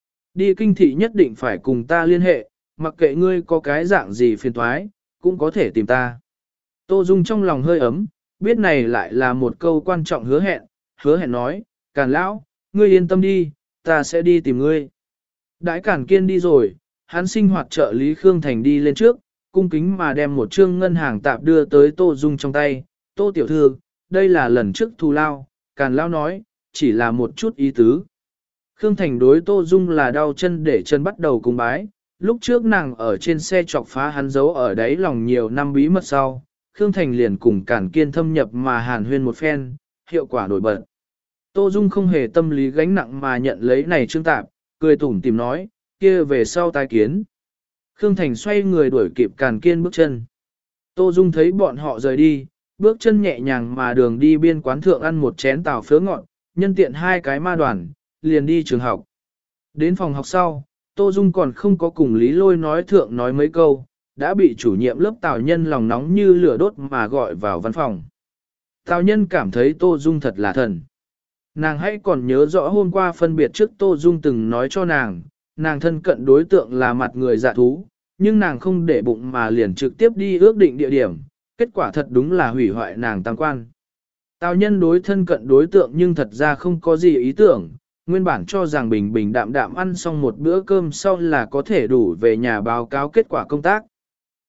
Đi kinh thị nhất định phải cùng ta liên hệ, mặc kệ ngươi có cái dạng gì phiền toái, cũng có thể tìm ta. Tô Dung trong lòng hơi ấm, biết này lại là một câu quan trọng hứa hẹn nói, Càn lão, ngươi yên tâm đi, ta sẽ đi tìm ngươi. Đãi Càn Kiên đi rồi, hắn sinh hoạt trợ lý Khương Thành đi lên trước, cung kính mà đem một trương ngân hàng tạp đưa tới Tô Dung trong tay, Tô tiểu thư, đây là lần trước thù lao, Càn lão nói, chỉ là một chút ý tứ. Khương Thành đối Tô Dung là đau chân để chân bắt đầu cung bái, lúc trước nàng ở trên xe chọc phá hắn giấu ở đáy lòng nhiều năm bí mật sau, Khương Thành liền cùng Càn Kiên thâm nhập mà hàn huyên một phen, hiệu quả nổi bật. Tô Dung không hề tâm lý gánh nặng mà nhận lấy này trương tạp, cười tủm tìm nói, kia về sau tái kiến. Khương Thành xoay người đuổi kịp Càn Kiên bước chân. Tô Dung thấy bọn họ rời đi, bước chân nhẹ nhàng mà đường đi biên quán thượng ăn một chén tàu phớ ngọn, nhân tiện hai cái ma đoàn, liền đi trường học. Đến phòng học sau, Tô Dung còn không có cùng Lý Lôi nói mấy câu, đã bị chủ nhiệm lớp Tào Nhân lòng nóng như lửa đốt mà gọi vào văn phòng. Tào Nhân cảm thấy Tô Dung thật là thần. Nàng hãy còn nhớ rõ hôm qua phân biệt trước Tô Dung từng nói cho nàng thân cận đối tượng là mặt người dạ thú, nhưng nàng không để bụng mà liền trực tiếp đi ước định địa điểm, kết quả thật đúng là hủy hoại nàng tam quan. Tào Nhân đối thân cận đối tượng nhưng thật ra không có gì ý tưởng, nguyên bản cho rằng bình bình đạm đạm ăn xong một bữa cơm sau là có thể đủ về nhà báo cáo kết quả công tác.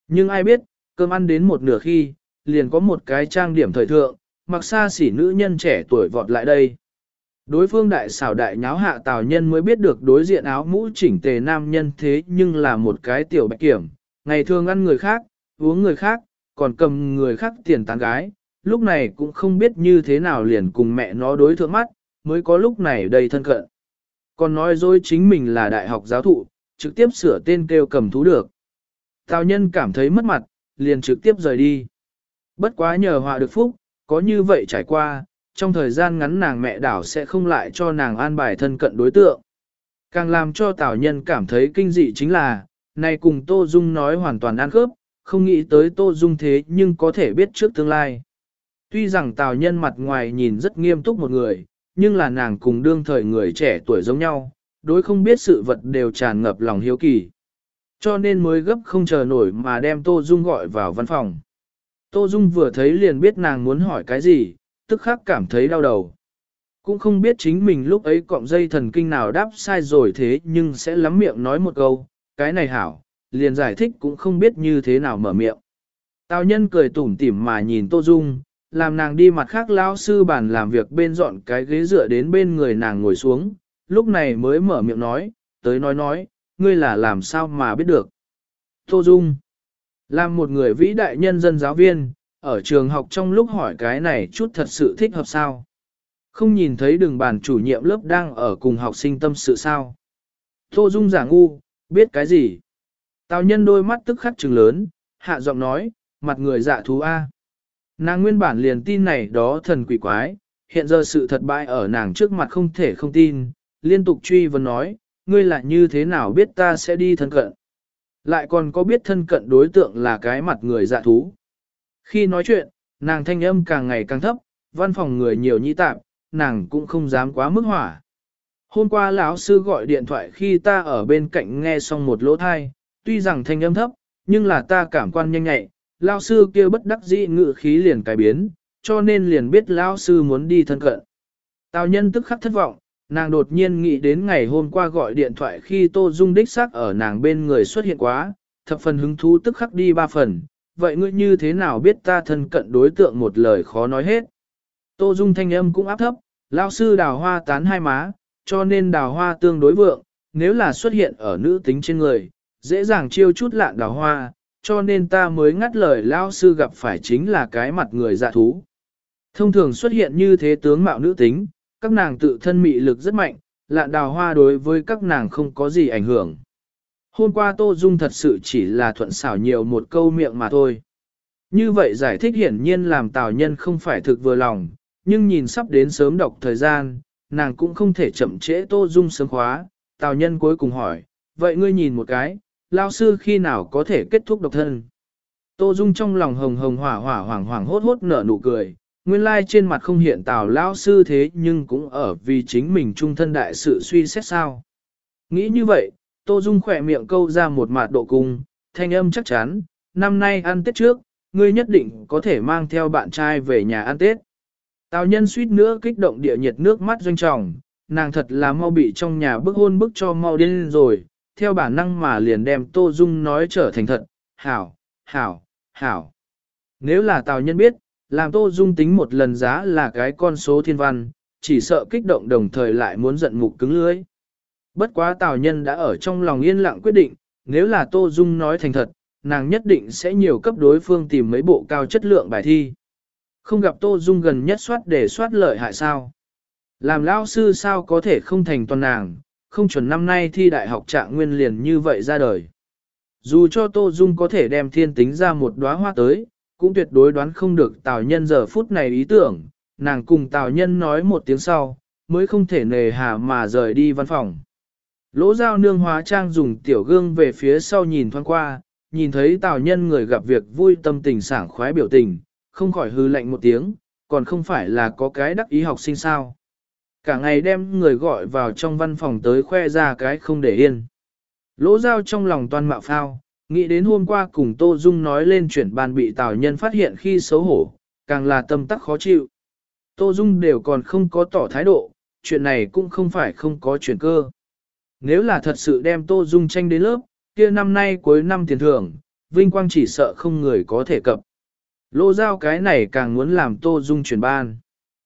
Nhưng ai biết, cơm ăn đến một nửa khi, liền có một cái trang điểm thời thượng, mặc xa xỉ nữ nhân trẻ tuổi vọt lại đây. Đối phương đại xảo đại nháo hạ Tào Nhân mới biết được đối diện áo mũ chỉnh tề nam nhân thế nhưng là một cái tiểu bạch kiểm, ngày thường ăn người khác, uống người khác, còn cầm người khác tiền tán gái, lúc này cũng không biết như thế nào liền cùng mẹ nó đối thượng mắt, mới có lúc này đầy thân cận. Còn nói dối chính mình là đại học giáo thụ, trực tiếp sửa tên kêu cầm thú được. Tào Nhân cảm thấy mất mặt, liền trực tiếp rời đi. Bất quá nhờ họa được phúc, có như vậy trải qua, trong thời gian ngắn nàng mẹ đảo sẽ không lại cho nàng an bài thân cận đối tượng. Càng làm cho Tào Nhân cảm thấy kinh dị chính là, này cùng Tô Dung nói hoàn toàn ăn khớp, không nghĩ tới Tô Dung thế nhưng có thể biết trước tương lai. Tuy rằng Tào Nhân mặt ngoài nhìn rất nghiêm túc một người, nhưng là nàng cùng đương thời người trẻ tuổi giống nhau, đối không biết sự vật đều tràn ngập lòng hiếu kỳ. Cho nên mới gấp không chờ nổi mà đem Tô Dung gọi vào văn phòng. Tô Dung vừa thấy liền biết nàng muốn hỏi cái gì, tức khắc cảm thấy đau đầu. Cũng không biết chính mình lúc ấy cọng dây thần kinh nào đáp sai rồi thế nhưng sẽ lắm miệng nói một câu, cái này hảo, liền giải thích cũng không biết như thế nào mở miệng. Tào Nhân cười tủm tỉm mà nhìn Tô Dung, làm nàng đi mặt khác lao sư bàn làm việc bên dọn cái ghế dựa đến bên người nàng ngồi xuống, lúc này mới mở miệng nói, tới nói, ngươi là làm sao mà biết được. Tô Dung, làm một người vĩ đại nhân dân giáo viên, ở trường học trong lúc hỏi cái này chút thật sự thích hợp sao. Không nhìn thấy đường bàn chủ nhiệm lớp đang ở cùng học sinh tâm sự sao. Tô Dung giả ngu, biết cái gì. Tào Nhân đôi mắt tức khắc trừng lớn, hạ giọng nói, mặt người dạ thú A. Nàng nguyên bản liền tin này đó thần quỷ quái, hiện giờ sự thật bại ở nàng trước mặt không thể không tin, liên tục truy vấn nói, ngươi là như thế nào biết ta sẽ đi thân cận. Lại còn có biết thân cận đối tượng là cái mặt người dạ thú. Khi nói chuyện, nàng thanh âm càng ngày càng thấp, văn phòng người nhiều nhĩ tạp, nàng cũng không dám quá mức hỏa. Hôm qua lão sư gọi điện thoại khi ta ở bên cạnh nghe xong một lỗ thai, tuy rằng thanh âm thấp, nhưng là ta cảm quan nhanh nhạy, lão sư kia bất đắc dĩ ngự khí liền cải biến, cho nên liền biết lão sư muốn đi thân cận. Tào Nhân tức khắc thất vọng, nàng đột nhiên nghĩ đến ngày hôm qua gọi điện thoại khi Tô Dung đích xác ở nàng bên người xuất hiện quá, thập phần hứng thú tức khắc đi 3 phần, vậy ngươi như thế nào biết ta thân cận đối tượng một lời khó nói hết. Tô Dung thanh âm cũng áp thấp, lão sư đào hoa tán hai má, cho nên đào hoa tương đối vượng, nếu là xuất hiện ở nữ tính trên người, dễ dàng chiêu chút lạn đào hoa, cho nên ta mới ngắt lời lão sư gặp phải chính là cái mặt người dạ thú. Thông thường xuất hiện như thế tướng mạo nữ tính, các nàng tự thân mị lực rất mạnh, lạn đào hoa đối với các nàng không có gì ảnh hưởng. Hôm qua Tô Dung thật sự chỉ là thuận xảo nhiều một câu miệng mà thôi. Như vậy giải thích hiển nhiên làm Tào Nhân không phải thực vừa lòng, nhưng nhìn sắp đến sớm đọc thời gian, nàng cũng không thể chậm trễ Tô Dung sớm khóa. Tào Nhân cuối cùng hỏi, vậy ngươi nhìn một cái, lao sư khi nào có thể kết thúc độc thân? Tô Dung trong lòng hồng hồng hỏa hỏa hoảng hoảng hốt hốt nở nụ cười, nguyên lai trên mặt không hiện Tào lao sư thế nhưng cũng ở vì chính mình trung thân đại sự suy xét sao. Nghĩ như vậy, Tô Dung khỏe miệng câu ra một mạt độ cung, thanh âm chắc chắn, năm nay ăn Tết trước, ngươi nhất định có thể mang theo bạn trai về nhà ăn Tết. Tào Nhân suýt nữa kích động địa nhiệt nước mắt doanh trọng, nàng thật là mau bị trong nhà bức hôn bức cho mau điên rồi, theo bản năng mà liền đem Tô Dung nói trở thành thật, hảo, hảo, hảo. Nếu là Tào Nhân biết, làm Tô Dung tính một lần giá là cái con số thiên văn, chỉ sợ kích động đồng thời lại muốn giận mục cứng lưỡi. Bất quá Tào Nhân đã ở trong lòng yên lặng quyết định, nếu là Tô Dung nói thành thật, nàng nhất định sẽ nhiều cấp đối phương tìm mấy bộ cao chất lượng bài thi. Không gặp Tô Dung gần nhất soát để soát lợi hại sao. Làm lao sư sao có thể không thành toàn nàng, không chuẩn năm nay thi đại học trạng nguyên liền như vậy ra đời. Dù cho Tô Dung có thể đem thiên tính ra một đóa hoa tới, cũng tuyệt đối đoán không được Tào Nhân giờ phút này ý tưởng, nàng cùng Tào Nhân nói một tiếng sau, mới không thể nề hà mà rời đi văn phòng. Lỗ Giao Nương hóa trang dùng tiểu gương về phía sau nhìn thoáng qua, nhìn thấy Tào Nhân người gặp việc vui tâm tình sảng khoái biểu tình, không khỏi hư lạnh một tiếng, còn không phải là có cái đắc ý học sinh sao. Cả ngày đem người gọi vào trong văn phòng tới khoe ra cái không để yên. Lỗ Giao trong lòng toan mạo phao, nghĩ đến hôm qua cùng Tô Dung nói lên chuyện bàn bị Tào Nhân phát hiện khi xấu hổ, càng là tâm tắc khó chịu. Tô Dung đều còn không có tỏ thái độ, chuyện này cũng không phải không có chuyển cơ. Nếu là thật sự đem Tô Dung tranh đến lớp, kia năm nay cuối năm tiền thưởng, vinh quang chỉ sợ không người có thể cập. Lô Giao cái này càng muốn làm Tô Dung chuyển ban.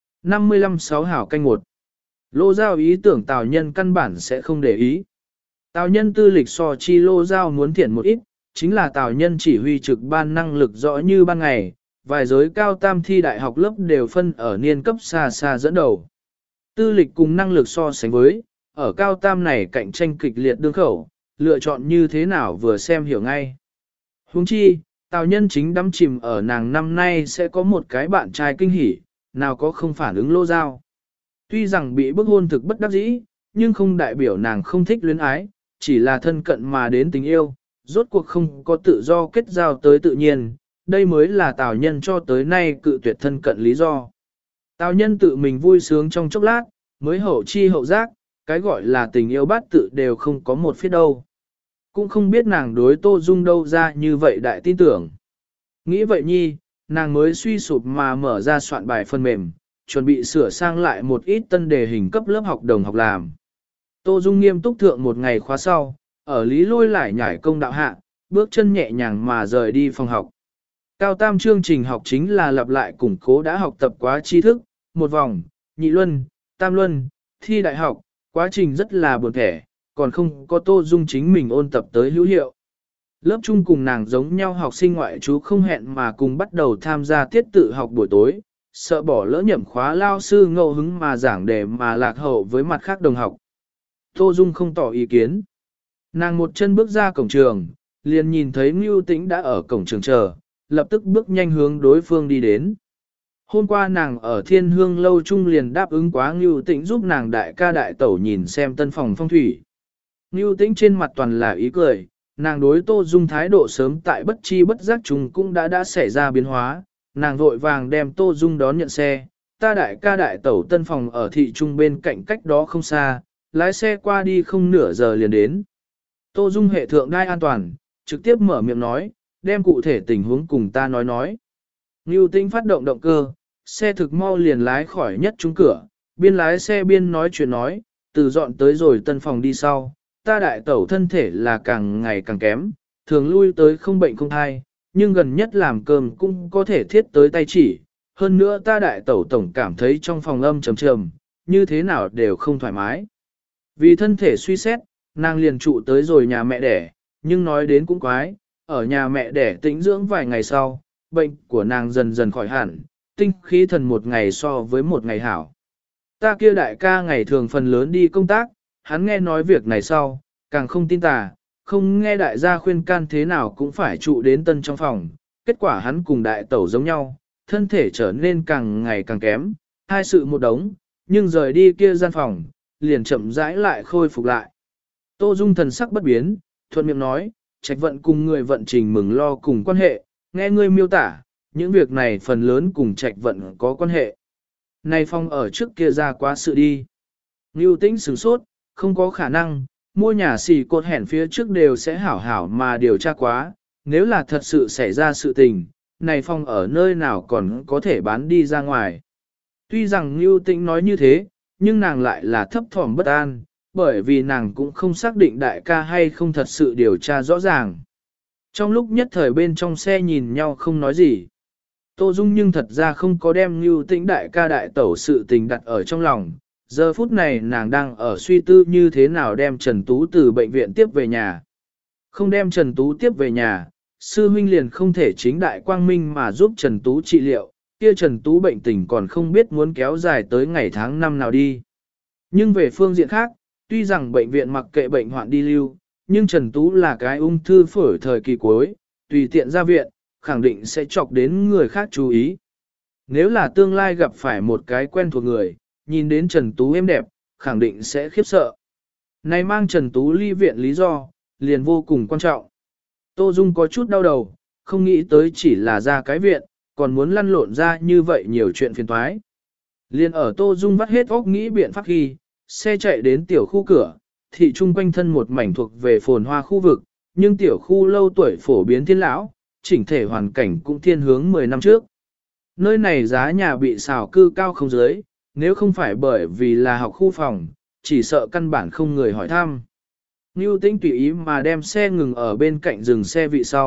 55-6 hảo canh 1. Lô Giao ý tưởng Tào Nhân căn bản sẽ không để ý. Tào Nhân tư lịch so chi Lô Giao muốn thiện một ít, chính là Tào Nhân chỉ huy trực ban năng lực rõ như ban ngày, vài giới cao tam thi đại học lớp đều phân ở niên cấp xa xa dẫn đầu. Tư lịch cùng năng lực so sánh với, ở cao tam này cạnh tranh kịch liệt đương khẩu, lựa chọn như thế nào vừa xem hiểu ngay. Huống chi, Tào Nhân chính đắm chìm ở nàng năm nay sẽ có một cái bạn trai kinh hỉ, nào có không phản ứng Lô Giao. Tuy rằng bị bức hôn thực bất đắc dĩ, nhưng không đại biểu nàng không thích luyến ái, chỉ là thân cận mà đến tình yêu, rốt cuộc không có tự do kết giao tới tự nhiên, đây mới là Tào Nhân cho tới nay cự tuyệt thân cận lý do. Tào Nhân tự mình vui sướng trong chốc lát, mới hậu chi hậu giác, cái gọi là tình yêu bát tự đều không có một phía đâu. Cũng không biết nàng đối Tô Dung đâu ra như vậy đại tin tưởng. Nghĩ vậy nhi, nàng mới suy sụp mà mở ra soạn bài phần mềm, chuẩn bị sửa sang lại một ít tân đề hình cấp lớp học đồng học làm. Tô Dung nghiêm túc thượng một ngày khóa sau, ở Lý Lôi lại nhảy công đạo hạ, bước chân nhẹ nhàng mà rời đi phòng học. Cao tam chương trình học chính là lặp lại củng cố đã học tập quá tri thức, một vòng, nhị luân, tam luân, thi đại học, quá trình rất là buồn thẻ, còn không có Tô Dung chính mình ôn tập tới hữu hiệu. Lớp chung cùng nàng giống nhau học sinh ngoại trú không hẹn mà cùng bắt đầu tham gia tiết tự học buổi tối, sợ bỏ lỡ nhậm khóa lao sư ngẫu hứng mà giảng đề mà lạc hậu với mặt khác đồng học. Tô Dung không tỏ ý kiến. Nàng một chân bước ra cổng trường, liền nhìn thấy Ngưu Tĩnh đã ở cổng trường chờ, lập tức bước nhanh hướng đối phương đi đến. Hôm qua nàng ở Thiên Hương lâu chung liền đáp ứng quá Ngưu Tĩnh giúp nàng đại ca đại tẩu nhìn xem tân phòng phong thủy. Ngưu Tĩnh trên mặt toàn là ý cười, nàng đối Tô Dung thái độ sớm tại bất chi bất giác chung cũng đã xảy ra biến hóa, nàng vội vàng đem Tô Dung đón nhận xe, ta đại ca đại tẩu tân phòng ở thị trung bên cạnh cách đó không xa, lái xe qua đi không nửa giờ liền đến. Tô Dung hệ thượng đai an toàn, trực tiếp mở miệng nói, đem cụ thể tình huống cùng ta nói. Ngưu Tĩnh phát động động cơ, xe thực mau liền lái khỏi nhất trung cửa, biên lái xe biên nói chuyện nói, từ dọn tới rồi tân phòng đi sau, ta đại tẩu thân thể là càng ngày càng kém, thường lui tới không bệnh không thai, nhưng gần nhất làm cơm cũng có thể thiết tới tay chỉ. Hơn nữa ta đại tẩu tổng cảm thấy trong phòng âm trầm trầm, như thế nào đều không thoải mái. Vì thân thể suy xét, nàng liền trụ tới rồi nhà mẹ đẻ, nhưng nói đến cũng quái, ở nhà mẹ đẻ tĩnh dưỡng vài ngày sau, bệnh của nàng dần dần khỏi hẳn, tinh khí thần một ngày so với một ngày hảo. Ta kia đại ca ngày thường phần lớn đi công tác, hắn nghe nói việc này sau, càng không tin tà, không nghe đại gia khuyên can thế nào cũng phải trụ đến tân trong phòng, kết quả hắn cùng đại tẩu giống nhau, thân thể trở nên càng ngày càng kém, hai sự một đống, nhưng rời đi kia gian phòng, liền chậm rãi lại khôi phục lại. Tô Dung thần sắc bất biến, thuận miệng nói, trạch vận cùng người vận trình mừng lo cùng quan hệ, nghe ngươi miêu tả, những việc này phần lớn cùng trạch vận có quan hệ. Này phong ở trước kia ra quá sự đi. Ngưu Tĩnh sửng sốt, không có khả năng, mua nhà xì cột hẻn phía trước đều sẽ hảo hảo mà điều tra quá, nếu là thật sự xảy ra sự tình, này phong ở nơi nào còn có thể bán đi ra ngoài. Tuy rằng Ngưu Tĩnh nói như thế, nhưng nàng lại là thấp thỏm bất an, bởi vì nàng cũng không xác định đại ca hay không thật sự điều tra rõ ràng. Trong lúc nhất thời bên trong xe nhìn nhau không nói gì. Tô Dung nhưng thật ra không có đem Ngưu Tĩnh đại ca đại tẩu sự tình đặt ở trong lòng. Giờ phút này nàng đang ở suy tư như thế nào đem Trần Tú từ bệnh viện tiếp về nhà. Không đem Trần Tú tiếp về nhà, sư huynh liền không thể chính đại quang minh mà giúp Trần Tú trị liệu, kia Trần Tú bệnh tình còn không biết muốn kéo dài tới ngày tháng năm nào đi. Nhưng về phương diện khác, tuy rằng bệnh viện mặc kệ bệnh hoạn đi lưu, nhưng Trần Tú là cái ung thư phổi thời kỳ cuối, tùy tiện ra viện, khẳng định sẽ chọc đến người khác chú ý. Nếu là tương lai gặp phải một cái quen thuộc người, nhìn đến Trần Tú êm đẹp, khẳng định sẽ khiếp sợ. Này mang Trần Tú ly viện lý do, liền vô cùng quan trọng. Tô Dung có chút đau đầu, không nghĩ tới chỉ là ra cái viện, còn muốn lăn lộn ra như vậy nhiều chuyện phiền toái. Liền ở Tô Dung vắt hết óc nghĩ biện pháp khi, xe chạy đến tiểu khu cửa, thị trung quanh thân một mảnh thuộc về phồn hoa khu vực, nhưng tiểu khu lâu tuổi phổ biến thiên lão, chỉnh thể hoàn cảnh cũng thiên hướng 10 năm trước. Nơi này giá nhà bị xào cư cao không dưới, nếu không phải bởi vì là học khu phòng, chỉ sợ căn bản không người hỏi thăm. Ngưu Tĩnh tùy ý mà đem xe ngừng ở bên cạnh dừng xe vị sau,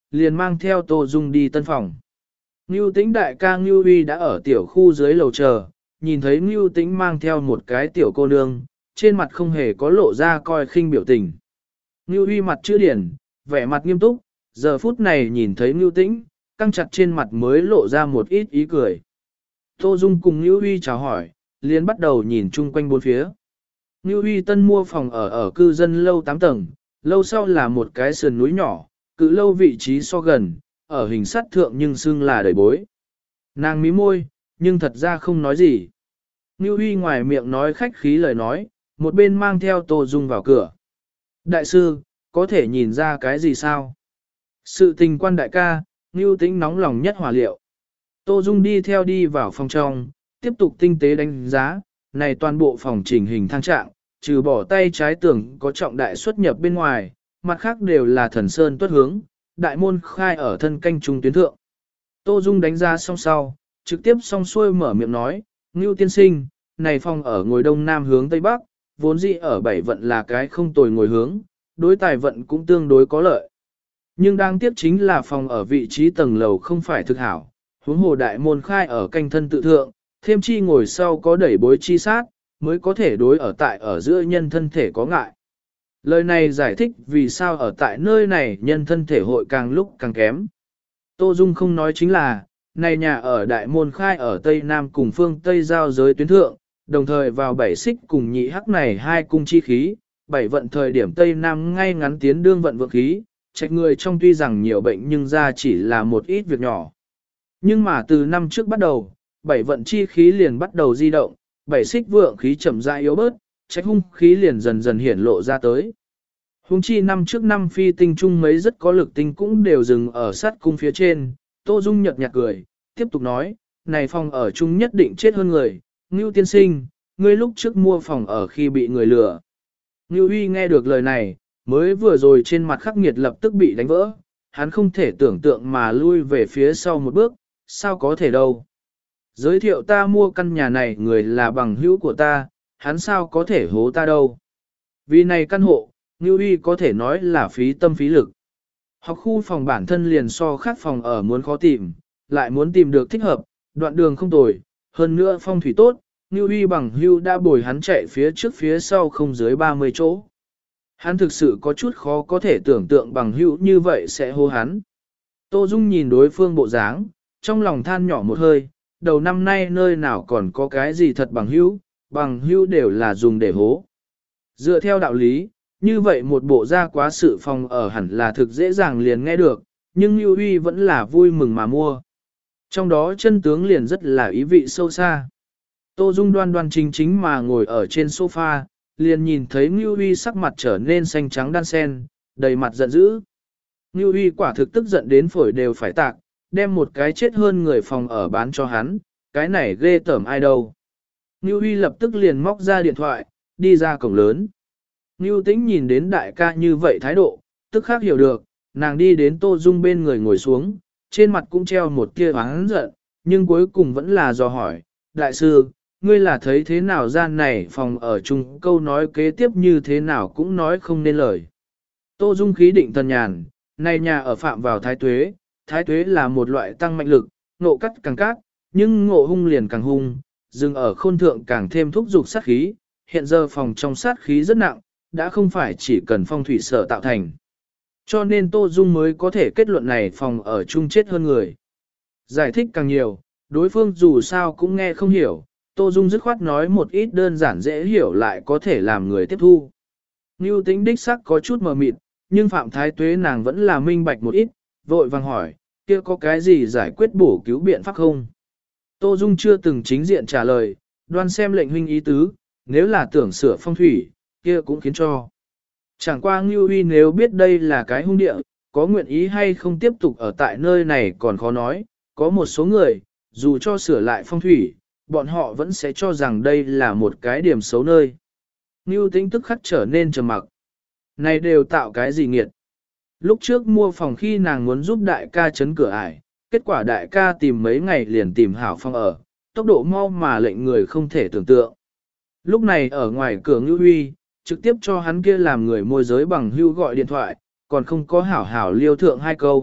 liền mang theo Tô Dung đi tân phòng. Ngưu Tĩnh đại ca Ngưu Huy đã ở tiểu khu dưới lầu chờ, nhìn thấy Ngưu Tĩnh mang theo một cái tiểu cô nương, trên mặt không hề có lộ ra coi khinh biểu tình. Ngưu Huy mặt chữ điển, vẻ mặt nghiêm túc, giờ phút này nhìn thấy Ngưu Tĩnh, căng chặt trên mặt mới lộ ra một ít ý cười. Tô Dung cùng Ngưu Huy chào hỏi, liền bắt đầu nhìn chung quanh bốn phía. Ngưu Huy tân mua phòng ở cư dân lâu 8 tầng, lâu sau là một cái sườn núi nhỏ, cự lâu vị trí so gần, ở hình sắt thượng nhưng xưng là đầy bối. Nàng mí môi, nhưng thật ra không nói gì. Ngưu Huy ngoài miệng nói khách khí lời nói, một bên mang theo Tô Dung vào cửa. Đại sư, có thể nhìn ra cái gì sao? Sự tình quan đại ca, Ngưu Tĩnh nóng lòng nhất hỏa liệu. Tô Dung đi vào phòng trong, tiếp tục tinh tế đánh giá, này toàn bộ phòng chỉnh hình thang trạng, trừ bỏ tay trái tường có trọng đại xuất nhập bên ngoài, mặt khác đều là thần sơn tuất hướng, đại môn khai ở thân canh trung tuyến thượng. Tô Dung đánh giá xong sau, trực tiếp xong xuôi mở miệng nói, Ngưu tiên sinh, này phòng ở ngồi đông nam hướng tây bắc, vốn dĩ ở 7 vận là cái không tồi ngồi hướng, đối tài vận cũng tương đối có lợi. Nhưng đáng tiếc chính là phòng ở vị trí tầng lầu không phải thực hảo, huống hồ đại môn khai ở canh thân tự thượng, thêm chi ngồi sau có đẩy bối chi sát, mới có thể đối ở tại ở giữa nhân thân thể có ngại. Lời này giải thích vì sao ở tại nơi này nhân thân thể hội càng lúc càng kém. Tô Dung không nói chính là, này nhà ở đại môn khai ở Tây Nam cùng phương Tây giao giới tuyến thượng, đồng thời vào 7 xích cùng nhị hắc này hai cung chi khí, 7 vận thời điểm Tây Nam ngay ngắn tiến đương vận vượng khí, trách người trong tuy rằng nhiều bệnh nhưng ra chỉ là một ít việc nhỏ. Nhưng mà từ năm trước bắt đầu, 7 vận chi khí liền bắt đầu di động, 7 xích vượng khí chậm rãi yếu bớt, trách hung khí liền dần dần hiển lộ ra tới. Hung chi năm trước năm phi tinh trung mấy rất có lực tinh cũng đều dừng ở sát cung phía trên, Tô Dung nhợt nhạt cười, tiếp tục nói, này phòng ở chung nhất định chết hơn người, Ngưu tiên sinh, ngươi lúc trước mua phòng ở khi bị người lừa. Ngưu Huy nghe được lời này, mới vừa rồi trên mặt khắc nghiệt lập tức bị đánh vỡ, hắn không thể tưởng tượng mà lui về phía sau một bước, sao có thể đâu. Giới thiệu ta mua căn nhà này người là bằng hữu của ta, hắn sao có thể hố ta đâu. Vì này căn hộ, Ngưu Huy có thể nói là phí tâm phí lực. Học khu phòng bản thân liền so khác phòng ở muốn khó tìm, lại muốn tìm được thích hợp, đoạn đường không tồi, hơn nữa phong thủy tốt, Ngưu Huy bằng hữu đã bồi hắn chạy phía trước phía sau không dưới 30 chỗ. Hắn thực sự có chút khó có thể tưởng tượng bằng hữu như vậy sẽ hô hắn. Tô Dung nhìn đối phương bộ dáng, trong lòng than nhỏ một hơi, đầu năm nay nơi nào còn có cái gì thật bằng hữu đều là dùng để hố. Dựa theo đạo lý, như vậy một bộ ra quá sự phòng ở hẳn là thực dễ dàng liền nghe được, nhưng Ngưu Huy vẫn là vui mừng mà mua. Trong đó chân tướng liền rất là ý vị sâu xa. Tô Dung đoan đoan chính chính mà ngồi ở trên sofa, liền nhìn thấy Ngưu Huy sắc mặt trở nên xanh trắng đan sen, đầy mặt giận dữ. Ngưu Huy quả thực tức giận đến phổi đều phải tạc, đem một cái chết hơn người phòng ở bán cho hắn, cái này ghê tởm ai đâu. Ngưu Huy lập tức liền móc ra điện thoại, đi ra cổng lớn. Ngưu Tĩnh nhìn đến đại ca như vậy thái độ, tức khắc hiểu được, nàng đi đến Tô Dung bên người ngồi xuống, trên mặt cũng treo một tia oán giận, nhưng cuối cùng vẫn là dò hỏi, đại sư, ngươi là thấy thế nào gian này phòng ở chung câu nói kế tiếp như thế nào cũng nói không nên lời. Tô Dung khí định thần nhàn, này nhà ở phạm vào thái tuế là một loại tăng mạnh lực, ngộ cắt càng cát, nhưng ngộ hung liền càng hung, dừng ở khôn thượng càng thêm thúc dục sát khí, hiện giờ phòng trong sát khí rất nặng, đã không phải chỉ cần phong thủy sở tạo thành. Cho nên Tô Dung mới có thể kết luận này phòng ở chung chết hơn người. Giải thích càng nhiều, đối phương dù sao cũng nghe không hiểu, Tô Dung dứt khoát nói một ít đơn giản dễ hiểu lại có thể làm người tiếp thu. Ngưu Tĩnh đích sắc có chút mờ mịt, nhưng Phạm Thái Tuế nàng vẫn là minh bạch một ít, vội vàng hỏi, kia có cái gì giải quyết bổ cứu biện pháp không? Tô Dung chưa từng chính diện trả lời, đoan xem lệnh huynh ý tứ, nếu là tưởng sửa phong thủy, kia cũng khiến cho. Chẳng qua Ngưu Huy nếu biết đây là cái hung địa, có nguyện ý hay không tiếp tục ở tại nơi này còn khó nói, có một số người, dù cho sửa lại phong thủy, bọn họ vẫn sẽ cho rằng đây là một cái điểm xấu nơi. Ngưu Tĩnh tức khắc trở nên trầm mặc. Này đều tạo cái gì nghiệt? Lúc trước mua phòng khi nàng muốn giúp đại ca chấn cửa ải, kết quả đại ca tìm mấy ngày liền tìm hảo phòng ở, tốc độ mau mà lệnh người không thể tưởng tượng. Lúc này ở ngoài cửa Ngưu Huy, trực tiếp cho hắn kia làm người môi giới bằng hưu gọi điện thoại, còn không có hảo hảo liêu thượng hai câu,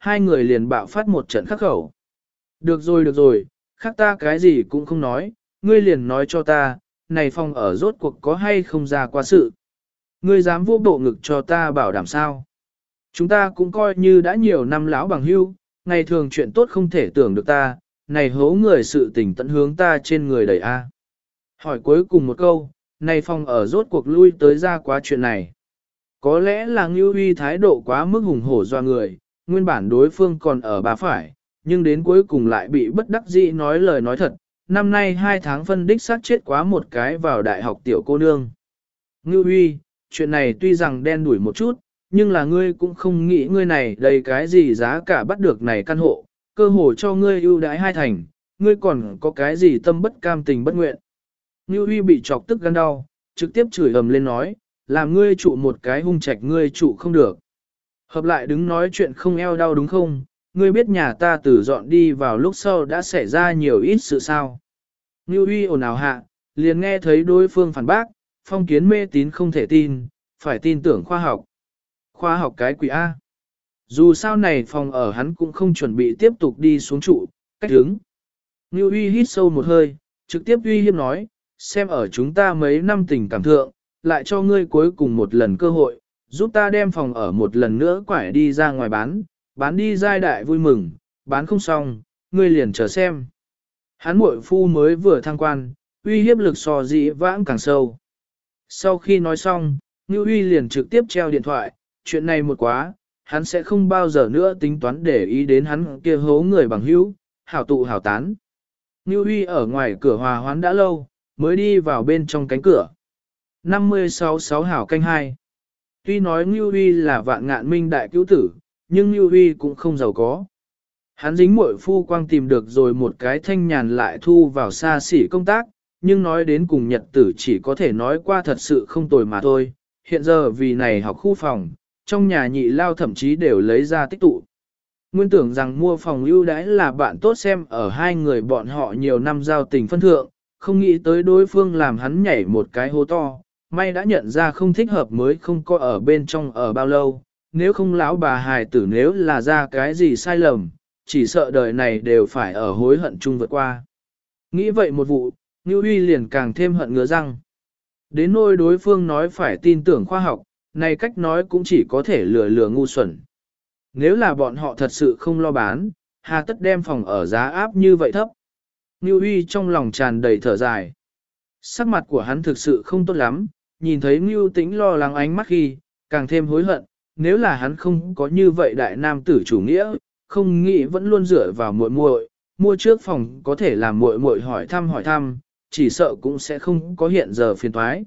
hai người liền bạo phát một trận khắc khẩu. Được rồi, khác ta cái gì cũng không nói, ngươi liền nói cho ta, này phòng ở rốt cuộc có hay không ra qua sự. Ngươi dám vô bộ ngực cho ta bảo đảm sao. Chúng ta cũng coi như đã nhiều năm lão bằng hưu, ngày thường chuyện tốt không thể tưởng được ta, này hố người sự tình tận hướng ta trên người đẩy a. Hỏi cuối cùng một câu, này phòng ở rốt cuộc lui tới ra quá chuyện này. Có lẽ là Ngưu Huy thái độ quá mức hùng hổ doa người, nguyên bản đối phương còn ở bà phải, nhưng đến cuối cùng lại bị bất đắc dĩ nói lời nói thật. Năm nay 2 tháng phân đích sát chết quá một cái vào đại học tiểu cô nương. Ngưu Huy, chuyện này tuy rằng đen đủi một chút, nhưng là ngươi cũng không nghĩ ngươi này đầy cái gì giá cả bắt được này căn hộ, cơ hồ cho ngươi ưu đãi 2 thành, ngươi còn có cái gì tâm bất cam tình bất nguyện. Ngưu Huy bị chọc tức gan đau, trực tiếp chửi ầm lên nói, làm ngươi trụ một cái hung trạch ngươi trụ không được. Hợp lại đứng nói chuyện không eo đau đúng không, ngươi biết nhà ta từ dọn đi vào lúc sau đã xảy ra nhiều ít sự sao. Ngưu Huy ồn ào hạ, liền nghe thấy đối phương phản bác, phong kiến mê tín không thể tin, phải tin tưởng khoa học. Khoa học cái quỷ A. Dù sao này phòng ở hắn cũng không chuẩn bị tiếp tục đi xuống trụ, cách đứng. Ngưu Huy hít sâu một hơi, trực tiếp uy hiếp nói, xem ở chúng ta mấy năm tình cảm thượng, lại cho ngươi cuối cùng một lần cơ hội, giúp ta đem phòng ở một lần nữa quải đi ra ngoài bán đi giai đại vui mừng, bán không xong, ngươi liền chờ xem. Hắn muội phu mới vừa thăng quan, uy hiếp lực so dĩ vãng càng sâu. Sau khi nói xong, Ngưu Huy liền trực tiếp treo điện thoại, chuyện này một quá, hắn sẽ không bao giờ nữa tính toán để ý đến hắn kia hố người bằng hữu, hảo tụ hảo tán. Ngưu Huy ở ngoài cửa hòa hoán đã lâu, mới đi vào bên trong cánh cửa. 56 hảo canh 2. Tuy nói Ngưu Huy là vạn ngạn minh đại cứu tử, nhưng Ngưu Huy cũng không giàu có. Hắn dính muội phu quang tìm được rồi một cái thanh nhàn lại thu vào xa xỉ công tác, nhưng nói đến cùng nhật tử chỉ có thể nói qua thật sự không tồi mà thôi. Hiện giờ vì này học khu phòng, trong nhà nhị lao thậm chí đều lấy ra tích tụ. Nguyên tưởng rằng mua phòng ưu đãi là bạn tốt xem ở hai người bọn họ nhiều năm giao tình phân thượng, không nghĩ tới đối phương làm hắn nhảy một cái hố to, may đã nhận ra không thích hợp mới không có ở bên trong ở bao lâu, nếu không lão bà hài tử nếu là ra cái gì sai lầm, chỉ sợ đời này đều phải ở hối hận chung vượt qua. Nghĩ vậy một vụ, Ngưu Huy liền càng thêm hận ngứa răng. Đến nỗi đối phương nói phải tin tưởng khoa học, này cách nói cũng chỉ có thể lừa ngu xuẩn. Nếu là bọn họ thật sự không lo bán, hà tất đem phòng ở giá áp như vậy thấp. Ngưu Huy trong lòng tràn đầy thở dài. Sắc mặt của hắn thực sự không tốt lắm, nhìn thấy Ngưu Tĩnh lo lắng ánh mắt khi, càng thêm hối hận, nếu là hắn không có như vậy đại nam tử chủ nghĩa, không nghĩ vẫn luôn dựa vào muội muội, mua trước phòng có thể làm muội muội hỏi thăm, chỉ sợ cũng sẽ không có hiện giờ phiền toái.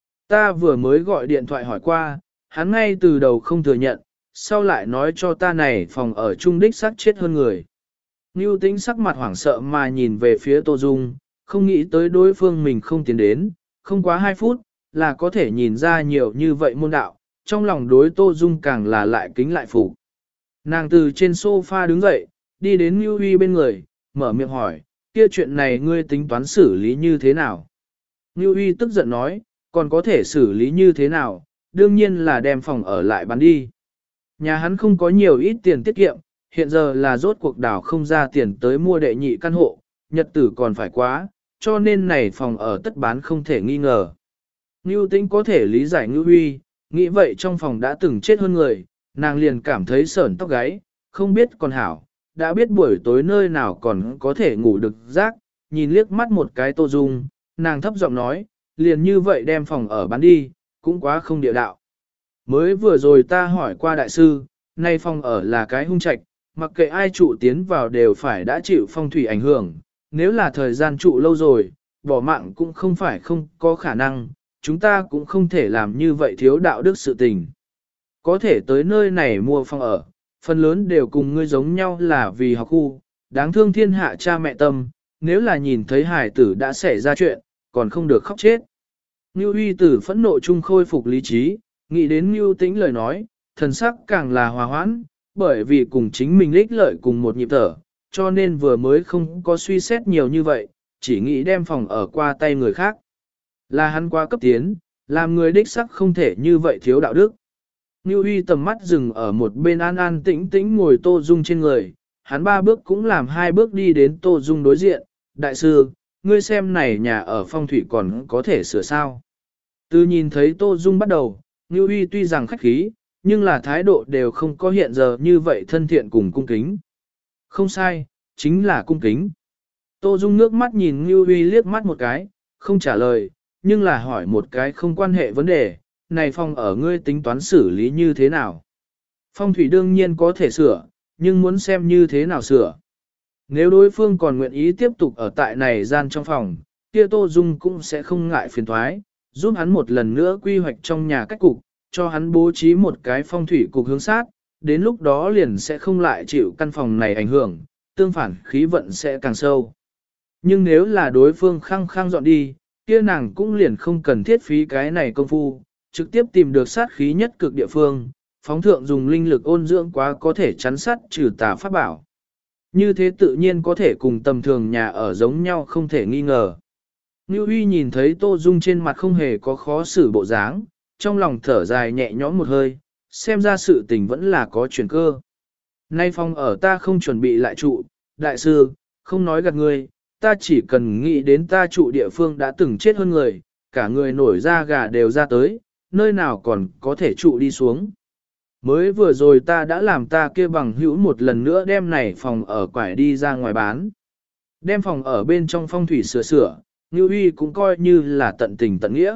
Ta vừa mới gọi điện thoại hỏi qua, hắn ngay từ đầu không thừa nhận, sau lại nói cho ta này phòng ở trung đích xác chết hơn người. Ngưu Tĩnh sắc mặt hoảng sợ mà nhìn về phía Tô Dung, không nghĩ tới đối phương mình không tiến đến, không quá 2 phút, là có thể nhìn ra nhiều như vậy môn đạo, trong lòng đối Tô Dung càng là lại kính lại phục. Nàng từ trên sofa đứng dậy, đi đến Ngưu Huy bên người, mở miệng hỏi, kia chuyện này ngươi tính toán xử lý như thế nào? Ngưu Huy tức giận nói, còn có thể xử lý như thế nào, đương nhiên là đem phòng ở lại bán đi. Nhà hắn không có nhiều ít tiền tiết kiệm, hiện giờ là rốt cuộc đảo không ra tiền tới mua đệ nhị căn hộ, nhật tử còn phải quá, cho nên này phòng ở tất bán không thể nghi ngờ. Ngưu Tĩnh có thể lý giải Ngưu Huy, nghĩ vậy trong phòng đã từng chết hơn người, nàng liền cảm thấy sởn tóc gáy, không biết còn hảo, đã biết buổi tối nơi nào còn có thể ngủ được giấc, nhìn liếc mắt một cái Tô Dung, nàng thấp giọng nói, liền như vậy đem phòng ở bán đi, cũng quá không địa đạo. Mới vừa rồi ta hỏi qua đại sư, nay phòng ở là cái hung trạch, mặc kệ ai trụ tiến vào đều phải đã chịu phong thủy ảnh hưởng, nếu là thời gian trụ lâu rồi, bỏ mạng cũng không phải không có khả năng, chúng ta cũng không thể làm như vậy thiếu đạo đức sự tình. Có thể tới nơi này mua phòng ở, phần lớn đều cùng ngươi giống nhau là vì học khu, đáng thương thiên hạ cha mẹ tâm, nếu là nhìn thấy hải tử đã xảy ra chuyện, còn không được khóc chết. Ngưu Huy tử phẫn nộ chung khôi phục lý trí, nghĩ đến Ngưu Tĩnh lời nói, thần sắc càng là hòa hoãn, bởi vì cùng chính mình ích lợi cùng một nhịp thở, cho nên vừa mới không có suy xét nhiều như vậy, chỉ nghĩ đem phòng ở qua tay người khác. Là hắn quá cấp tiến, làm người đích sắc không thể như vậy thiếu đạo đức. Ngưu Huy tầm mắt dừng ở một bên an an tĩnh tĩnh ngồi Tô Dung trên người, hắn 3 bước cũng làm 2 bước đi đến Tô Dung đối diện, đại sư, ngươi xem này nhà ở phong thủy còn có thể sửa sao. Từ nhìn thấy Tô Dung bắt đầu, Ngưu Huy tuy rằng khách khí, nhưng là thái độ đều không có hiện giờ như vậy thân thiện cùng cung kính. Không sai, chính là cung kính. Tô Dung nước mắt nhìn Ngưu Huy liếc mắt một cái, không trả lời, nhưng là hỏi một cái không quan hệ vấn đề, này phòng ở ngươi tính toán xử lý như thế nào? Phong thủy đương nhiên có thể sửa, nhưng muốn xem như thế nào sửa. Nếu đối phương còn nguyện ý tiếp tục ở tại này gian trong phòng, kia Tô Dung cũng sẽ không ngại phiền thoái, giúp hắn một lần nữa quy hoạch trong nhà cách cục, cho hắn bố trí một cái phong thủy cục hướng sát, đến lúc đó liền sẽ không lại chịu căn phòng này ảnh hưởng, tương phản khí vận sẽ càng sâu. Nhưng nếu là đối phương khăng khăng dọn đi, kia nàng cũng liền không cần thiết phí cái này công phu, trực tiếp tìm được sát khí nhất cực địa phương, phóng thượng dùng linh lực ôn dưỡng quá có thể chắn sát trừ tà pháp bảo. Như thế tự nhiên có thể cùng tầm thường nhà ở giống nhau không thể nghi ngờ. Ngưu Huy nhìn thấy Tô Dung trên mặt không hề có khó xử bộ dáng, trong lòng thở dài nhẹ nhõm một hơi, xem ra sự tình vẫn là có chuyển cơ. Nay phòng ở ta không chuẩn bị lại trụ, đại sư, không nói gạt người, ta chỉ cần nghĩ đến ta trụ địa phương đã từng chết hơn người, cả người nổi da gà đều ra tới, nơi nào còn có thể trụ đi xuống. Mới vừa rồi ta đã làm ta kia bằng hữu một lần nữa đem này phòng ở quải đi ra ngoài bán. Đem phòng ở bên trong phong thủy sửa, Ngưu Huy cũng coi như là tận tình tận nghĩa.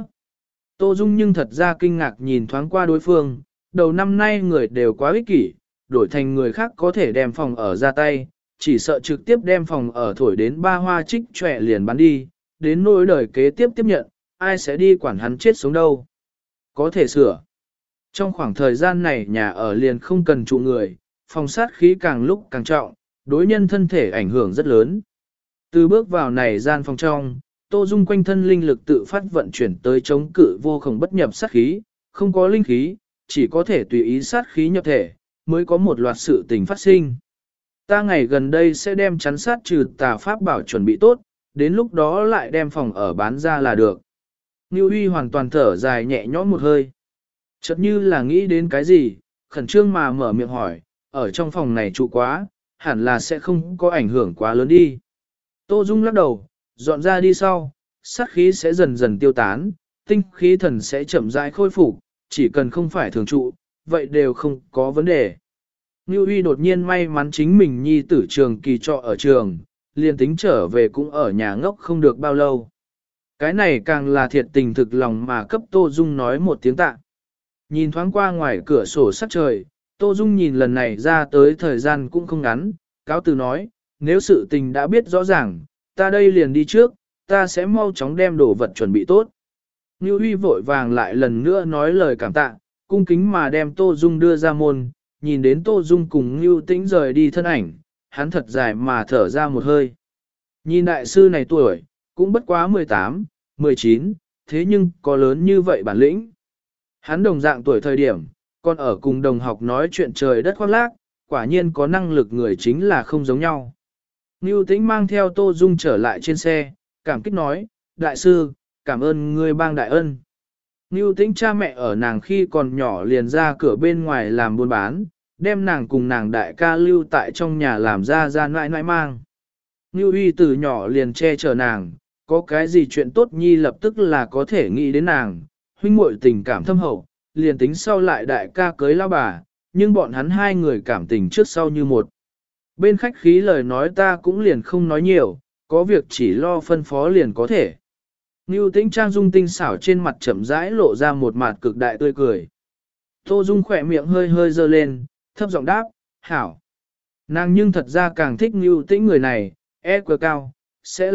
Tô Dung nhưng thật ra kinh ngạc nhìn thoáng qua đối phương, đầu năm nay người đều quá ích kỷ, đổi thành người khác có thể đem phòng ở ra tay, chỉ sợ trực tiếp đem phòng ở thổi đến ba hoa trích trẻ liền bán đi, đến nỗi đời kế tiếp tiếp nhận, ai sẽ đi quản hắn chết sống đâu. Có thể sửa. Trong khoảng thời gian này nhà ở liền không cần trụ người, phòng sát khí càng lúc càng trọng, đối nhân thân thể ảnh hưởng rất lớn. Từ bước vào này gian phòng trong, Tô Dung quanh thân linh lực tự phát vận chuyển tới chống cự vô khổng bất nhập sát khí, không có linh khí, chỉ có thể tùy ý sát khí nhập thể, mới có một loạt sự tình phát sinh. Ta ngày gần đây sẽ đem chắn sát trừ tà pháp bảo chuẩn bị tốt, đến lúc đó lại đem phòng ở bán ra là được. Ngưu Huy hoàn toàn thở dài nhẹ nhõm một hơi. Chợt như là nghĩ đến cái gì, khẩn trương mà mở miệng hỏi, ở trong phòng này trụ quá, hẳn là sẽ không có ảnh hưởng quá lớn đi. Tô Dung lắc đầu, dọn ra đi sau, sát khí sẽ dần dần tiêu tán, tinh khí thần sẽ chậm rãi khôi phục, chỉ cần không phải thường trụ, vậy đều không có vấn đề. Ngưu Huy đột nhiên may mắn chính mình nhi tử trường kỳ trọ ở trường, liền tính trở về cũng ở nhà ngốc không được bao lâu. Cái này càng là thiệt tình thực lòng mà cấp Tô Dung nói một tiếng tạ. Nhìn thoáng qua ngoài cửa sổ sắc trời, Tô Dung nhìn lần này ra tới thời gian cũng không ngắn, cáo từ nói, nếu sự tình đã biết rõ ràng, ta đây liền đi trước, ta sẽ mau chóng đem đồ vật chuẩn bị tốt. Ngưu Huy vội vàng lại lần nữa nói lời cảm tạ, cung kính mà đem Tô Dung đưa ra môn, nhìn đến Tô Dung cùng Ngưu Tĩnh rời đi thân ảnh, hắn thật dài mà thở ra một hơi. Nhìn đại sư này tuổi, cũng bất quá 18, 19, thế nhưng có lớn như vậy bản lĩnh. Hắn đồng dạng tuổi thời điểm, còn ở cùng đồng học nói chuyện trời đất khoác lác, quả nhiên có năng lực người chính là không giống nhau. Ngưu Tĩnh mang theo Tô Dung trở lại trên xe, cảm kích nói, đại sư, cảm ơn ngươi bang đại ân. Ngưu Tĩnh cha mẹ ở nàng khi còn nhỏ liền ra cửa bên ngoài làm buôn bán, đem nàng cùng nàng đại ca lưu tại trong nhà làm ra nãi nãi mang. Ngưu Huy từ nhỏ liền che chở nàng, có cái gì chuyện tốt nhi lập tức là có thể nghĩ đến nàng, huynh muội tình cảm thâm hậu, liền tính sau lại đại ca cưới lao bà, nhưng bọn hắn hai người cảm tình trước sau như một. Bên khách khí lời nói ta cũng liền không nói nhiều, có việc chỉ lo phân phó liền có thể. Ngưu Tĩnh trang dung tinh xảo trên mặt chậm rãi lộ ra một mặt cực đại tươi cười. Tô Dung khỏe miệng hơi hơi dơ lên, thấp giọng đáp, hảo. Nàng nhưng thật ra càng thích Ngưu Tĩnh người này, EQ cao, sẽ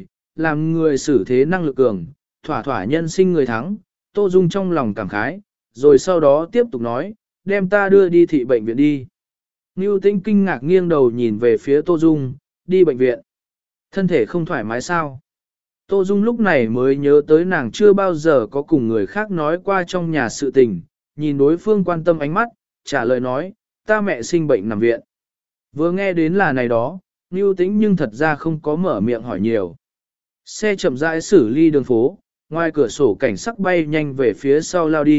làm người xử thế năng lực cường, thỏa thỏa nhân sinh người thắng. Tô Dung trong lòng cảm khái, rồi sau đó tiếp tục nói, đem ta đưa đi thị bệnh viện đi. Ngưu Tĩnh kinh ngạc nghiêng đầu nhìn về phía Tô Dung, đi bệnh viện. Thân thể không thoải mái sao? Tô Dung lúc này mới nhớ tới nàng chưa bao giờ có cùng người khác nói qua trong nhà sự tình, nhìn đối phương quan tâm ánh mắt, trả lời nói, ta mẹ sinh bệnh nằm viện. Vừa nghe đến là này đó, Ngưu Tĩnh nhưng thật ra không có mở miệng hỏi nhiều. Xe chậm rãi xử ly đường phố, ngoài cửa sổ cảnh sắc bay nhanh về phía sau lao đi,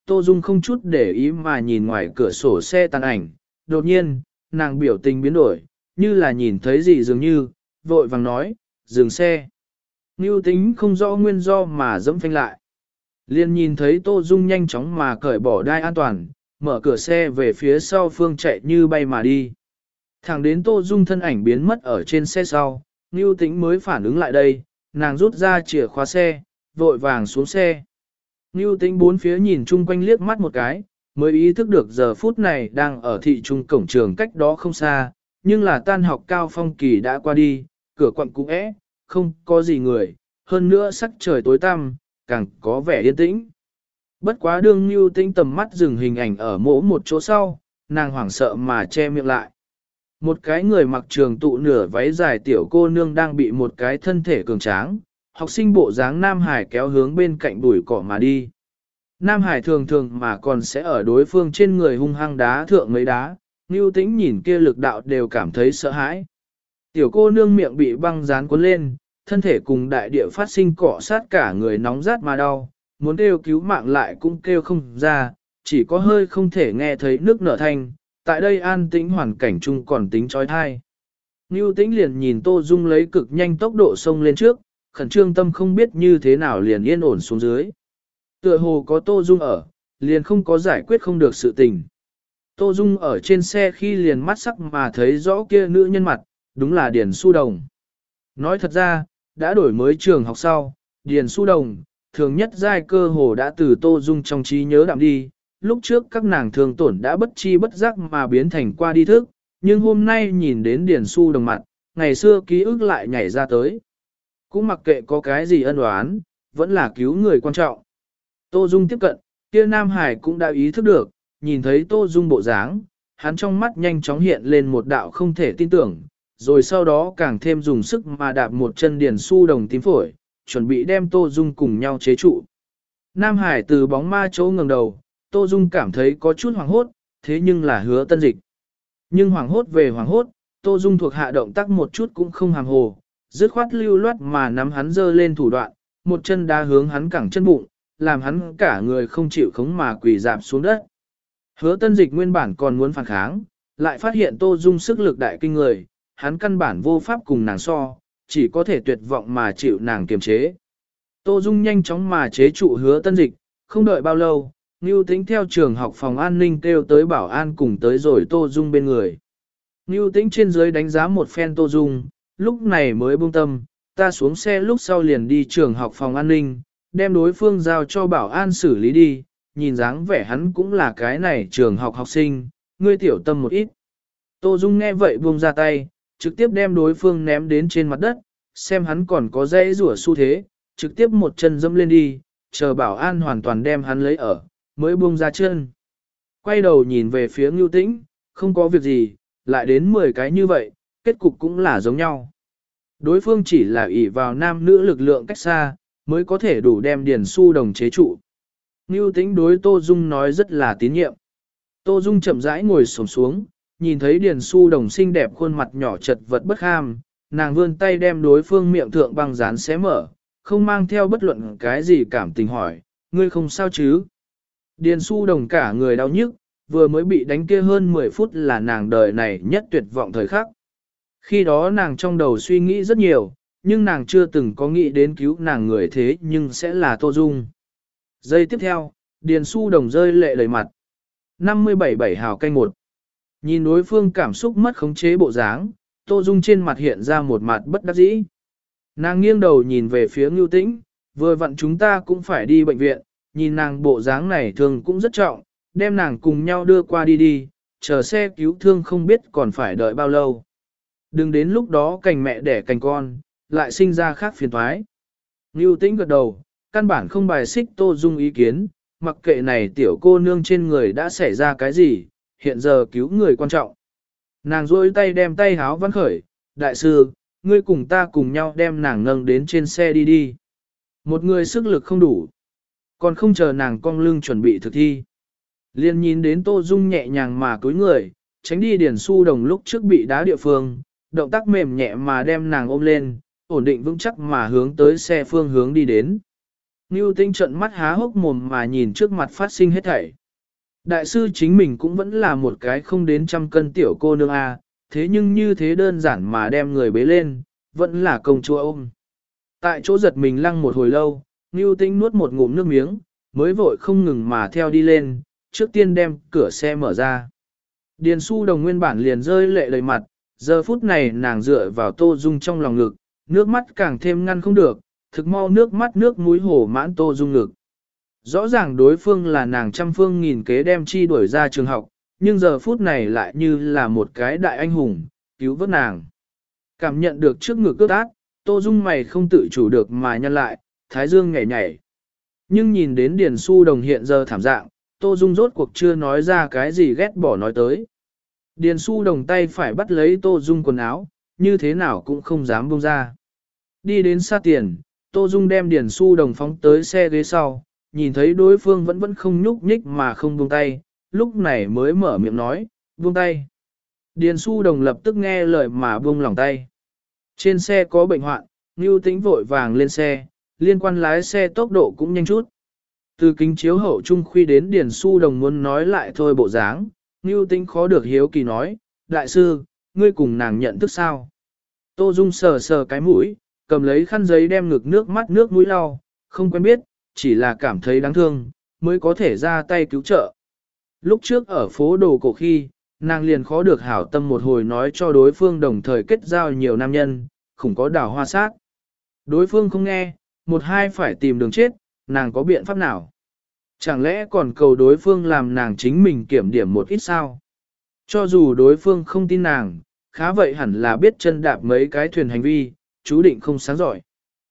Tô Dung không chút để ý mà nhìn ngoài cửa sổ xe tàn ảnh, đột nhiên, nàng biểu tình biến đổi, như là nhìn thấy gì dường như, vội vàng nói, dừng xe. Ngưu Tính không rõ nguyên do mà dẫm phanh lại. Liên nhìn thấy Tô Dung nhanh chóng mà cởi bỏ đai an toàn, mở cửa xe về phía sau phương chạy như bay mà đi. Thẳng đến Tô Dung thân ảnh biến mất ở trên xe sau, Ngưu Tính mới phản ứng lại đây, nàng rút ra chìa khóa xe, vội vàng xuống xe. Ngưu Tính bốn phía nhìn chung quanh liếc mắt một cái, mới ý thức được giờ phút này đang ở thị trung cổng trường cách đó không xa, nhưng là tan học cao phong kỳ đã qua đi, cửa quận cũng không có gì người, hơn nữa sắc trời tối tăm, càng có vẻ yên tĩnh. Bất quá đương Ngưu Tính tầm mắt dừng hình ảnh ở mỗi một chỗ sau, nàng hoảng sợ mà che miệng lại. Một cái người mặc trường tụ nửa váy dài tiểu cô nương đang bị một cái thân thể cường tráng, học sinh bộ dáng Nam Hải kéo hướng bên cạnh bụi cỏ mà đi. Nam Hải thường thường mà còn sẽ ở đối phương trên người hung hăng đá thượng mấy đá, Ngưu Tĩnh nhìn kia lực đạo đều cảm thấy sợ hãi. Tiểu cô nương miệng bị băng dán cuốn lên, thân thể cùng đại địa phát sinh cọ sát cả người nóng rát mà đau, muốn kêu cứu mạng lại cũng kêu không ra, chỉ có hơi không thể nghe thấy nước nở thanh, tại đây an tĩnh hoàn cảnh chung còn tính trói thai. Ngưu Tĩnh liền nhìn Tô Dung lấy cực nhanh tốc độ xông lên trước, khẩn trương tâm không biết như thế nào liền yên ổn xuống dưới. Tựa hồ có Tô Dung ở, liền không có giải quyết không được sự tình. Tô Dung ở trên xe khi liền mắt sắc mà thấy rõ kia nữ nhân mặt, đúng là Điền Xu Đồng. Nói thật ra, đã đổi mới trường học sau, Điền Xu Đồng, thường nhất giai cơ hồ đã từ Tô Dung trong trí nhớ đạm đi, lúc trước các nàng thường tổn đã bất chi bất giác mà biến thành qua đi thức, nhưng hôm nay nhìn đến Điền Xu Đồng mặt, ngày xưa ký ức lại nhảy ra tới. Cũng mặc kệ có cái gì ân oán, vẫn là cứu người quan trọng. Tô Dung tiếp cận, kia Nam Hải cũng đã ý thức được, nhìn thấy Tô Dung bộ dáng, hắn trong mắt nhanh chóng hiện lên một đạo không thể tin tưởng, rồi sau đó càng thêm dùng sức mà đạp một chân Điền Xu Đồng tím phổi, chuẩn bị đem Tô Dung cùng nhau chế trụ. Nam Hải từ bóng ma chỗ ngẩng đầu, Tô Dung cảm thấy có chút hoảng hốt, thế nhưng là Hứa Tân Dịch. Nhưng hoảng hốt về hoảng hốt, Tô Dung thuộc hạ động tác một chút cũng không hàm hồ, dứt khoát lưu loát mà nắm hắn giơ lên thủ đoạn, một chân đá hướng hắn cẳng chân bụng, làm hắn cả người không chịu khống mà quỳ dạp xuống đất. Hứa Tân Dịch nguyên bản còn muốn phản kháng, lại phát hiện Tô Dung sức lực đại kinh người, hắn căn bản vô pháp cùng nàng so, chỉ có thể tuyệt vọng mà chịu nàng kiềm chế. Tô Dung nhanh chóng mà chế trụ Hứa Tân Dịch, không đợi bao lâu, Ngưu Tĩnh theo trường học phòng an ninh kêu tới bảo an cùng tới rồi Tô Dung bên người. Ngưu Tĩnh trên dưới đánh giá một phen Tô Dung, lúc này mới buông tâm, ta xuống xe lúc sau liền đi trường học phòng an ninh, đem đối phương giao cho bảo an xử lý đi, nhìn dáng vẻ hắn cũng là cái này trường học học sinh, ngươi tiểu tâm một ít. Tô Dung nghe vậy buông ra tay, trực tiếp đem đối phương ném đến trên mặt đất, xem hắn còn có dãy rủa xu thế, trực tiếp một chân dẫm lên đi, chờ bảo an hoàn toàn đem hắn lấy ở, mới buông ra chân. Quay đầu nhìn về phía Ngưu Tĩnh, không có việc gì, lại đến 10 cái như vậy, kết cục cũng là giống nhau. Đối phương chỉ là ỷ vào nam nữ lực lượng cách xa, mới có thể đủ đem Điền Xu Đồng chế trụ. Ngưu Tĩnh đối Tô Dung nói rất là tín nhiệm. Tô Dung chậm rãi ngồi xổm xuống, nhìn thấy Điền Xu Đồng xinh đẹp khuôn mặt nhỏ chật vật bất ham, nàng vươn tay đem đối phương miệng thượng băng dán xé mở, không mang theo bất luận cái gì cảm tình hỏi, ngươi không sao chứ? Điền Xu Đồng cả người đau nhức, vừa mới bị đánh kia hơn 10 phút là nàng đời này nhất tuyệt vọng thời khắc. Khi đó nàng trong đầu suy nghĩ rất nhiều, nhưng nàng chưa từng có nghĩ đến cứu nàng người thế nhưng sẽ là Tô Dung. Giây tiếp theo, Điền Xu Đồng rơi lệ đầy mặt. 57 hào canh 1. Nhìn đối phương cảm xúc mất khống chế bộ dáng, Tô Dung trên mặt hiện ra một mặt bất đắc dĩ. Nàng nghiêng đầu nhìn về phía Ngưu Tĩnh, vừa vặn chúng ta cũng phải đi bệnh viện, nhìn nàng bộ dáng này thường cũng rất trọng, đem nàng cùng nhau đưa qua đi đi, chờ xe cứu thương không biết còn phải đợi bao lâu. Đừng đến lúc đó cành mẹ đẻ cành con, lại sinh ra khác phiền toái. Ngưu Tĩnh gật đầu, căn bản không bài xích Tô Dung ý kiến, mặc kệ này tiểu cô nương trên người đã xảy ra cái gì, hiện giờ cứu người quan trọng. Nàng duỗi tay đem tay háo văn khởi, đại sư, ngươi cùng ta cùng nhau đem nàng nâng đến trên xe đi đi. Một người sức lực không đủ, còn không chờ nàng cong lưng chuẩn bị thực thi. Liên nhìn đến Tô Dung nhẹ nhàng mà cúi người, tránh đi Điền Xu Đồng lúc trước bị đá địa phương, động tác mềm nhẹ mà đem nàng ôm lên, ổn định vững chắc mà hướng tới xe phương hướng đi đến. Ngưu Tĩnh trợn mắt há hốc mồm mà nhìn trước mặt phát sinh hết thảy. Đại sư chính mình cũng vẫn là một cái không đến trăm cân tiểu cô nương a, thế nhưng như thế đơn giản mà đem người bế lên, vẫn là công chúa ôm. Tại chỗ giật mình lăng một hồi lâu, Ngưu Tĩnh nuốt một ngụm nước miếng, mới vội không ngừng mà theo đi lên, trước tiên đem cửa xe mở ra. Điền Su Đồng nguyên bản liền rơi lệ đầy mặt, giờ phút này nàng dựa vào Tô Dung trong lòng ngực, nước mắt càng thêm ngăn không được, thực mau nước mắt nước mũi hổ mãn Tô Dung ngực. Rõ ràng đối phương là nàng trăm phương nghìn kế đem chi đuổi ra trường học, nhưng giờ phút này lại như là một cái đại anh hùng, cứu vớt nàng. Cảm nhận được trước ngực ướt át, Tô Dung mày không tự chủ được mà nhăn lại, thái dương nhảy nhảy. Nhưng nhìn đến Điền Su Đồng hiện giờ thảm dạng, Tô Dung rốt cuộc chưa nói ra cái gì ghét bỏ nói tới. Điền Su Đồng tay phải bắt lấy Tô Dung quần áo, như thế nào cũng không dám buông ra. Đi đến xa tiền, Tô Dung đem Điền Su Đồng phóng tới xe ghế sau, nhìn thấy đối phương vẫn không nhúc nhích mà không buông tay, lúc này mới mở miệng nói, buông tay. Điền Su Đồng lập tức nghe lời mà buông lỏng tay. Trên xe có bệnh hoạn, Ngưu Tĩnh vội vàng lên xe, liên quan lái xe tốc độ cũng nhanh chút. Từ kính chiếu hậu trung khuy đến Điền Su Đồng muốn nói lại thôi bộ dáng, Ngưu Tĩnh khó được hiếu kỳ nói, đại sư, ngươi cùng nàng nhận thức sao? Tô Dung sờ sờ cái mũi, cầm lấy khăn giấy đem ngực nước mắt nước mũi lau, không quen biết, chỉ là cảm thấy đáng thương, mới có thể ra tay cứu trợ. Lúc trước ở phố đồ cổ khi, nàng liền khó được hảo tâm một hồi nói cho đối phương đồng thời kết giao nhiều nam nhân, không có đảo hoa sát. Đối phương không nghe, một hai phải tìm đường chết, nàng có biện pháp nào? Chẳng lẽ còn cầu đối phương làm nàng chính mình kiểm điểm một ít sao? Cho dù đối phương không tin nàng, khá vậy hẳn là biết chân đạp mấy cái thuyền hành vi, chú định không sáng giỏi.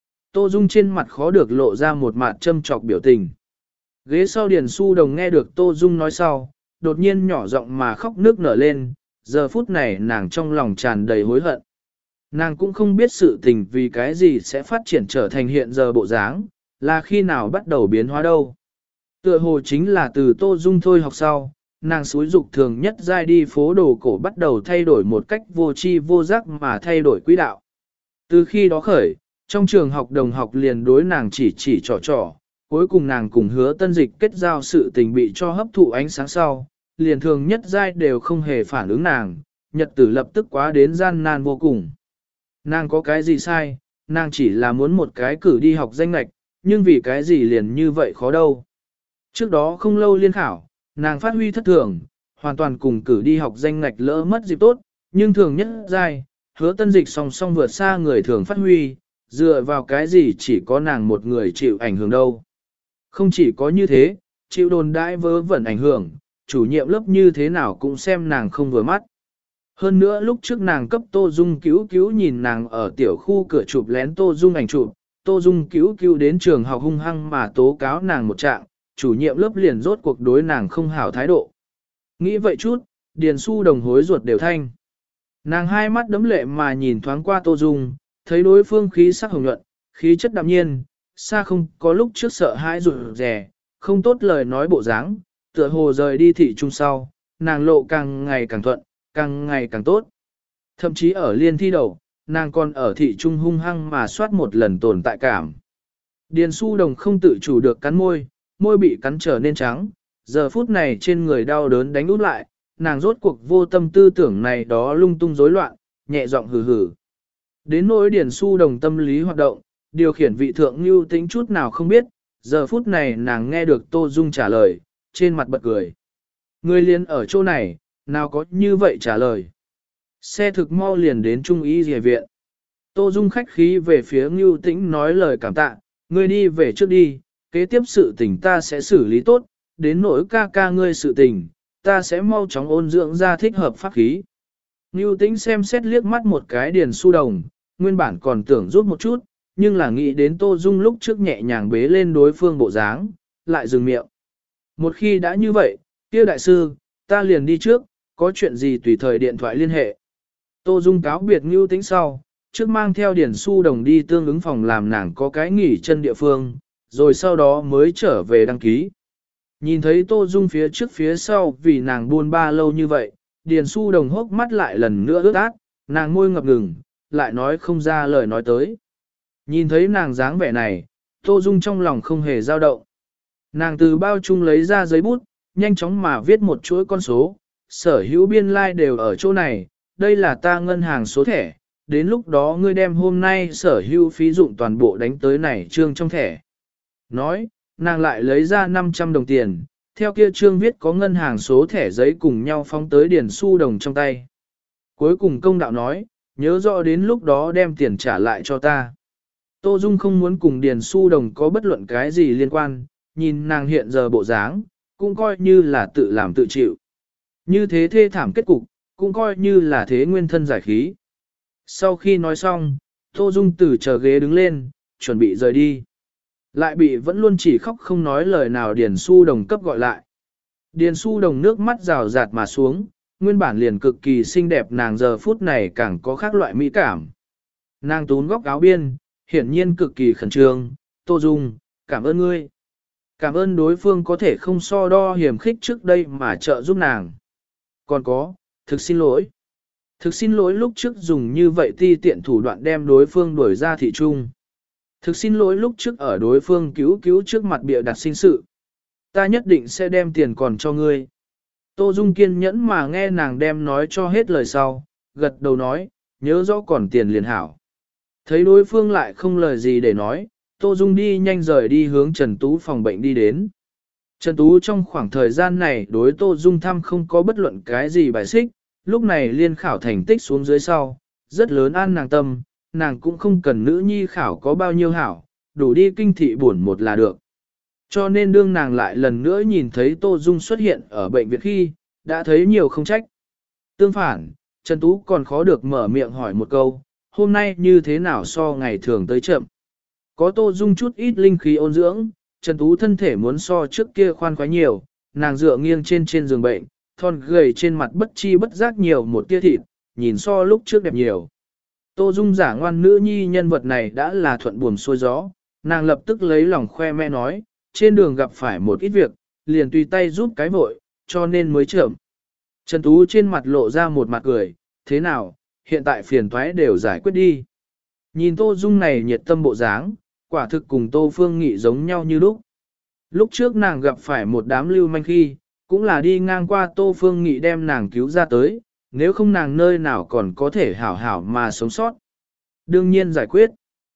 Tô Dung trên mặt khó được lộ ra một mặt châm trọc biểu tình. Ghế sau Điền Su Đồng nghe được Tô Dung nói sau, đột nhiên nhỏ giọng mà khóc nước nở lên, giờ phút này nàng trong lòng tràn đầy hối hận. Nàng cũng không biết sự tình vì cái gì sẽ phát triển trở thành hiện giờ bộ dáng, là khi nào bắt đầu biến hóa đâu. Tựa hồ chính là từ Tô Dung thôi học sau, nàng xúi dục thường nhất giai đi phố đồ cổ bắt đầu thay đổi một cách vô tri vô giác mà thay đổi quỹ đạo. Từ khi đó khởi, trong trường học đồng học liền đối nàng chỉ trò, cuối cùng nàng cùng Hứa Tân Dịch kết giao sự tình bị cho hấp thụ ánh sáng sau, liền thường nhất giai đều không hề phản ứng nàng, nhật tử lập tức quá đến gian nan vô cùng. Nàng có cái gì sai, nàng chỉ là muốn một cái cử đi học danh lệch, nhưng vì cái gì liền như vậy khó đâu. Trước đó không lâu liên khảo, nàng phát huy thất thường, hoàn toàn cùng cử đi học danh ngạch lỡ mất dịp tốt, nhưng thường nhất giai, Hứa Tân Dịch song song vượt xa người thường phát huy, dựa vào cái gì chỉ có nàng một người chịu ảnh hưởng đâu. Không chỉ có như thế, chịu đồn đãi vớ vẩn ảnh hưởng, chủ nhiệm lớp như thế nào cũng xem nàng không vừa mắt. Hơn nữa lúc trước nàng cấp Tô Dung cứu nhìn nàng ở tiểu khu cửa chụp lén Tô Dung ảnh chụp, Tô Dung cứu đến trường học hung hăng mà tố cáo nàng một trạng, chủ nhiệm lớp liền rốt cuộc đối nàng không hảo thái độ. Nghĩ vậy chút, Điền Su Đồng hối ruột đều thanh. Nàng hai mắt đấm lệ mà nhìn thoáng qua Tô Dung, thấy đối phương khí sắc hồng nhuận, khí chất đạm nhiên, xa không có lúc trước sợ hãi rụt rè, không tốt lời nói bộ dáng, tựa hồ rời đi thị trung sau, nàng lộ càng ngày càng thuận, càng ngày càng tốt. Thậm chí ở liên thi đầu, nàng còn ở thị trung hung hăng mà soát một lần tồn tại cảm. Điền Su Đồng không tự chủ được cắn môi, môi bị cắn trở nên trắng, giờ phút này trên người đau đớn đánh út lại, nàng rốt cuộc vô tâm tư tưởng này đó lung tung rối loạn, nhẹ giọng hừ hừ. Đến nỗi Điền Su Đồng tâm lý hoạt động, điều khiển vị thượng Nưu Tĩnh chút nào không biết, giờ phút này nàng nghe được Tô Dung trả lời, trên mặt bật cười. Người liền ở chỗ này, nào có như vậy trả lời. Xe thực mau liền đến Trung Y Dìa Viện. Tô Dung khách khí về phía Nưu Tĩnh nói lời cảm tạ, ngươi đi về trước đi, kế tiếp sự tình ta sẽ xử lý tốt, đến nỗi ca ca ngươi sự tình, ta sẽ mau chóng ôn dưỡng ra thích hợp pháp khí. Nưu Tĩnh xem xét liếc mắt một cái Điền Su Đồng, nguyên bản còn tưởng rút một chút, nhưng là nghĩ đến Tô Dung lúc trước nhẹ nhàng bế lên đối phương bộ dáng, lại dừng miệng. Một khi đã như vậy, kia đại sư, ta liền đi trước, có chuyện gì tùy thời điện thoại liên hệ. Tô Dung cáo biệt Nưu Tĩnh sau, trước mang theo Điền Su Đồng đi tương ứng phòng làm nàng có cái nghỉ chân địa phương, rồi sau đó mới trở về đăng ký. Nhìn thấy Tô Dung phía trước phía sau vì nàng buôn ba lâu như vậy, Điền Su Đồng hốc mắt lại lần nữa ướt át, nàng môi ngập ngừng, lại nói không ra lời nói tới. Nhìn thấy nàng dáng vẻ này, Tô Dung trong lòng không hề dao động. Nàng từ bao chung lấy ra giấy bút, nhanh chóng mà viết một chuỗi con số, sở hữu biên lai like đều ở chỗ này, đây là ta ngân hàng số thẻ, đến lúc đó ngươi đem hôm nay sở hữu phí dụng toàn bộ đánh tới này trương trong thẻ. Nói, nàng lại lấy ra 500 đồng tiền, theo kia trương viết có ngân hàng số thẻ giấy cùng nhau phóng tới Điền Xu Đồng trong tay. Cuối cùng công đạo nói, nhớ rõ đến lúc đó đem tiền trả lại cho ta. Tô Dung không muốn cùng Điền Xu Đồng có bất luận cái gì liên quan, nhìn nàng hiện giờ bộ dáng, cũng coi như là tự làm tự chịu. Như thế thê thảm kết cục, cũng coi như là thế nguyên thân giải khí. Sau khi nói xong, Tô Dung từ chờ ghế đứng lên, chuẩn bị rời đi. Lại bị vẫn luôn chỉ khóc không nói lời nào Điền Xu Đồng cấp gọi lại. Điền Xu Đồng nước mắt rào rạt mà xuống, nguyên bản liền cực kỳ xinh đẹp nàng giờ phút này càng có khác loại mỹ cảm. Nàng tún góc áo biên, hiển nhiên cực kỳ khẩn trương, Tô Dung, cảm ơn ngươi. Cảm ơn đối phương có thể không so đo hiểm khích trước đây mà trợ giúp nàng. Còn có, thực xin lỗi. Thực xin lỗi lúc trước dùng như vậy ti tiện thủ đoạn đem đối phương đuổi ra thị trung. Thực xin lỗi lúc trước ở đối phương cứu trước mặt bịa đặt sinh sự. Ta nhất định sẽ đem tiền còn cho ngươi. Tô Dung kiên nhẫn mà nghe nàng đem nói cho hết lời sau, gật đầu nói, nhớ rõ còn tiền liền hảo. Thấy đối phương lại không lời gì để nói, Tô Dung đi nhanh rời đi hướng Trần Tú phòng bệnh đi đến. Trần Tú trong khoảng thời gian này đối Tô Dung thăm không có bất luận cái gì bài xích, lúc này liên khảo thành tích xuống dưới sau, rất lớn an nàng tâm, nàng cũng không cần nữ nhi khảo có bao nhiêu hảo, đủ đi kinh thị buồn một là được. Cho nên đương nàng lại lần nữa nhìn thấy Tô Dung xuất hiện ở bệnh viện khi, đã thấy nhiều không trách. Tương phản, Trần Tú còn khó được mở miệng hỏi một câu, hôm nay như thế nào so ngày thường tới chậm. Có Tô Dung chút ít linh khí ôn dưỡng, Trần Tú thân thể muốn so trước kia khoan khoái nhiều, nàng dựa nghiêng trên giường bệnh, thon gầy trên mặt bất chi bất giác nhiều một tia thịt, nhìn so lúc trước đẹp nhiều. Tô Dung giả ngoan nữ nhi nhân vật này đã là thuận buồm xuôi gió, nàng lập tức lấy lòng khoe mẽ nói, trên đường gặp phải một ít việc, liền tùy tay giúp cái vội, cho nên mới chậm. Trần Tú trên mặt lộ ra một mặt cười, thế nào, hiện tại phiền toái đều giải quyết đi. Nhìn Tô Dung này nhiệt tâm bộ dáng, quả thực cùng Tô Phương Nghị giống nhau như lúc. Lúc trước nàng gặp phải một đám lưu manh khi, cũng là đi ngang qua Tô Phương Nghị đem nàng cứu ra tới, nếu không nàng nơi nào còn có thể hảo hảo mà sống sót. Đương nhiên giải quyết.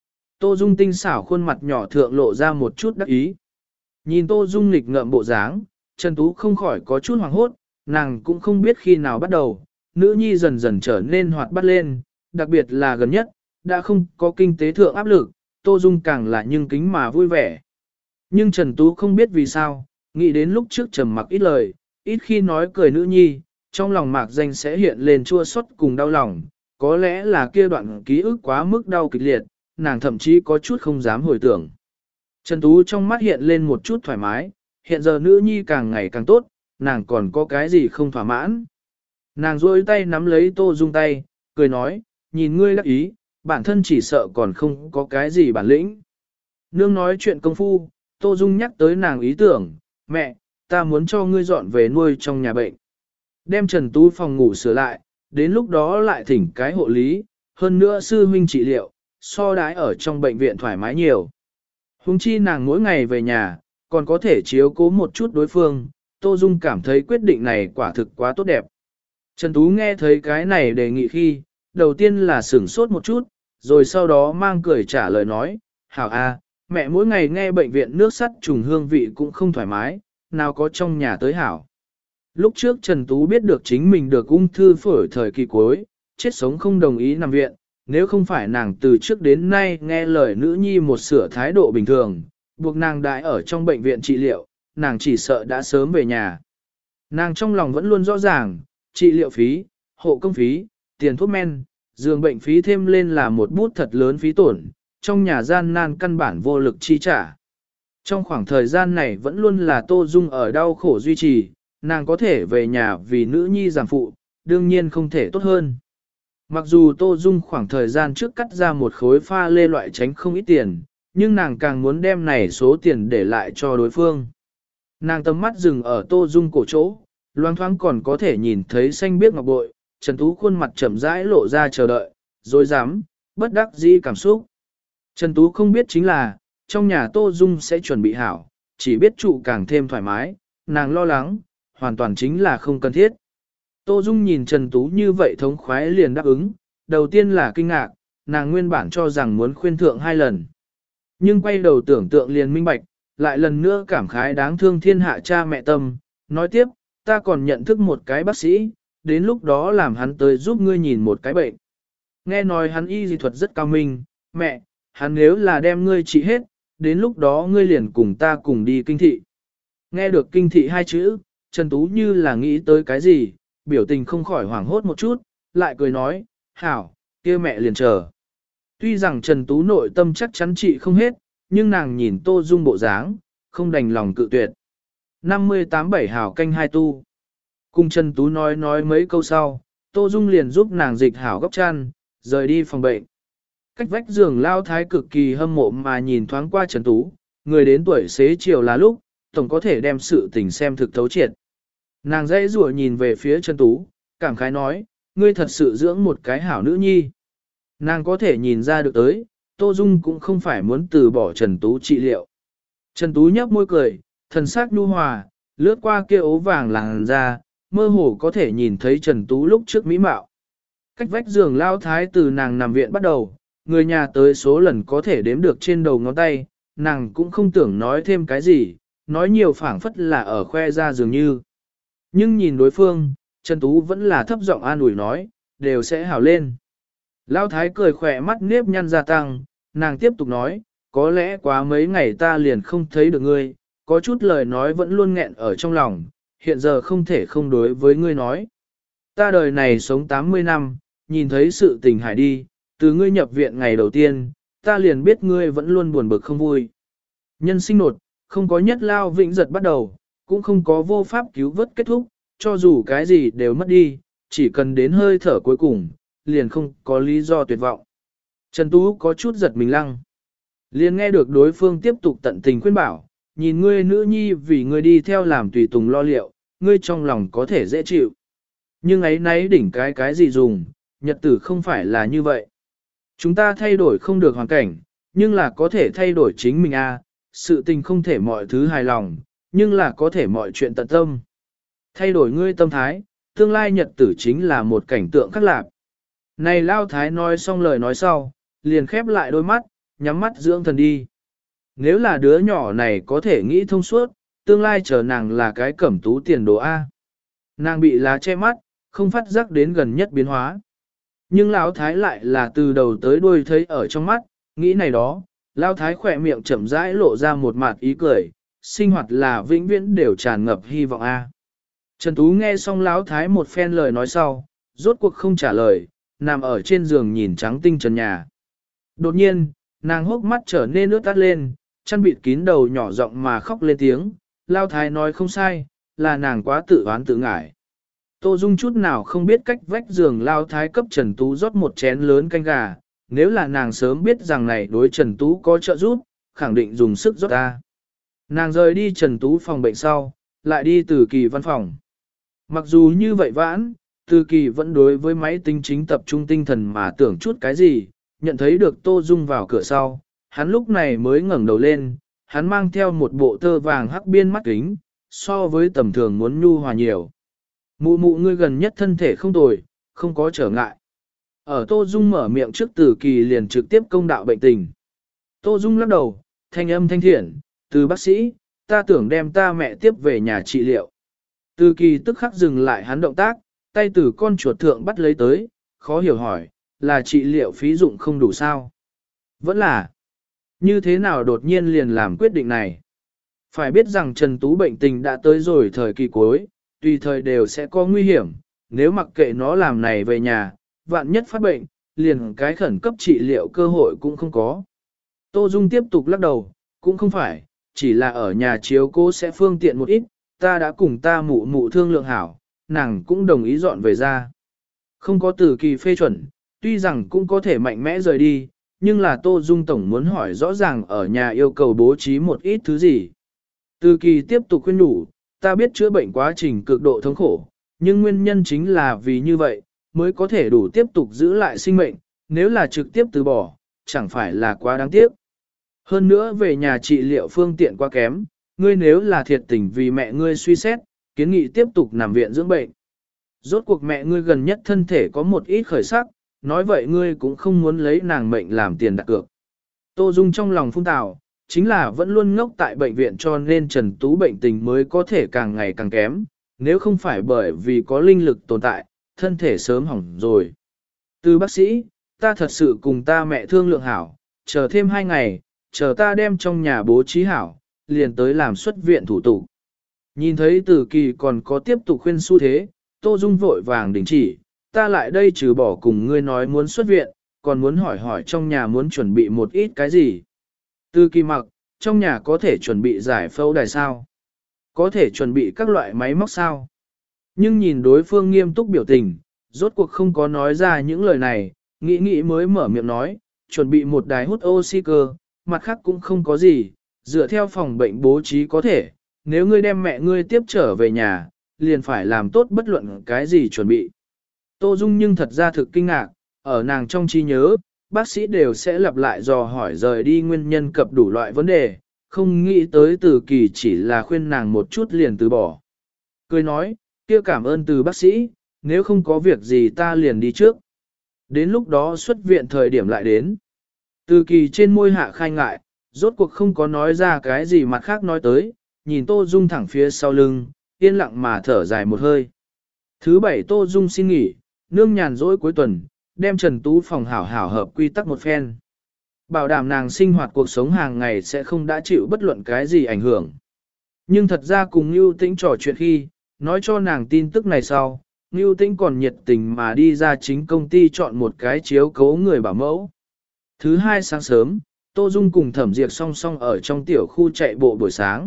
Tô Dung tinh xảo khuôn mặt nhỏ thượng lộ ra một chút đắc ý. Nhìn Tô Dung nghịch ngợm bộ dáng, Trần Tú không khỏi có chút hoảng hốt, nàng cũng không biết khi nào bắt đầu, nữ nhi dần dần trở nên hoạt bát lên, đặc biệt là gần nhất, đã không có kinh tế thượng áp lực, Tô Dung càng là nhưng kính mà vui vẻ. Nhưng Trần Tú không biết vì sao, nghĩ đến lúc trước trầm mặc ít lời, ít khi nói cười nữ nhi, trong lòng mạc danh sẽ hiện lên chua xót cùng đau lòng, có lẽ là kia đoạn ký ức quá mức đau kịch liệt, nàng thậm chí có chút không dám hồi tưởng. Trần Tú trong mắt hiện lên một chút thoải mái, hiện giờ nữ nhi càng ngày càng tốt, nàng còn có cái gì không thỏa mãn. Nàng duỗi tay nắm lấy Tô Dung tay, cười nói, nhìn ngươi đắc ý, bản thân chỉ sợ còn không có cái gì bản lĩnh. Nương nói chuyện công phu, Tô Dung nhắc tới nàng ý tưởng, mẹ, ta muốn cho ngươi dọn về nuôi trong nhà bệnh. Đem Trần Tú phòng ngủ sửa lại, đến lúc đó lại thỉnh cái hộ lý, hơn nữa sư huynh trị liệu, so đái ở trong bệnh viện thoải mái nhiều. Hùng chi nàng mỗi ngày về nhà, còn có thể chiếu cố một chút đối phương, Tô Dung cảm thấy quyết định này quả thực quá tốt đẹp. Trần Tú nghe thấy cái này đề nghị khi, đầu tiên là sửng sốt một chút, rồi sau đó mang cười trả lời nói, hảo a, mẹ mỗi ngày nghe bệnh viện nước sắt trùng hương vị cũng không thoải mái, nào có trong nhà tới hảo. Lúc trước Trần Tú biết được chính mình được ung thư phổi thời kỳ cuối, chết sống không đồng ý nằm viện, nếu không phải nàng từ trước đến nay nghe lời nữ nhi một sửa thái độ bình thường, buộc nàng đại ở trong bệnh viện trị liệu, nàng chỉ sợ đã sớm về nhà. Nàng trong lòng vẫn luôn rõ ràng, trị liệu phí, hộ công phí, tiền thuốc men, giường bệnh phí thêm lên là một bút thật lớn phí tổn, trong nhà gian nan căn bản vô lực chi trả. Trong khoảng thời gian này vẫn luôn là Tô Dung ở đau khổ duy trì, nàng có thể về nhà vì nữ nhi giảm phụ, đương nhiên không thể tốt hơn. Mặc dù Tô Dung khoảng thời gian trước cắt ra một khối pha lê loại tránh không ít tiền, nhưng nàng càng muốn đem này số tiền để lại cho đối phương. Nàng tầm mắt dừng ở Tô Dung cổ chỗ, loang thoáng còn có thể nhìn thấy xanh biếc ngọc bội, Trần Tú khuôn mặt chậm rãi lộ ra chờ đợi, rồi dám, bất đắc dĩ cảm xúc. Trần Tú không biết chính là, trong nhà Tô Dung sẽ chuẩn bị hảo, chỉ biết trụ càng thêm thoải mái, nàng lo lắng, hoàn toàn chính là không cần thiết. Tô Dung nhìn Trần Tú như vậy thống khoái liền đáp ứng, đầu tiên là kinh ngạc, nàng nguyên bản cho rằng muốn khuyên thượng 2 lần. Nhưng quay đầu tưởng tượng liền minh bạch, lại lần nữa cảm khái đáng thương thiên hạ cha mẹ tâm, nói tiếp, ta còn nhận thức một cái bác sĩ, đến lúc đó làm hắn tới giúp ngươi nhìn một cái bệnh. Nghe nói hắn y dị thuật rất cao minh, mẹ, hắn nếu là đem ngươi trị hết, đến lúc đó ngươi liền cùng ta cùng đi kinh thị. Nghe được kinh thị 2 chữ, Trần Tú như là nghĩ tới cái gì, biểu tình không khỏi hoảng hốt một chút, lại cười nói, hảo, kia mẹ liền chờ. Tuy rằng Trần Tú nội tâm chắc chắn trị không hết, nhưng nàng nhìn Tô Dung bộ dáng, không đành lòng cự tuyệt. 58-7 hảo canh 2 tu. Cùng Trần Tú nói mấy câu sau, Tô Dung liền giúp nàng dịch hảo góc chăn, rời đi phòng bệnh. Cách vách giường lao thái cực kỳ hâm mộ mà nhìn thoáng qua Trần Tú, người đến tuổi xế chiều là lúc, tổng có thể đem sự tình xem thực thấu triệt. Nàng dãy rủa nhìn về phía Trần Tú, cảm khái nói, ngươi thật sự dưỡng một cái hảo nữ nhi. Nàng có thể nhìn ra được tới, Tô Dung cũng không phải muốn từ bỏ Trần Tú trị liệu. Trần Tú nhấp môi cười, thần sắc nhu hòa, lướt qua kia ố vàng làn da, mơ hồ có thể nhìn thấy Trần Tú lúc trước mỹ mạo. Cách vách giường lao thái từ nàng nằm viện bắt đầu, người nhà tới số lần có thể đếm được trên đầu ngón tay, nàng cũng không tưởng nói thêm cái gì, nói nhiều phảng phất là ở khoe ra dường như. Nhưng nhìn đối phương, Trần Tú vẫn là thấp giọng an ủi nói, đều sẽ hảo lên. Lao thái cười khỏe mắt nếp nhăn gia tăng, nàng tiếp tục nói, có lẽ quá mấy ngày ta liền không thấy được ngươi, có chút lời nói vẫn luôn nghẹn ở trong lòng, hiện giờ không thể không đối với ngươi nói. Ta đời này sống 80 năm, nhìn thấy sự tình hải đi, từ ngươi nhập viện ngày đầu tiên, ta liền biết ngươi vẫn luôn buồn bực không vui. Nhân sinh nột, không có nhất lao vĩnh giật bắt đầu, cũng không có vô pháp cứu vớt kết thúc, cho dù cái gì đều mất đi, chỉ cần đến hơi thở cuối cùng, liền không có lý do tuyệt vọng. Trần Tú có chút giật mình lăng. Liền nghe được đối phương tiếp tục tận tình khuyên bảo, nhìn ngươi nữ nhi vì ngươi đi theo làm tùy tùng lo liệu, ngươi trong lòng có thể dễ chịu. Nhưng ấy nấy đỉnh cái gì dùng, nhật tử không phải là như vậy. Chúng ta thay đổi không được hoàn cảnh, nhưng là có thể thay đổi chính mình a. Sự tình không thể mọi thứ hài lòng, nhưng là có thể mọi chuyện tận tâm. Thay đổi ngươi tâm thái, tương lai nhật tử chính là một cảnh tượng khác lạc. Này Lao Thái nói xong lời nói sau, liền khép lại đôi mắt, nhắm mắt dưỡng thần đi. Nếu là đứa nhỏ này có thể nghĩ thông suốt, tương lai chờ nàng là cái cẩm tú tiền đồ A. Nàng bị lá che mắt, không phát giác đến gần nhất biến hóa. Nhưng Lão Thái lại là từ đầu tới đuôi thấy ở trong mắt, nghĩ này đó, Lão Thái khỏe miệng chậm rãi lộ ra một mặt ý cười, sinh hoạt là vĩnh viễn đều tràn ngập hy vọng A. Trần Tú nghe xong Lão Thái một phen lời nói sau, rốt cuộc không trả lời, nằm ở trên giường nhìn trắng tinh trần nhà. Đột nhiên, nàng hốc mắt trở nên ướt át lên, chăn bịt kín đầu nhỏ giọng mà khóc lên tiếng, Lao Thái nói không sai, là nàng quá tự oán tự ngại. Tô Dung chút nào không biết cách vách giường Lao Thái cấp Trần Tú rót một chén lớn canh gà, nếu là nàng sớm biết rằng này đối Trần Tú có trợ giúp, khẳng định dùng sức rót ra. Nàng rời đi Trần Tú phòng bệnh sau, lại đi Từ Kỳ văn phòng. Mặc dù như vậy vãn, Từ Kỳ vẫn đối với máy tính chính tập trung tinh thần mà tưởng chút cái gì, nhận thấy được Tô Dung vào cửa sau, hắn lúc này mới ngẩng đầu lên, hắn mang theo một bộ tơ vàng hắc biên mắt kính, so với tầm thường muốn nhu hòa nhiều. Mụ mụ ngươi gần nhất thân thể không tồi, không có trở ngại. Ở Tô Dung mở miệng trước Từ Kỳ liền trực tiếp công đạo bệnh tình. Tô Dung lắc đầu, thanh âm thanh thiện, từ bác sĩ, ta tưởng đem ta mẹ tiếp về nhà trị liệu. Từ Kỳ tức khắc dừng lại hắn động tác, tay từ con chuột thượng bắt lấy tới, khó hiểu hỏi, là trị liệu phí dụng không đủ sao? Vẫn là, như thế nào đột nhiên liền làm quyết định này? Phải biết rằng Trần Tú bệnh tình đã tới rồi thời kỳ cuối, tùy thời đều sẽ có nguy hiểm, nếu mặc kệ nó làm này về nhà, vạn nhất phát bệnh, liền cái khẩn cấp trị liệu cơ hội cũng không có. Tô Dung tiếp tục lắc đầu, cũng không phải, chỉ là ở nhà chiếu cố sẽ phương tiện một ít, ta đã cùng ta mụ mụ thương lượng hảo, nàng cũng đồng ý dọn về ra. Không có Từ Kỳ phê chuẩn, tuy rằng cũng có thể mạnh mẽ rời đi, nhưng là Tô Dung Tổng muốn hỏi rõ ràng ở nhà yêu cầu bố trí một ít thứ gì. Từ Kỳ tiếp tục khuyên nhủ, ta biết chữa bệnh quá trình cực độ thống khổ, nhưng nguyên nhân chính là vì như vậy, mới có thể đủ tiếp tục giữ lại sinh mệnh, nếu là trực tiếp từ bỏ, chẳng phải là quá đáng tiếc. Hơn nữa về nhà trị liệu phương tiện quá kém, ngươi nếu là thiệt tình vì mẹ ngươi suy xét, kiến nghị tiếp tục nằm viện dưỡng bệnh. Rốt cuộc mẹ ngươi gần nhất thân thể có một ít khởi sắc, nói vậy ngươi cũng không muốn lấy nàng mệnh làm tiền đặt cược. Tô Dung trong lòng phun tào, chính là vẫn luôn ngốc tại bệnh viện cho nên Trần Tú bệnh tình mới có thể càng ngày càng kém, nếu không phải bởi vì có linh lực tồn tại, thân thể sớm hỏng rồi. Từ bác sĩ, ta thật sự cùng ta mẹ thương lượng hảo, chờ thêm 2 ngày, chờ ta đem trong nhà bố trí hảo, liền tới làm xuất viện thủ tục. Nhìn thấy Từ Kỳ còn có tiếp tục khuyên xu thế, Tô Dung vội vàng đình chỉ, ta lại đây trừ bỏ cùng ngươi nói muốn xuất viện, còn muốn hỏi hỏi trong nhà muốn chuẩn bị một ít cái gì. Từ Kỳ mặc, trong nhà có thể chuẩn bị giải phẫu đài sao? Có thể chuẩn bị các loại máy móc sao? Nhưng nhìn đối phương nghiêm túc biểu tình, rốt cuộc không có nói ra những lời này, nghĩ mới mở miệng nói, chuẩn bị một đài hút oxy cơ, mặt khác cũng không có gì, dựa theo phòng bệnh bố trí có thể, nếu ngươi đem mẹ ngươi tiếp trở về nhà, liền phải làm tốt bất luận cái gì chuẩn bị. Tô Dung nhưng thật ra thực kinh ngạc, ở nàng trong trí nhớ, bác sĩ đều sẽ lặp lại dò hỏi rời đi nguyên nhân cập đủ loại vấn đề, không nghĩ tới Từ Kỳ chỉ là khuyên nàng một chút liền từ bỏ. Cười nói, kia cảm ơn từ bác sĩ, nếu không có việc gì ta liền đi trước. Đến lúc đó xuất viện thời điểm lại đến. Từ Kỳ trên môi hạ khai ngại, rốt cuộc không có nói ra cái gì mặt khác nói tới, nhìn Tô Dung thẳng phía sau lưng, yên lặng mà thở dài một hơi. Thứ 7 Tô Dung xin nghỉ, nương nhàn rỗi cuối tuần, đem Trần Tú phòng hảo hảo hợp quy tắc một phen. Bảo đảm nàng sinh hoạt cuộc sống hàng ngày sẽ không đã chịu bất luận cái gì ảnh hưởng. Nhưng thật ra cùng Nưu Tĩnh trò chuyện khi, nói cho nàng tin tức này sau, Nưu Tĩnh còn nhiệt tình mà đi ra chính công ty chọn một cái chiếu cố người bảo mẫu. Thứ 2 sáng sớm, Tô Dung cùng Thẩm Diệp song song ở trong tiểu khu chạy bộ buổi sáng.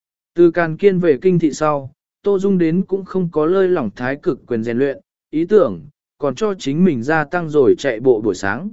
Từ Càn Kiên về kinh thị sau, Tô Dung đến cũng không có lơi lỏng thái cực quyền rèn luyện, ý tưởng, còn cho chính mình gia tăng rồi chạy bộ buổi sáng.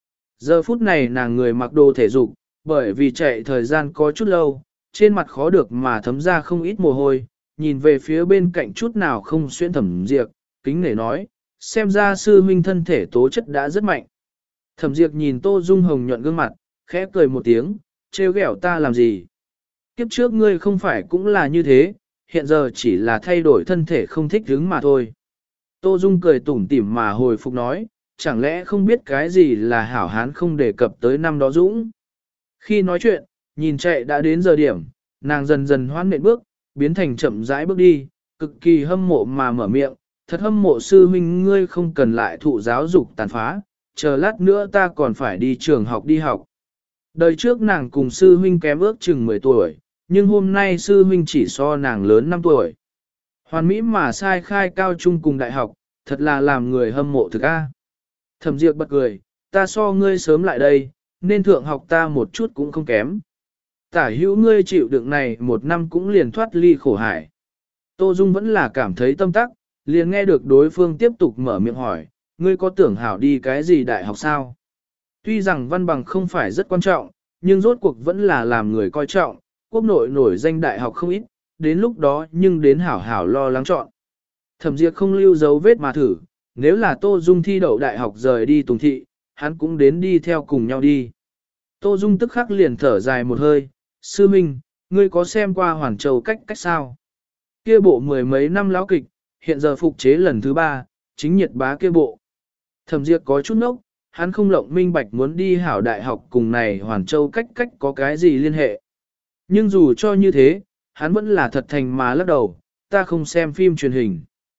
Giờ phút này nàng người mặc đồ thể dục, bởi vì chạy thời gian có chút lâu, trên mặt khó được mà thấm ra không ít mồ hôi, nhìn về phía bên cạnh chút nào không xuyên Thẩm Diệp, kính nể nói, xem ra sư huynh thân thể tố chất đã rất mạnh. Thẩm Diệp nhìn Tô Dung hồng nhuận gương mặt, khẽ cười một tiếng, trêu ghẹo ta làm gì. Kiếp trước ngươi không phải cũng là như thế, hiện giờ chỉ là thay đổi thân thể không thích hứng mà thôi. Tô Dung cười tủm tỉm mà hồi phục nói, chẳng lẽ không biết cái gì là hảo hán không đề cập tới năm đó dũng. Khi nói chuyện, nhìn chạy đã đến giờ điểm, nàng dần dần hoán nện bước, biến thành chậm rãi bước đi, cực kỳ hâm mộ mà mở miệng, thật hâm mộ sư huynh ngươi không cần lại thụ giáo dục tàn phá, chờ lát nữa ta còn phải đi trường học đi học. Đời trước nàng cùng sư huynh kém ước chừng 10 tuổi, nhưng hôm nay sư huynh chỉ so nàng lớn 5 tuổi. Hoàn mỹ mà sai khai cao trung cùng đại học, thật là làm người hâm mộ thực a. Thẩm Diệp bật cười, ta so ngươi sớm lại đây, nên thượng học ta một chút cũng không kém. Tả hữu ngươi chịu đựng này 1 năm cũng liền thoát ly khổ hải. Tô Dung vẫn là cảm thấy tâm tắc, liền nghe được đối phương tiếp tục mở miệng hỏi, ngươi có tưởng hảo đi cái gì đại học sao? Tuy rằng văn bằng không phải rất quan trọng, nhưng rốt cuộc vẫn là làm người coi trọng, quốc nội nổi danh đại học không ít, đến lúc đó nhưng đến hảo hảo lo lắng chọn. Thẩm Diệp không lưu dấu vết mà thử, nếu là Tô Dung thi đậu đại học rời đi Tùng Thị, hắn cũng đến đi theo cùng nhau đi. Tô Dung tức khắc liền thở dài một hơi, sư minh, ngươi có xem qua Hoàn Châu cách sao? Kia bộ 10 mấy năm lão kịch, hiện giờ phục chế lần thứ 3, chính nhiệt bá kia bộ. Thẩm Diệp có chút nốc, hắn không lộng minh bạch muốn đi hảo đại học cùng này Hoàn Châu cách có cái gì liên hệ. Nhưng dù cho như thế, hắn vẫn là thật thành mà lắc đầu, ta không xem phim truyền hình.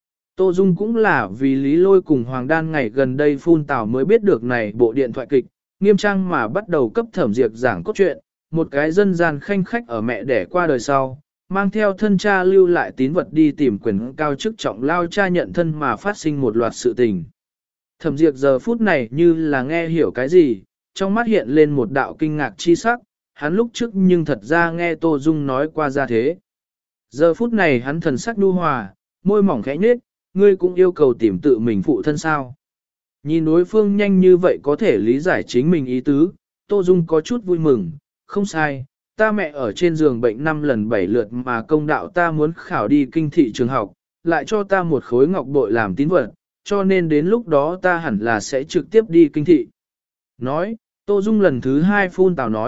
Tô Dung cũng là vì Lý Lôi cùng Hoàng Đan ngày gần đây phun tào mới biết được này bộ điện thoại kịch, nghiêm trang mà bắt đầu cấp Thẩm Diệp giảng cốt truyện, một cái dân gian khanh khách ở mẹ đẻ qua đời sau, mang theo thân cha lưu lại tín vật đi tìm quyền cao chức trọng lao cha nhận thân mà phát sinh một loạt sự tình. Thẩm Diệp giờ phút này như là nghe hiểu cái gì, trong mắt hiện lên một đạo kinh ngạc chi sắc, hắn lúc trước nhưng thật ra nghe Tô Dung nói qua ra thế. Giờ phút này hắn thần sắc nhu hòa, môi mỏng khẽ nhếch, ngươi cũng yêu cầu tìm tự mình phụ thân sao. Nhìn đối phương nhanh như vậy có thể lý giải chính mình ý tứ, Tô Dung có chút vui mừng, không sai, ta mẹ ở trên giường bệnh 5 lần 7 lượt mà công đạo ta muốn khảo đi kinh thị trường học, lại cho ta một khối ngọc bội làm tín vật, cho nên đến lúc đó ta hẳn là sẽ trực tiếp đi kinh thị. Nói, Tô Dung lần thứ 2 phun tào nói,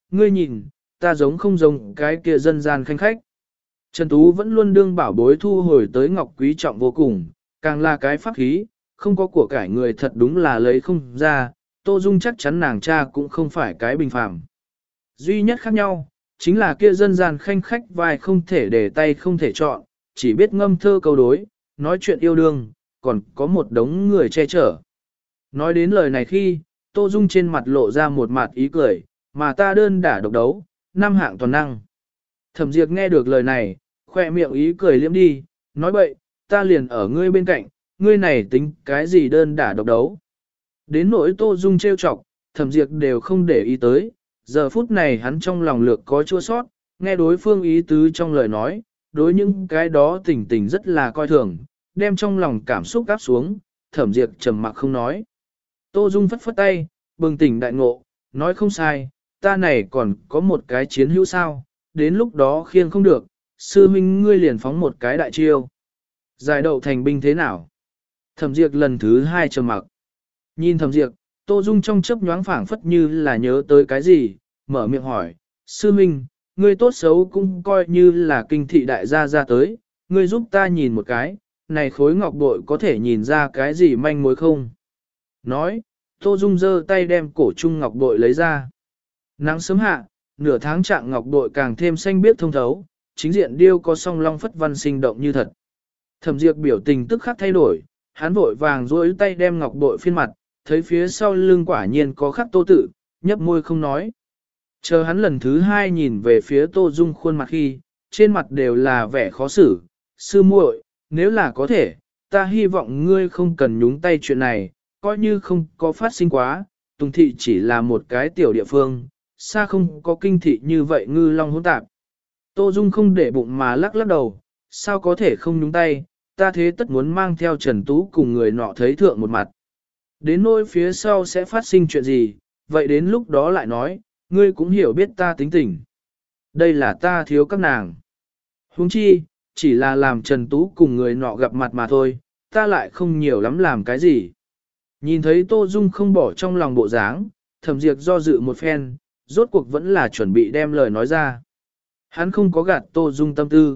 ngươi nhìn, ta giống không giống cái kia dân gian khanh khách. Trần Tú vẫn luôn đương bảo bối thu hồi tới ngọc quý trọng vô cùng, càng là cái pháp khí, không có của cải người thật đúng là lấy không ra, Tô Dung chắc chắn nàng cha cũng không phải cái bình phàm. Duy nhất khác nhau, chính là kia dân gian khanh khách vai không thể để tay không thể chọn, chỉ biết ngâm thơ câu đối, nói chuyện yêu đương, còn có một đống người che chở. Nói đến lời này khi, Tô Dung trên mặt lộ ra một mặt ý cười, mà ta đơn đả độc đấu, năm hạng toàn năng. Thẩm Diệp nghe được lời này, khoe miệng ý cười liếm đi, nói bậy, ta liền ở ngươi bên cạnh, ngươi này tính cái gì đơn đả độc đấu. Đến nỗi Tô Dung trêu chọc, Thẩm Diệp đều không để ý tới, giờ phút này hắn trong lòng lược có chua sót, nghe đối phương ý tứ trong lời nói, đối những cái đó tình tình rất là coi thường, đem trong lòng cảm xúc áp xuống, Thẩm Diệp trầm mặc không nói. Tô Dung phất phất tay, bừng tỉnh đại ngộ, nói không sai, ta này còn có một cái chiến hữu sao, đến lúc đó khiêng không được, sư huynh ngươi liền phóng một cái đại chiêu. Giải đậu thành binh thế nào? Thẩm Diệp lần thứ 2 trầm mặc. Nhìn Thẩm Diệp, Tô Dung trong chớp nhoáng phảng phất như là nhớ tới cái gì, mở miệng hỏi, sư huynh, ngươi tốt xấu cũng coi như là kinh thị đại gia ra tới, ngươi giúp ta nhìn một cái, này khối ngọc bội có thể nhìn ra cái gì manh mối không? Nói, Tô Dung giơ tay đem cổ trung ngọc bội lấy ra. Nắng sớm hạ, nửa tháng trạng ngọc bội càng thêm xanh biếc thông thấu, chính diện điêu có song long phất văn sinh động như thật. Thẩm Diệp biểu tình tức khắc thay đổi, hắn vội vàng duỗi tay đem ngọc bội phiên mặt, thấy phía sau lưng quả nhiên có khắc Tô tự, nhấp môi không nói. Chờ hắn lần thứ 2 nhìn về phía Tô Dung khuôn mặt khi, trên mặt đều là vẻ khó xử. Sư muội, nếu là có thể, ta hy vọng ngươi không cần nhúng tay chuyện này, coi như không có phát sinh quá, Tùng thị chỉ là một cái tiểu địa phương, xa không có kinh thị như vậy ngư long hỗn tạp. Tô Dung không để bụng mà lắc lắc đầu, sao có thể không nhúng tay, ta thế tất muốn mang theo Trần Tú cùng người nọ thấy thượng một mặt. Đến nỗi phía sau sẽ phát sinh chuyện gì, vậy đến lúc đó lại nói, ngươi cũng hiểu biết ta tính tình. Đây là ta thiếu các nàng. Huống chi, chỉ là làm Trần Tú cùng người nọ gặp mặt mà thôi, ta lại không nhiều lắm làm cái gì. Nhìn thấy Tô Dung không bỏ trong lòng bộ dáng, Thẩm Diệp do dự một phen, rốt cuộc vẫn là chuẩn bị đem lời nói ra. Hắn không có gạt Tô Dung tâm tư.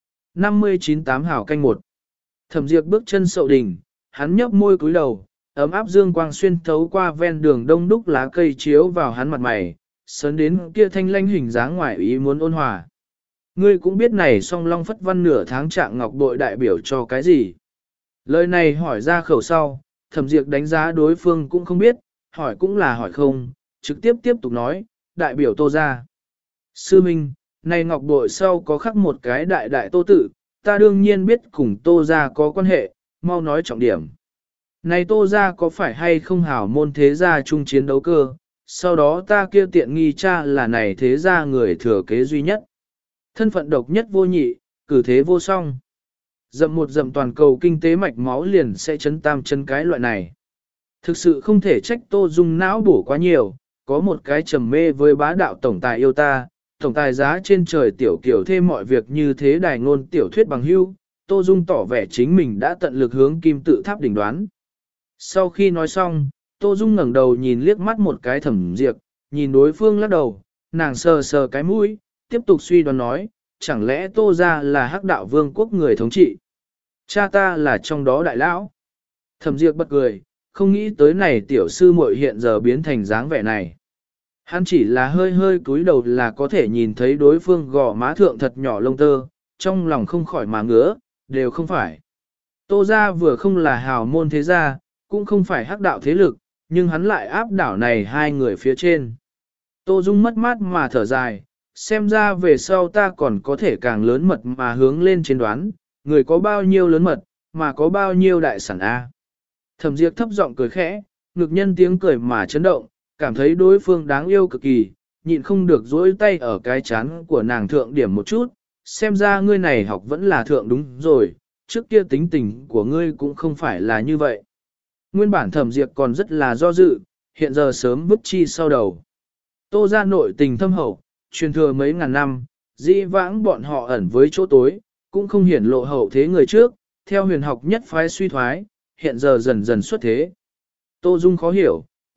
59-8 hảo canh 1. Thẩm Diệp bước chân sậu đỉnh, hắn nhấp môi cúi đầu, ấm áp dương quang xuyên thấu qua ven đường đông đúc lá cây chiếu vào hắn mặt mày, sớn đến kia thanh lanh hình dáng ngoài ý muốn ôn hòa. Ngươi cũng biết này song long phất văn nửa tháng trạng ngọc bội đại biểu cho cái gì. Lời này hỏi ra khẩu sau, Thẩm Diệp đánh giá đối phương cũng không biết, hỏi cũng là hỏi không, trực tiếp tiếp tục nói, đại biểu Tô ra. Sư Minh, này ngọc bội sau có khắc một cái đại đại Tô tự, ta đương nhiên biết cùng Tô ra có quan hệ, mau nói trọng điểm. Này Tô ra có phải hay không hảo môn thế gia chung chiến đấu cơ, sau đó ta kia tiện nghi cha là này thế gia người thừa kế duy nhất. Thân phận độc nhất vô nhị, cử thế vô song. Dậm một dậm toàn cầu kinh tế mạch máu liền sẽ chấn tam chân cái loại này. Thực sự không thể trách Tô Dung não bổ quá nhiều, có một cái trầm mê với bá đạo tổng tài yêu ta, tổng tài giá trên trời tiểu kiểu thêm mọi việc như thế đài ngôn tiểu thuyết bằng hưu, Tô Dung tỏ vẻ chính mình đã tận lực hướng kim tự tháp đỉnh đoán. Sau khi nói xong, Tô Dung ngẩng đầu nhìn liếc mắt một cái Thẩm Diệp, nhìn đối phương lắc đầu, nàng sờ sờ cái mũi, tiếp tục suy đoán nói, chẳng lẽ Tô ra là hắc đạo vương quốc người thống trị? Cha ta là trong đó đại lão. Thẩm Diệp bật cười, không nghĩ tới này tiểu sư muội hiện giờ biến thành dáng vẻ này. Hắn chỉ là hơi hơi cúi đầu là có thể nhìn thấy đối phương gò má thượng thật nhỏ lông tơ, trong lòng không khỏi mà ngứa, đều không phải. Tô gia vừa không là hào môn thế gia, cũng không phải hắc đạo thế lực, nhưng hắn lại áp đảo này hai người phía trên. Tô Dung mất mát mà thở dài, xem ra về sau ta còn có thể càng lớn mật mà hướng lên trên đoán, người có bao nhiêu lớn mật, mà có bao nhiêu đại sản A. Thẩm Diệp thấp giọng cười khẽ, ngực nhân tiếng cười mà chấn động, cảm thấy đối phương đáng yêu cực kỳ, nhịn không được dỗi tay ở cái chán của nàng thượng điểm một chút, xem ra ngươi này học vẫn là thượng đúng rồi, trước kia tính tình của ngươi cũng không phải là như vậy. Nguyên bản Thẩm Diệp còn rất là do dự, hiện giờ sớm vứt chi sau đầu. Tô ra nội tình thâm hậu, truyền thừa mấy ngàn năm, dĩ vãng bọn họ ẩn với chỗ tối, cũng không hiển lộ hậu thế người trước, theo huyền học nhất phái suy thoái, hiện giờ dần dần xuất thế. Tô Dung khó hiểu,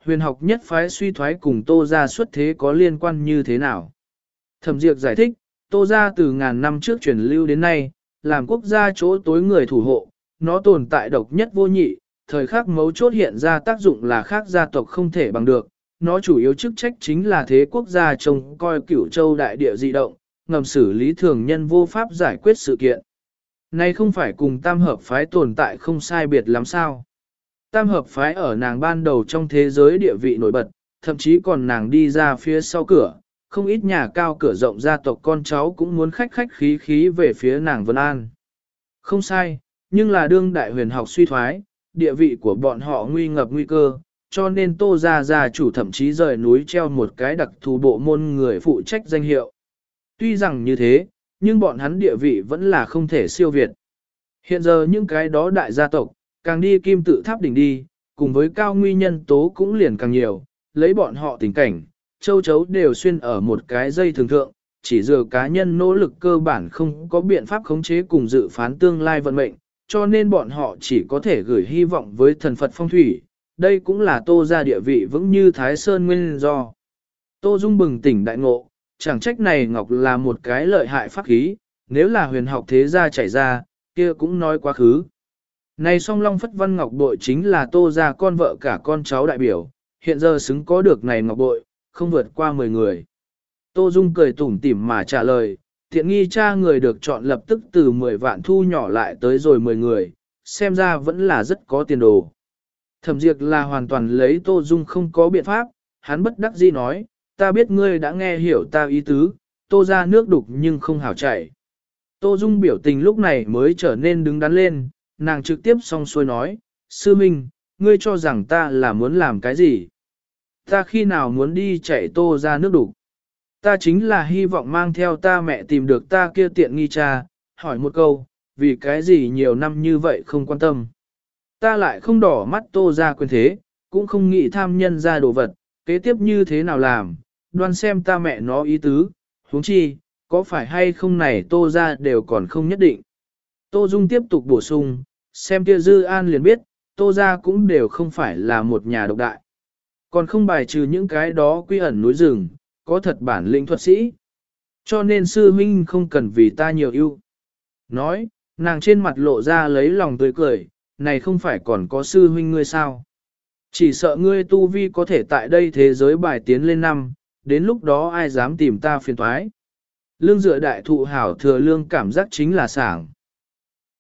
huyền học nhất phái suy thoái cùng Tô gia xuất thế có liên quan như thế nào? Thẩm Diệp giải thích, Tô gia từ ngàn năm trước truyền lưu đến nay, làm quốc gia chỗ tối người thủ hộ, nó tồn tại độc nhất vô nhị, thời khắc mấu chốt hiện ra tác dụng là khác gia tộc không thể bằng được, nó chủ yếu chức trách chính là thế quốc gia trông coi Cửu Châu đại địa dị động, ngầm xử lý thường nhân vô pháp giải quyết sự kiện. Này không phải cùng tam hợp phái tồn tại không sai biệt lắm sao? Tam hợp phái ở nàng ban đầu trong thế giới địa vị nổi bật, thậm chí còn nàng đi ra phía sau cửa, không ít nhà cao cửa rộng gia tộc con cháu cũng muốn khách khách khí khí về phía nàng Vân An. Không sai, nhưng là đương đại huyền học suy thoái, địa vị của bọn họ nguy ngập nguy cơ, cho nên Tô gia chủ thậm chí rời núi treo một cái đặc thù bộ môn người phụ trách danh hiệu. Tuy rằng như thế, nhưng bọn hắn địa vị vẫn là không thể siêu việt. Hiện giờ những cái đó đại gia tộc, càng đi kim tự tháp đỉnh đi, cùng với cao nguy nhân tố cũng liền càng nhiều, lấy bọn họ tình cảnh, châu chấu đều xuyên ở một cái dây thường thượng, chỉ dựa cá nhân nỗ lực cơ bản không có biện pháp khống chế cùng dự phán tương lai vận mệnh, cho nên bọn họ chỉ có thể gửi hy vọng với thần Phật phong thủy, đây cũng là Tô gia địa vị vững như Thái Sơn nguyên do. Tô Dung bừng tỉnh đại ngộ, chẳng trách này ngọc là một cái lợi hại pháp khí, nếu là huyền học thế gia chảy ra, kia cũng nói quá khứ. Này song long phất văn ngọc bội chính là Tô gia con vợ cả con cháu đại biểu, hiện giờ xứng có được này ngọc bội, không vượt qua 10 người. Tô Dung cười tủm tỉm mà trả lời, thiện nghi cha người được chọn lập tức từ 10 vạn thu nhỏ lại tới rồi 10 người, xem ra vẫn là rất có tiền đồ. Thẩm Diệp là hoàn toàn lấy Tô Dung không có biện pháp, hắn bất đắc dĩ nói, ta biết ngươi đã nghe hiểu ta ý tứ, Tô ra nước đục nhưng không hảo chảy. Tô Dung biểu tình lúc này mới trở nên đứng đắn lên, nàng trực tiếp song xuôi nói, sư minh, ngươi cho rằng ta là muốn làm cái gì? Ta khi nào muốn đi chạy Tô ra nước đục? Ta chính là hy vọng mang theo ta mẹ tìm được ta kia tiện nghi cha, hỏi một câu, vì cái gì nhiều năm như vậy không quan tâm. Ta lại không đỏ mắt Tô ra quyền thế, cũng không nghĩ tham nhân ra đồ vật, kế tiếp như thế nào làm, đoan xem ta mẹ nó ý tứ, huống chi, có phải hay không này Tô ra đều còn không nhất định. Tô Dung tiếp tục bổ sung, xem kia Dư An liền biết, Tô ra cũng đều không phải là một nhà độc đại. Còn không bài trừ những cái đó quy ẩn núi rừng, có thật bản lĩnh thuật sĩ. Cho nên sư huynh không cần vì ta nhiều ưu. Nói, nàng trên mặt lộ ra lấy lòng tươi cười, này không phải còn có sư huynh ngươi sao? Chỉ sợ ngươi tu vi có thể tại đây thế giới bài tiến lên năm, đến lúc đó ai dám tìm ta phiền toái. Lương dựa đại thụ hảo thừa lương cảm giác chính là sảng.